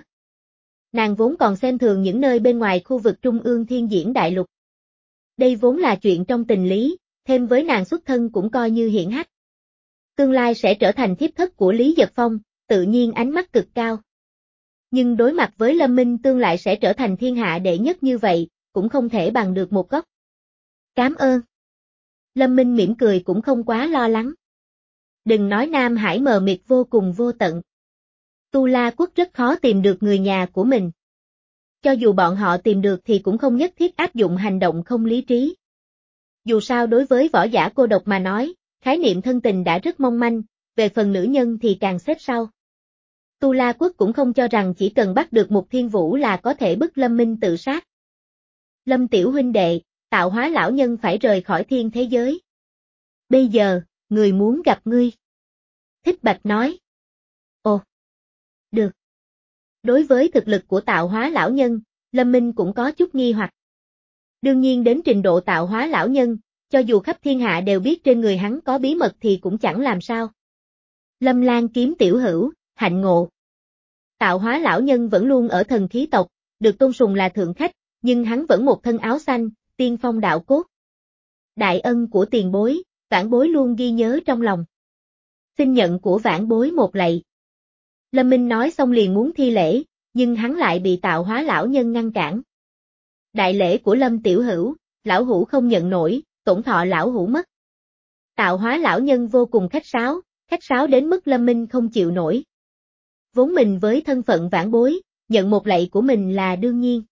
Nàng vốn còn xem thường những nơi bên ngoài khu vực trung ương thiên diễn đại lục. Đây vốn là chuyện trong tình lý, thêm với nàng xuất thân cũng coi như hiển hách. Tương lai sẽ trở thành thiếp thất của Lý Giật Phong, tự nhiên ánh mắt cực cao. Nhưng đối mặt với Lâm Minh tương lại sẽ trở thành thiên hạ đệ nhất như vậy, cũng không thể bằng được một góc. Cảm ơn. Lâm Minh mỉm cười cũng không quá lo lắng. Đừng nói Nam Hải mờ mịt vô cùng vô tận. Tu La Quốc rất khó tìm được người nhà của mình. Cho dù bọn họ tìm được thì cũng không nhất thiết áp dụng hành động không lý trí. Dù sao đối với võ giả cô độc mà nói, khái niệm thân tình đã rất mong manh, về phần nữ nhân thì càng xếp sau. Tu La Quốc cũng không cho rằng chỉ cần bắt được một thiên vũ là có thể bức Lâm Minh tự sát. Lâm tiểu huynh đệ, tạo hóa lão nhân phải rời khỏi thiên thế giới. Bây giờ, người muốn gặp ngươi. Thích Bạch nói. Ồ, được. Đối với thực lực của tạo hóa lão nhân, Lâm Minh cũng có chút nghi hoặc. Đương nhiên đến trình độ tạo hóa lão nhân, cho dù khắp thiên hạ đều biết trên người hắn có bí mật thì cũng chẳng làm sao. Lâm Lan kiếm tiểu hữu, hạnh ngộ. Tạo hóa lão nhân vẫn luôn ở thần khí tộc, được tôn sùng là thượng khách, nhưng hắn vẫn một thân áo xanh, tiên phong đạo cốt. Đại ân của tiền bối, vãn bối luôn ghi nhớ trong lòng. Xin nhận của vãn bối một lạy. Lâm Minh nói xong liền muốn thi lễ, nhưng hắn lại bị tạo hóa lão nhân ngăn cản. Đại lễ của Lâm tiểu hữu, lão hữu không nhận nổi, tổn thọ lão hữu mất. Tạo hóa lão nhân vô cùng khách sáo, khách sáo đến mức Lâm Minh không chịu nổi. Vốn mình với thân phận vãn bối, nhận một lạy của mình là đương nhiên.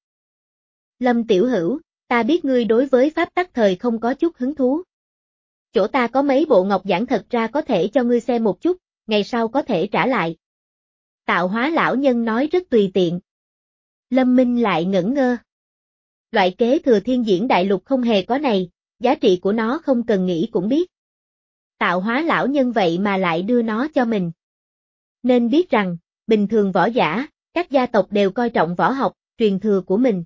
Lâm tiểu hữu, ta biết ngươi đối với pháp tắc thời không có chút hứng thú. Chỗ ta có mấy bộ ngọc giản thật ra có thể cho ngươi xem một chút, ngày sau có thể trả lại. Tạo hóa lão nhân nói rất tùy tiện. Lâm Minh lại ngẩn ngơ. Loại kế thừa thiên diễn đại lục không hề có này, giá trị của nó không cần nghĩ cũng biết. Tạo hóa lão nhân vậy mà lại đưa nó cho mình. Nên biết rằng, bình thường võ giả, các gia tộc đều coi trọng võ học, truyền thừa của mình.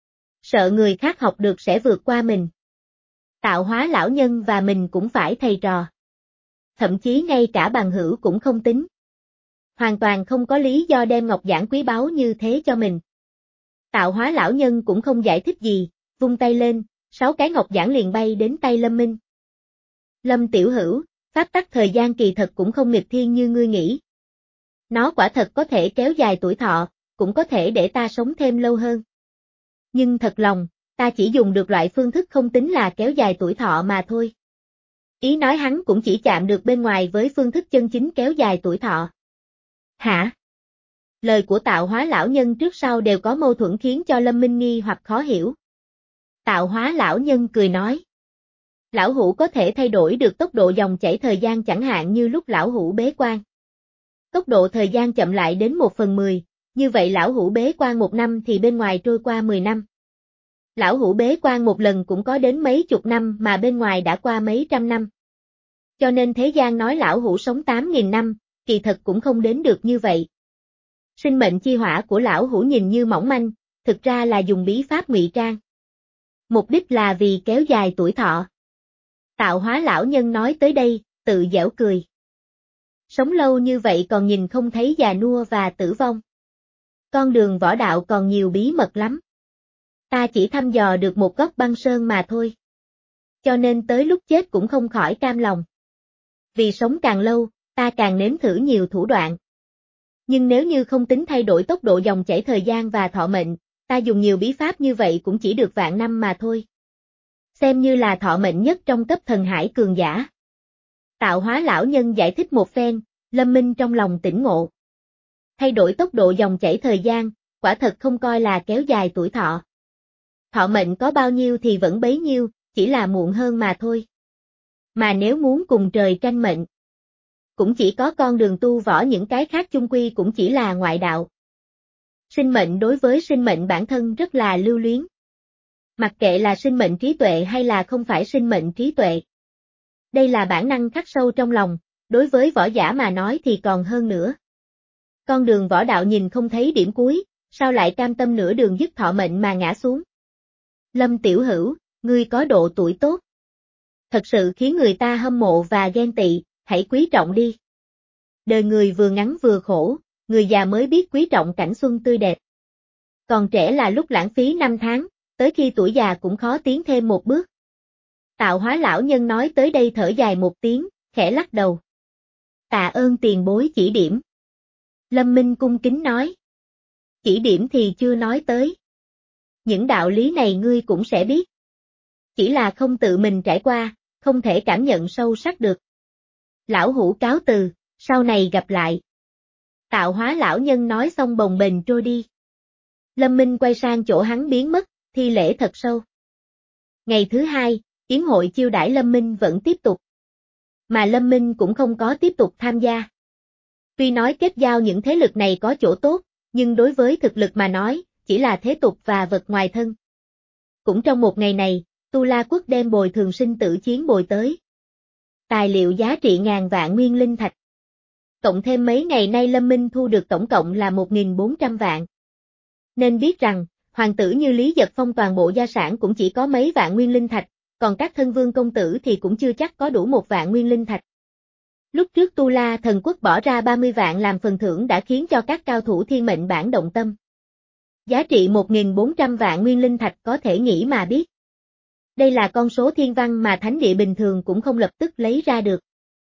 Sợ người khác học được sẽ vượt qua mình. Tạo hóa lão nhân và mình cũng phải thầy trò. Thậm chí ngay cả bằng hữu cũng không tính. Hoàn toàn không có lý do đem ngọc giản quý báu như thế cho mình. Tạo hóa lão nhân cũng không giải thích gì, vung tay lên, sáu cái ngọc giản liền bay đến tay Lâm Minh. Lâm tiểu hữu, pháp tắc thời gian kỳ thật cũng không nghịch thiên như ngươi nghĩ. Nó quả thật có thể kéo dài tuổi thọ, cũng có thể để ta sống thêm lâu hơn. Nhưng thật lòng, ta chỉ dùng được loại phương thức không tính là kéo dài tuổi thọ mà thôi. Ý nói hắn cũng chỉ chạm được bên ngoài với phương thức chân chính kéo dài tuổi thọ. Hả? Lời của tạo hóa lão nhân trước sau đều có mâu thuẫn khiến cho Lâm Minh nghi hoặc khó hiểu. Tạo hóa lão nhân cười nói. Lão hữu có thể thay đổi được tốc độ dòng chảy thời gian chẳng hạn như lúc lão hữu bế quan. Tốc độ thời gian chậm lại đến một phần mười, như vậy lão hữu bế quan một năm thì bên ngoài trôi qua mười năm. Lão hữu bế quan một lần cũng có đến mấy chục năm mà bên ngoài đã qua mấy trăm năm. Cho nên thế gian nói lão hữu sống tám nghìn năm, kỳ thật cũng không đến được như vậy. Sinh mệnh chi hỏa của lão hữu nhìn như mỏng manh, thực ra là dùng bí pháp ngụy trang. Mục đích là vì kéo dài tuổi thọ. Tạo hóa lão nhân nói tới đây, tự giễu cười. Sống lâu như vậy còn nhìn không thấy già nua và tử vong. Con đường võ đạo còn nhiều bí mật lắm. Ta chỉ thăm dò được một góc băng sơn mà thôi. Cho nên tới lúc chết cũng không khỏi cam lòng. Vì sống càng lâu, ta càng nếm thử nhiều thủ đoạn. Nhưng nếu như không tính thay đổi tốc độ dòng chảy thời gian và thọ mệnh, ta dùng nhiều bí pháp như vậy cũng chỉ được vạn năm mà thôi. Xem như là thọ mệnh nhất trong cấp thần hải cường giả. Tạo hóa lão nhân giải thích một phen, Lâm Minh trong lòng tỉnh ngộ. Thay đổi tốc độ dòng chảy thời gian, quả thật không coi là kéo dài tuổi thọ. Thọ mệnh có bao nhiêu thì vẫn bấy nhiêu, chỉ là muộn hơn mà thôi. Mà nếu muốn cùng trời tranh mệnh, cũng chỉ có con đường tu võ, những cái khác chung quy cũng chỉ là ngoại đạo. Sinh mệnh đối với sinh mệnh bản thân rất là lưu luyến. Mặc kệ là sinh mệnh trí tuệ hay là không phải sinh mệnh trí tuệ. Đây là bản năng khắc sâu trong lòng, đối với võ giả mà nói thì còn hơn nữa. Con đường võ đạo nhìn không thấy điểm cuối, sao lại cam tâm nửa đường dứt thọ mệnh mà ngã xuống. Lâm tiểu hữu, ngươi có độ tuổi tốt. Thật sự khiến người ta hâm mộ và ghen tị, hãy quý trọng đi. Đời người vừa ngắn vừa khổ, người già mới biết quý trọng cảnh xuân tươi đẹp. Còn trẻ là lúc lãng phí năm tháng, tới khi tuổi già cũng khó tiến thêm một bước. Tạo hóa lão nhân nói tới đây thở dài một tiếng, khẽ lắc đầu. Tạ ơn tiền bối chỉ điểm. Lâm Minh cung kính nói. Chỉ điểm thì chưa nói tới. Những đạo lý này ngươi cũng sẽ biết. Chỉ là không tự mình trải qua, không thể cảm nhận sâu sắc được. Lão hữu cáo từ, sau này gặp lại. Tạo hóa lão nhân nói xong bồng bềnh trôi đi. Lâm Minh quay sang chỗ hắn biến mất, thi lễ thật sâu. Ngày thứ hai, yến hội chiêu đãi Lâm Minh vẫn tiếp tục. Mà Lâm Minh cũng không có tiếp tục tham gia. Tuy nói kết giao những thế lực này có chỗ tốt, nhưng đối với thực lực mà nói, chỉ là thế tục và vật ngoài thân. Cũng trong một ngày này, Tu La Quốc đem bồi thường sinh tử chiến bồi tới. Tài liệu giá trị ngàn vạn nguyên linh thạch. Cộng thêm mấy ngày nay Lâm Minh thu được tổng cộng là một nghìn bốn trăm vạn. Nên biết rằng, hoàng tử như Lý Giật Phong toàn bộ gia sản cũng chỉ có mấy vạn nguyên linh thạch, còn các thân vương công tử thì cũng chưa chắc có đủ một vạn nguyên linh thạch. Lúc trước Tu La Thần Quốc bỏ ra ba mươi vạn làm phần thưởng đã khiến cho các cao thủ thiên mệnh bản động tâm. Giá trị một nghìn bốn trăm vạn nguyên linh thạch có thể nghĩ mà biết. Đây là con số thiên văn mà thánh địa bình thường cũng không lập tức lấy ra được.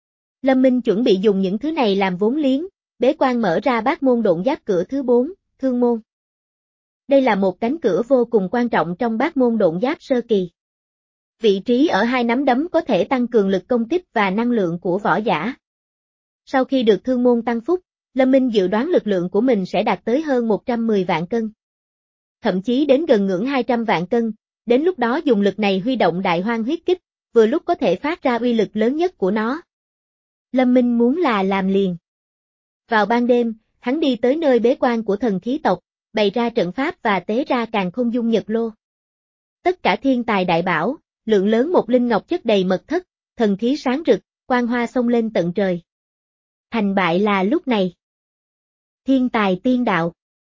Lâm Minh chuẩn bị dùng những thứ này làm vốn liếng, bế quan mở ra bát môn độn giáp cửa thứ bốn, Thương môn. Đây là một cánh cửa vô cùng quan trọng trong bát môn độn giáp sơ kỳ. Vị trí ở hai nắm đấm có thể tăng cường lực công kích và năng lượng của võ giả. Sau khi được thương môn tăng phúc, Lâm Minh dự đoán lực lượng của mình sẽ đạt tới hơn một trăm mười vạn cân. Thậm chí đến gần ngưỡng hai trăm vạn cân, đến lúc đó dùng lực này huy động đại hoang huyết kích, vừa lúc có thể phát ra uy lực lớn nhất của nó. Lâm Minh muốn là làm liền. Vào ban đêm, hắn đi tới nơi bế quan của thần khí tộc, bày ra trận pháp và tế ra càn khôn dung nhật lô. Tất cả thiên tài đại bảo, lượng lớn một linh ngọc chất đầy mật thất, thần khí sáng rực, quang hoa xông lên tận trời. Thành bại là lúc này. Thiên tài tiên đạo.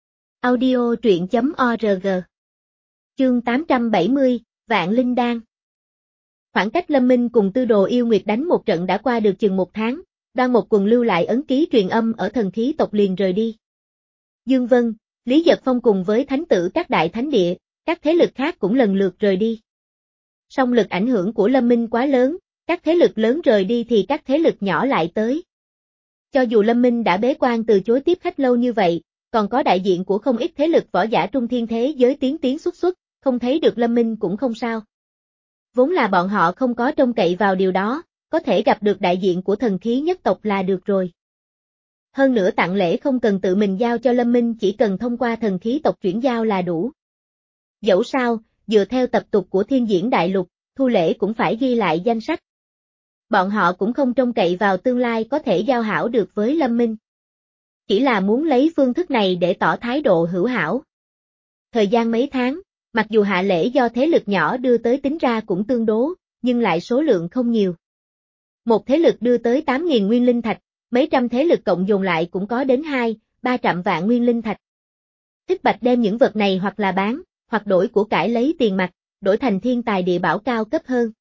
Audio truyện chấm org. Chương tám trăm bảy mươi, Vạn Linh Đan. Khoảng cách Lâm Minh cùng Tư Đồ Yêu Nguyệt đánh một trận đã qua được chừng một tháng, Đoan Một Quần lưu lại ấn ký truyền âm ở thần khí tộc liền rời đi. Dương Vân, Lý Giật Phong cùng với thánh tử các đại thánh địa, các thế lực khác cũng lần lượt rời đi. Song lực ảnh hưởng của Lâm Minh quá lớn, các thế lực lớn rời đi thì các thế lực nhỏ lại tới. Cho dù Lâm Minh đã bế quan từ chối tiếp khách lâu như vậy, còn có đại diện của không ít thế lực võ giả trung thiên thế giới tiến tiến xuất xuất, không thấy được Lâm Minh cũng không sao. Vốn là bọn họ không có trông cậy vào điều đó, có thể gặp được đại diện của thần khí nhất tộc là được rồi. Hơn nữa tặng lễ không cần tự mình giao cho Lâm Minh, chỉ cần thông qua thần khí tộc chuyển giao là đủ. Dẫu sao, dựa theo tập tục của Thiên Diễn Đại Lục, thu lễ cũng phải ghi lại danh sách. Bọn họ cũng không trông cậy vào tương lai có thể giao hảo được với Lâm Minh. Chỉ là muốn lấy phương thức này để tỏ thái độ hữu hảo. Thời gian mấy tháng, mặc dù hạ lễ do thế lực nhỏ đưa tới tính ra cũng tương đố, nhưng lại số lượng không nhiều. Một thế lực đưa tới tám nghìn nguyên linh thạch, mấy trăm thế lực cộng dồn lại cũng có đến hai, ba trăm vạn nguyên linh thạch. Thích Bạch đem những vật này hoặc là bán, hoặc đổi của cải lấy tiền mặt, đổi thành thiên tài địa bảo cao cấp hơn.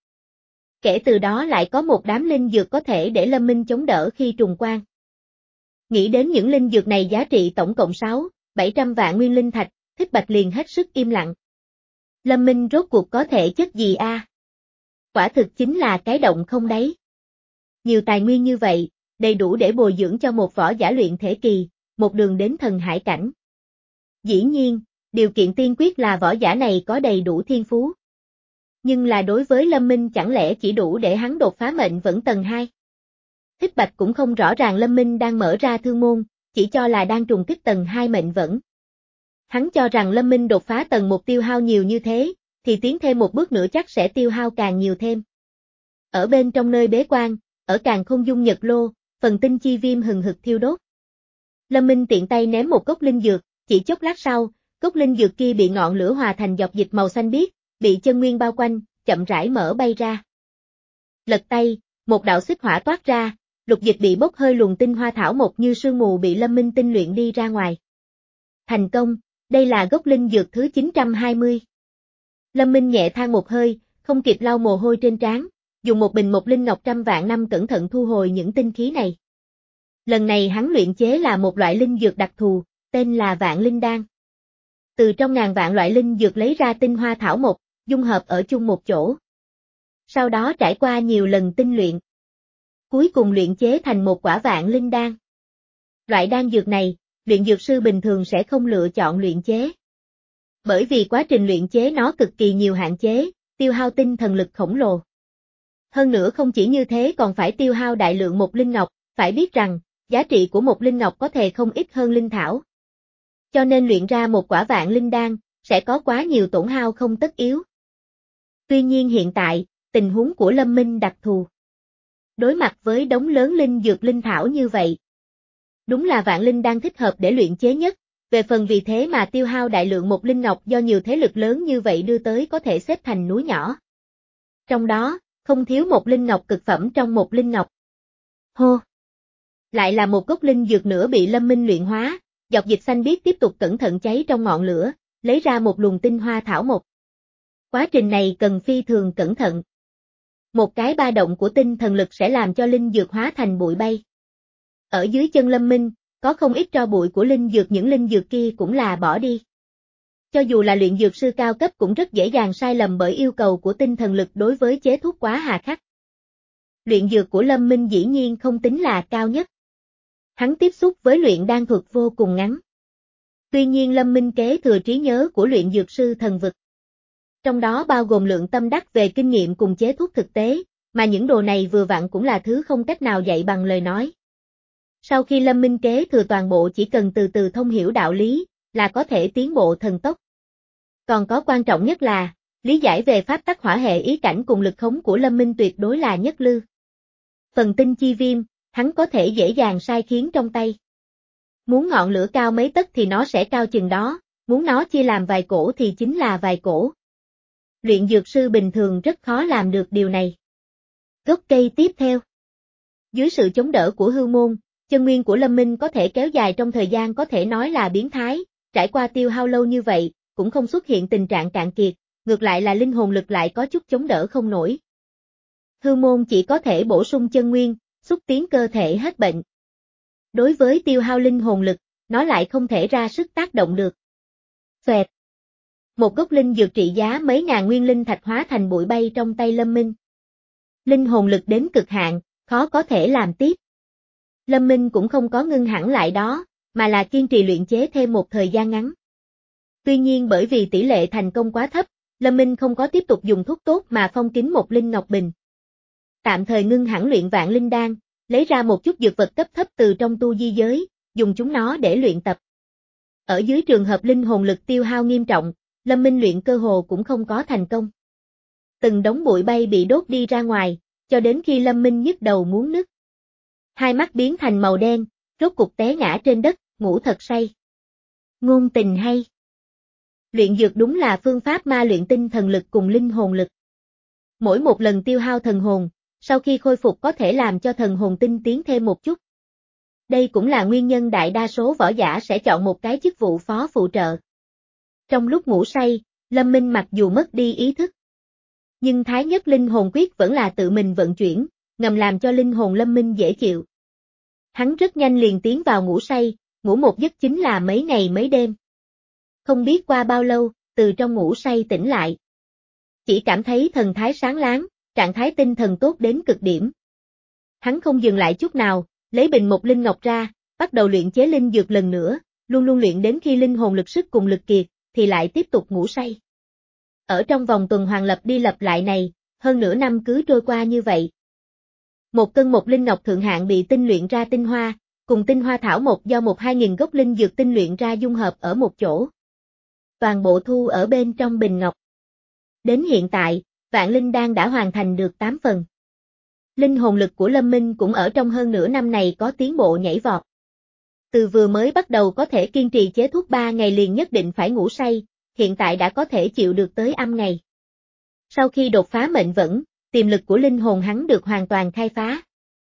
Kể từ đó lại có một đám linh dược có thể để Lâm Minh chống đỡ khi trùng quan. Nghĩ đến những linh dược này giá trị tổng cộng sáu, bảy trăm vạn nguyên linh thạch, Thích Bạch liền hết sức im lặng. Lâm Minh rốt cuộc có thể chất gì a? À? Quả thực chính là cái động không đáy. Nhiều tài nguyên như vậy, đầy đủ để bồi dưỡng cho một võ giả luyện thể kỳ, một đường đến thần hải cảnh. Dĩ nhiên, điều kiện tiên quyết là võ giả này có đầy đủ thiên phú. Nhưng là đối với Lâm Minh chẳng lẽ chỉ đủ để hắn đột phá mệnh vẫn tầng hai? Thích Bạch cũng không rõ ràng Lâm Minh đang mở ra thương môn, chỉ cho là đang trùng kích tầng hai mệnh vẫn. Hắn cho rằng Lâm Minh đột phá tầng một tiêu hao nhiều như thế, thì tiến thêm một bước nữa chắc sẽ tiêu hao càng nhiều thêm. Ở bên trong nơi bế quan, ở càn khôn dung nhật lô, phần tinh chi viêm hừng hực thiêu đốt. Lâm Minh tiện tay ném một cốc linh dược, chỉ chốc lát sau, cốc linh dược kia bị ngọn lửa hòa thành giọt dịch màu xanh biếc, bị chân nguyên bao quanh, chậm rãi mở bay ra. Lật tay, một đạo xích hỏa toát ra, lục dịch bị bốc hơi luồng tinh hoa thảo mộc như sương mù bị Lâm Minh tinh luyện đi ra ngoài. Thành công, đây là gốc linh dược thứ chín trăm hai mươi. Lâm Minh nhẹ than một hơi, không kịp lau mồ hôi trên trán, dùng một bình một linh ngọc trăm vạn năm cẩn thận thu hồi những tinh khí này. Lần này hắn luyện chế là một loại linh dược đặc thù, tên là Vạn Linh Đan. Từ trong ngàn vạn loại linh dược lấy ra tinh hoa thảo mộc, dung hợp ở chung một chỗ. Sau đó trải qua nhiều lần tinh luyện. Cuối cùng luyện chế thành một quả Vạn Linh Đan. Loại đan dược này, luyện dược sư bình thường sẽ không lựa chọn luyện chế. Bởi vì quá trình luyện chế nó cực kỳ nhiều hạn chế, tiêu hao tinh thần lực khổng lồ. Hơn nữa không chỉ như thế còn phải tiêu hao đại lượng một linh ngọc, phải biết rằng, giá trị của một linh ngọc có thể không ít hơn linh thảo. Cho nên luyện ra một quả Vạn Linh Đan, sẽ có quá nhiều tổn hao không tất yếu. Tuy nhiên hiện tại, tình huống của Lâm Minh đặc thù. Đối mặt với đống lớn linh dược linh thảo như vậy. Đúng là Vạn Linh Đan thích hợp để luyện chế nhất, về phần vì thế mà tiêu hao đại lượng một linh ngọc do nhiều thế lực lớn như vậy đưa tới có thể xếp thành núi nhỏ. Trong đó, không thiếu một linh ngọc cực phẩm trong một linh ngọc. Hô! Lại là một gốc linh dược nữa bị Lâm Minh luyện hóa, giọt dịch xanh biếc tiếp tục cẩn thận cháy trong ngọn lửa, lấy ra một luồng tinh hoa thảo mộc. Quá trình này cần phi thường cẩn thận. Một cái ba động của tinh thần lực sẽ làm cho linh dược hóa thành bụi bay. Ở dưới chân Lâm Minh, có không ít tro bụi của linh dược, những linh dược kia cũng là bỏ đi. Cho dù là luyện dược sư cao cấp cũng rất dễ dàng sai lầm bởi yêu cầu của tinh thần lực đối với chế thuốc quá hà khắc. Luyện dược của Lâm Minh dĩ nhiên không tính là cao nhất. Hắn tiếp xúc với luyện đan thuật vô cùng ngắn. Tuy nhiên Lâm Minh kế thừa trí nhớ của luyện dược sư thần vực. Trong đó bao gồm lượng tâm đắc về kinh nghiệm cùng chế thuốc thực tế, mà những đồ này vừa vặn cũng là thứ không cách nào dạy bằng lời nói. Sau khi Lâm Minh kế thừa toàn bộ chỉ cần từ từ thông hiểu đạo lý, là có thể tiến bộ thần tốc. Còn có quan trọng nhất là, lý giải về pháp tắc hỏa hệ ý cảnh cùng lực khống của Lâm Minh tuyệt đối là nhất lưu. Phần tinh chi viêm, hắn có thể dễ dàng sai khiến trong tay. Muốn ngọn lửa cao mấy tấc thì nó sẽ cao chừng đó, muốn nó chia làm vài cổ thì chính là vài cổ. Luyện dược sư bình thường rất khó làm được điều này. Gốc cây tiếp theo. Dưới sự chống đỡ của hư môn, chân nguyên của Lâm Minh có thể kéo dài trong thời gian có thể nói là biến thái, trải qua tiêu hao lâu như vậy, cũng không xuất hiện tình trạng cạn kiệt, ngược lại là linh hồn lực lại có chút chống đỡ không nổi. Hư môn chỉ có thể bổ sung chân nguyên, xúc tiến cơ thể hết bệnh. Đối với tiêu hao linh hồn lực, nó lại không thể ra sức tác động được. Xoẹt. Một gốc linh dược trị giá mấy ngàn nguyên linh thạch hóa thành bụi bay trong tay Lâm Minh. Linh hồn lực đến cực hạn, khó có thể làm tiếp. Lâm Minh cũng không có ngưng hẳn lại đó, mà là kiên trì luyện chế thêm một thời gian ngắn. Tuy nhiên bởi vì tỷ lệ thành công quá thấp, Lâm Minh không có tiếp tục dùng thuốc tốt mà phong kín một linh ngọc bình. Tạm thời ngưng hẳn luyện Vạn Linh Đan, lấy ra một chút dược vật cấp thấp từ trong tu di giới, dùng chúng nó để luyện tập. Ở dưới trường hợp linh hồn lực tiêu hao nghiêm trọng, Lâm Minh luyện cơ hồ cũng không có thành công. Từng đống bụi bay bị đốt đi ra ngoài, cho đến khi Lâm Minh nhức đầu muốn nứt. Hai mắt biến thành màu đen, rốt cục té ngã trên đất, ngủ thật say. Ngôn tình hay. Luyện dược đúng là phương pháp ma luyện tinh thần lực cùng linh hồn lực. Mỗi một lần tiêu hao thần hồn, sau khi khôi phục có thể làm cho thần hồn tinh tiến thêm một chút. Đây cũng là nguyên nhân đại đa số võ giả sẽ chọn một cái chức vụ phó phụ trợ. Trong lúc ngủ say, Lâm Minh mặc dù mất đi ý thức, nhưng Thái Nhất Linh hồn quyết vẫn là tự mình vận chuyển, ngầm làm cho linh hồn Lâm Minh dễ chịu. Hắn rất nhanh liền tiến vào ngủ say, ngủ một giấc chính là mấy ngày mấy đêm. Không biết qua bao lâu, từ trong ngủ say tỉnh lại. Chỉ cảm thấy thần thái sáng láng, trạng thái tinh thần tốt đến cực điểm. Hắn không dừng lại chút nào, lấy bình một linh ngọc ra, bắt đầu luyện chế linh dược lần nữa, luôn luôn luyện đến khi linh hồn lực sức cùng lực kiệt, thì lại tiếp tục ngủ say. Ở trong vòng tuần hoàn lặp đi lặp lại này, hơn nửa năm cứ trôi qua như vậy. Một cân một linh ngọc thượng hạng bị tinh luyện ra tinh hoa, cùng tinh hoa thảo một do một hai nghìn gốc linh dược tinh luyện ra dung hợp ở một chỗ. Toàn bộ thu ở bên trong bình ngọc. Đến hiện tại, vạn linh đan đã hoàn thành được tám phần. Linh hồn lực của Lâm Minh cũng ở trong hơn nửa năm này có tiến bộ nhảy vọt. Từ vừa mới bắt đầu có thể kiên trì chế thuốc ba ngày liền nhất định phải ngủ say, hiện tại đã có thể chịu được tới âm ngày. Sau khi đột phá mệnh vẫn, tiềm lực của linh hồn hắn được hoàn toàn khai phá.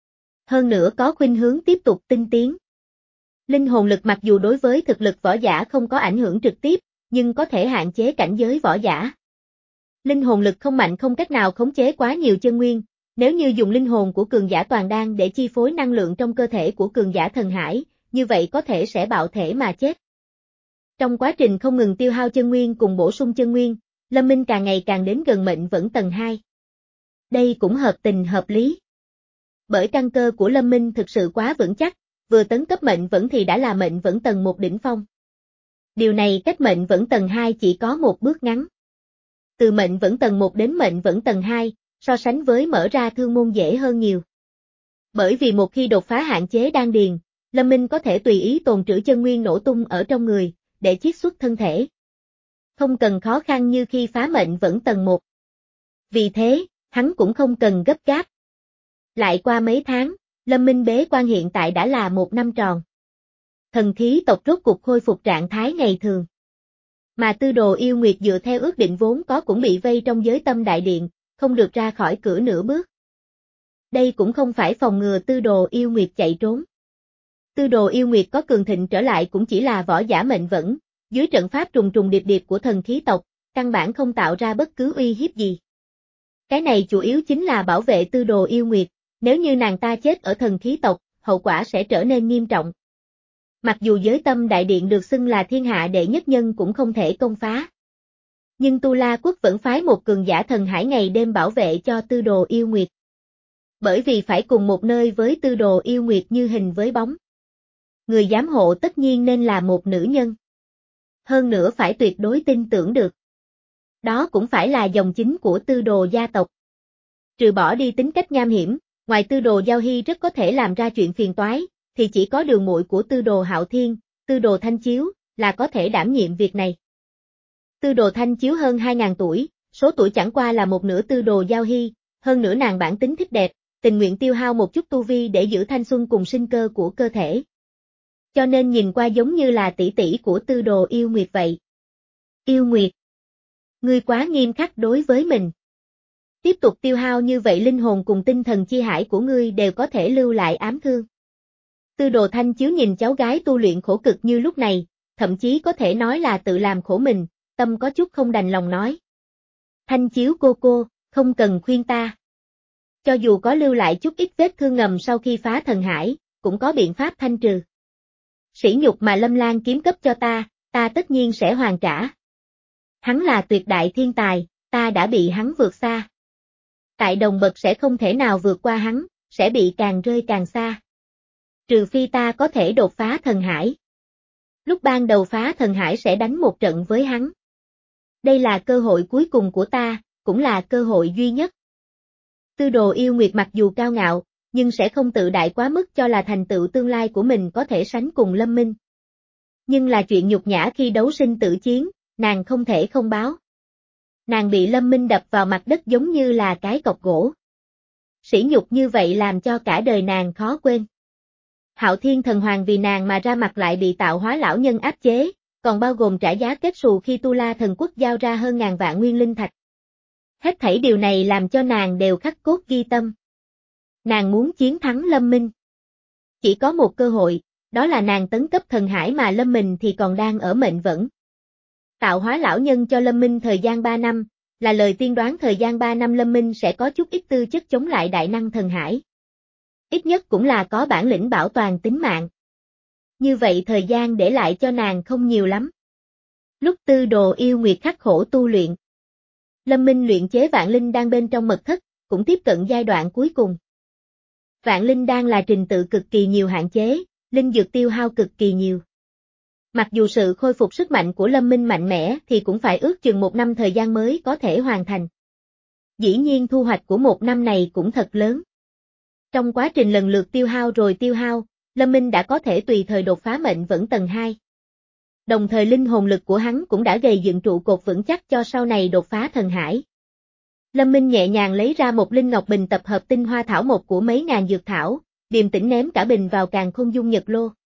Hơn nữa có khuynh hướng tiếp tục tinh tiến. Linh hồn lực mặc dù đối với thực lực võ giả không có ảnh hưởng trực tiếp, nhưng có thể hạn chế cảnh giới võ giả. Linh hồn lực không mạnh không cách nào khống chế quá nhiều chân nguyên, nếu như dùng linh hồn của cường giả toàn đan để chi phối năng lượng trong cơ thể của cường giả thần hải, như vậy có thể sẽ bạo thể mà chết. Trong quá trình không ngừng tiêu hao chân nguyên cùng bổ sung chân nguyên, Lâm Minh càng ngày càng đến gần mệnh vẫn tầng hai. Đây cũng hợp tình hợp lý. Bởi căn cơ của Lâm Minh thực sự quá vững chắc, vừa tấn cấp mệnh vẫn thì đã là mệnh vẫn tầng một đỉnh phong. Điều này cách mệnh vẫn tầng hai chỉ có một bước ngắn. Từ mệnh vẫn tầng một đến mệnh vẫn tầng hai, so sánh với mở ra thương môn dễ hơn nhiều. Bởi vì một khi đột phá hạn chế đan điền, Lâm Minh có thể tùy ý tồn trữ chân nguyên nổ tung ở trong người, để chiết xuất thân thể. Không cần khó khăn như khi phá mệnh vẫn tầng một. Vì thế, hắn cũng không cần gấp gáp. Lại qua mấy tháng, Lâm Minh bế quan hiện tại đã là một năm tròn. Thần khí tộc rốt cục khôi phục trạng thái ngày thường. Mà Tư Đồ Yêu Nguyệt dựa theo ước định vốn có cũng bị vây trong giới tâm đại điện, không được ra khỏi cửa nửa bước. Đây cũng không phải phòng ngừa Tư Đồ Yêu Nguyệt chạy trốn. Tư Đồ Yêu Nguyệt có cường thịnh trở lại cũng chỉ là võ giả mệnh vẫn, dưới trận pháp trùng trùng điệp điệp của thần khí tộc, căn bản không tạo ra bất cứ uy hiếp gì. Cái này chủ yếu chính là bảo vệ Tư Đồ Yêu Nguyệt, nếu như nàng ta chết ở thần khí tộc, hậu quả sẽ trở nên nghiêm trọng. Mặc dù giới tâm đại điện được xưng là thiên hạ đệ nhất nhân cũng không thể công phá. Nhưng Tu La Quốc vẫn phái một cường giả thần hải ngày đêm bảo vệ cho Tư Đồ Yêu Nguyệt. Bởi vì phải cùng một nơi với Tư Đồ Yêu Nguyệt như hình với bóng. Người giám hộ tất nhiên nên là một nữ nhân. Hơn nữa phải tuyệt đối tin tưởng được. Đó cũng phải là dòng chính của Tư Đồ gia tộc. Trừ bỏ đi tính cách nham hiểm, ngoài Tư Đồ Giao Hy rất có thể làm ra chuyện phiền toái, thì chỉ có đường muội của Tư Đồ Hạo Thiên, Tư Đồ Thanh Chiếu, là có thể đảm nhiệm việc này. Tư Đồ Thanh Chiếu hơn hai nghìn tuổi, số tuổi chẳng qua là một nửa Tư Đồ Giao Hy, hơn nữa nàng bản tính thích đẹp, tình nguyện tiêu hao một chút tu vi để giữ thanh xuân cùng sinh cơ của cơ thể. Cho nên nhìn qua giống như là tỷ tỷ của Tư Đồ Yêu Nguyệt vậy. Yêu Nguyệt, ngươi quá nghiêm khắc đối với mình. Tiếp tục tiêu hao như vậy linh hồn cùng tinh thần chi hải của ngươi đều có thể lưu lại ám thương. Tư Đồ Thanh Chiếu nhìn cháu gái tu luyện khổ cực như lúc này, thậm chí có thể nói là tự làm khổ mình, tâm có chút không đành lòng nói. Thanh Chiếu cô cô, không cần khuyên ta. Cho dù có lưu lại chút ít vết thương ngầm sau khi phá thần hải, cũng có biện pháp thanh trừ. Sỉ nhục mà Lâm Lan kiếm cấp cho ta, ta tất nhiên sẽ hoàn trả. Hắn là tuyệt đại thiên tài, ta đã bị hắn vượt xa. Tại đồng bậc sẽ không thể nào vượt qua hắn, sẽ bị càng rơi càng xa. Trừ phi ta có thể đột phá thần hải. Lúc ban đầu phá thần hải sẽ đánh một trận với hắn. Đây là cơ hội cuối cùng của ta, cũng là cơ hội duy nhất. Tư Đồ Yêu Nguyệt mặc dù cao ngạo, nhưng sẽ không tự đại quá mức cho là thành tựu tương lai của mình có thể sánh cùng Lâm Minh. Nhưng là chuyện nhục nhã khi đấu sinh tử chiến, nàng không thể không báo. Nàng bị Lâm Minh đập vào mặt đất giống như là cái cọc gỗ. Sỉ nhục như vậy làm cho cả đời nàng khó quên. Hạo Thiên Thần Hoàng vì nàng mà ra mặt lại bị tạo hóa lão nhân áp chế, còn bao gồm trả giá kết xù khi Tu La Thần Quốc giao ra hơn ngàn vạn nguyên linh thạch. Hết thảy điều này làm cho nàng đều khắc cốt ghi tâm. Nàng muốn chiến thắng Lâm Minh. Chỉ có một cơ hội, đó là nàng tấn cấp thần hải mà Lâm Minh thì còn đang ở mệnh vẫn. Tạo hóa lão nhân cho Lâm Minh thời gian ba năm, là lời tiên đoán thời gian ba năm Lâm Minh sẽ có chút ít tư chất chống lại đại năng thần hải. Ít nhất cũng là có bản lĩnh bảo toàn tính mạng. Như vậy thời gian để lại cho nàng không nhiều lắm. Lúc tư đồ yêu nguyệt khắc khổ tu luyện, Lâm Minh luyện chế vạn linh đan bên trong mật thất, cũng tiếp cận giai đoạn cuối cùng. Vạn linh đan là trình tự cực kỳ nhiều hạn chế, linh dược tiêu hao cực kỳ nhiều. Mặc dù sự khôi phục sức mạnh của Lâm Minh mạnh mẽ thì cũng phải ước chừng một năm thời gian mới có thể hoàn thành. Dĩ nhiên thu hoạch của một năm này cũng thật lớn. Trong quá trình lần lượt tiêu hao rồi tiêu hao, Lâm Minh đã có thể tùy thời đột phá mệnh vẫn tầng hai. Đồng thời linh hồn lực của hắn cũng đã gầy dựng trụ cột vững chắc cho sau này đột phá thần hải. Lâm Minh nhẹ nhàng lấy ra một linh ngọc bình tập hợp tinh hoa thảo một của mấy ngàn dược thảo, điềm tĩnh ném cả bình vào càn khôn dung nhật lô.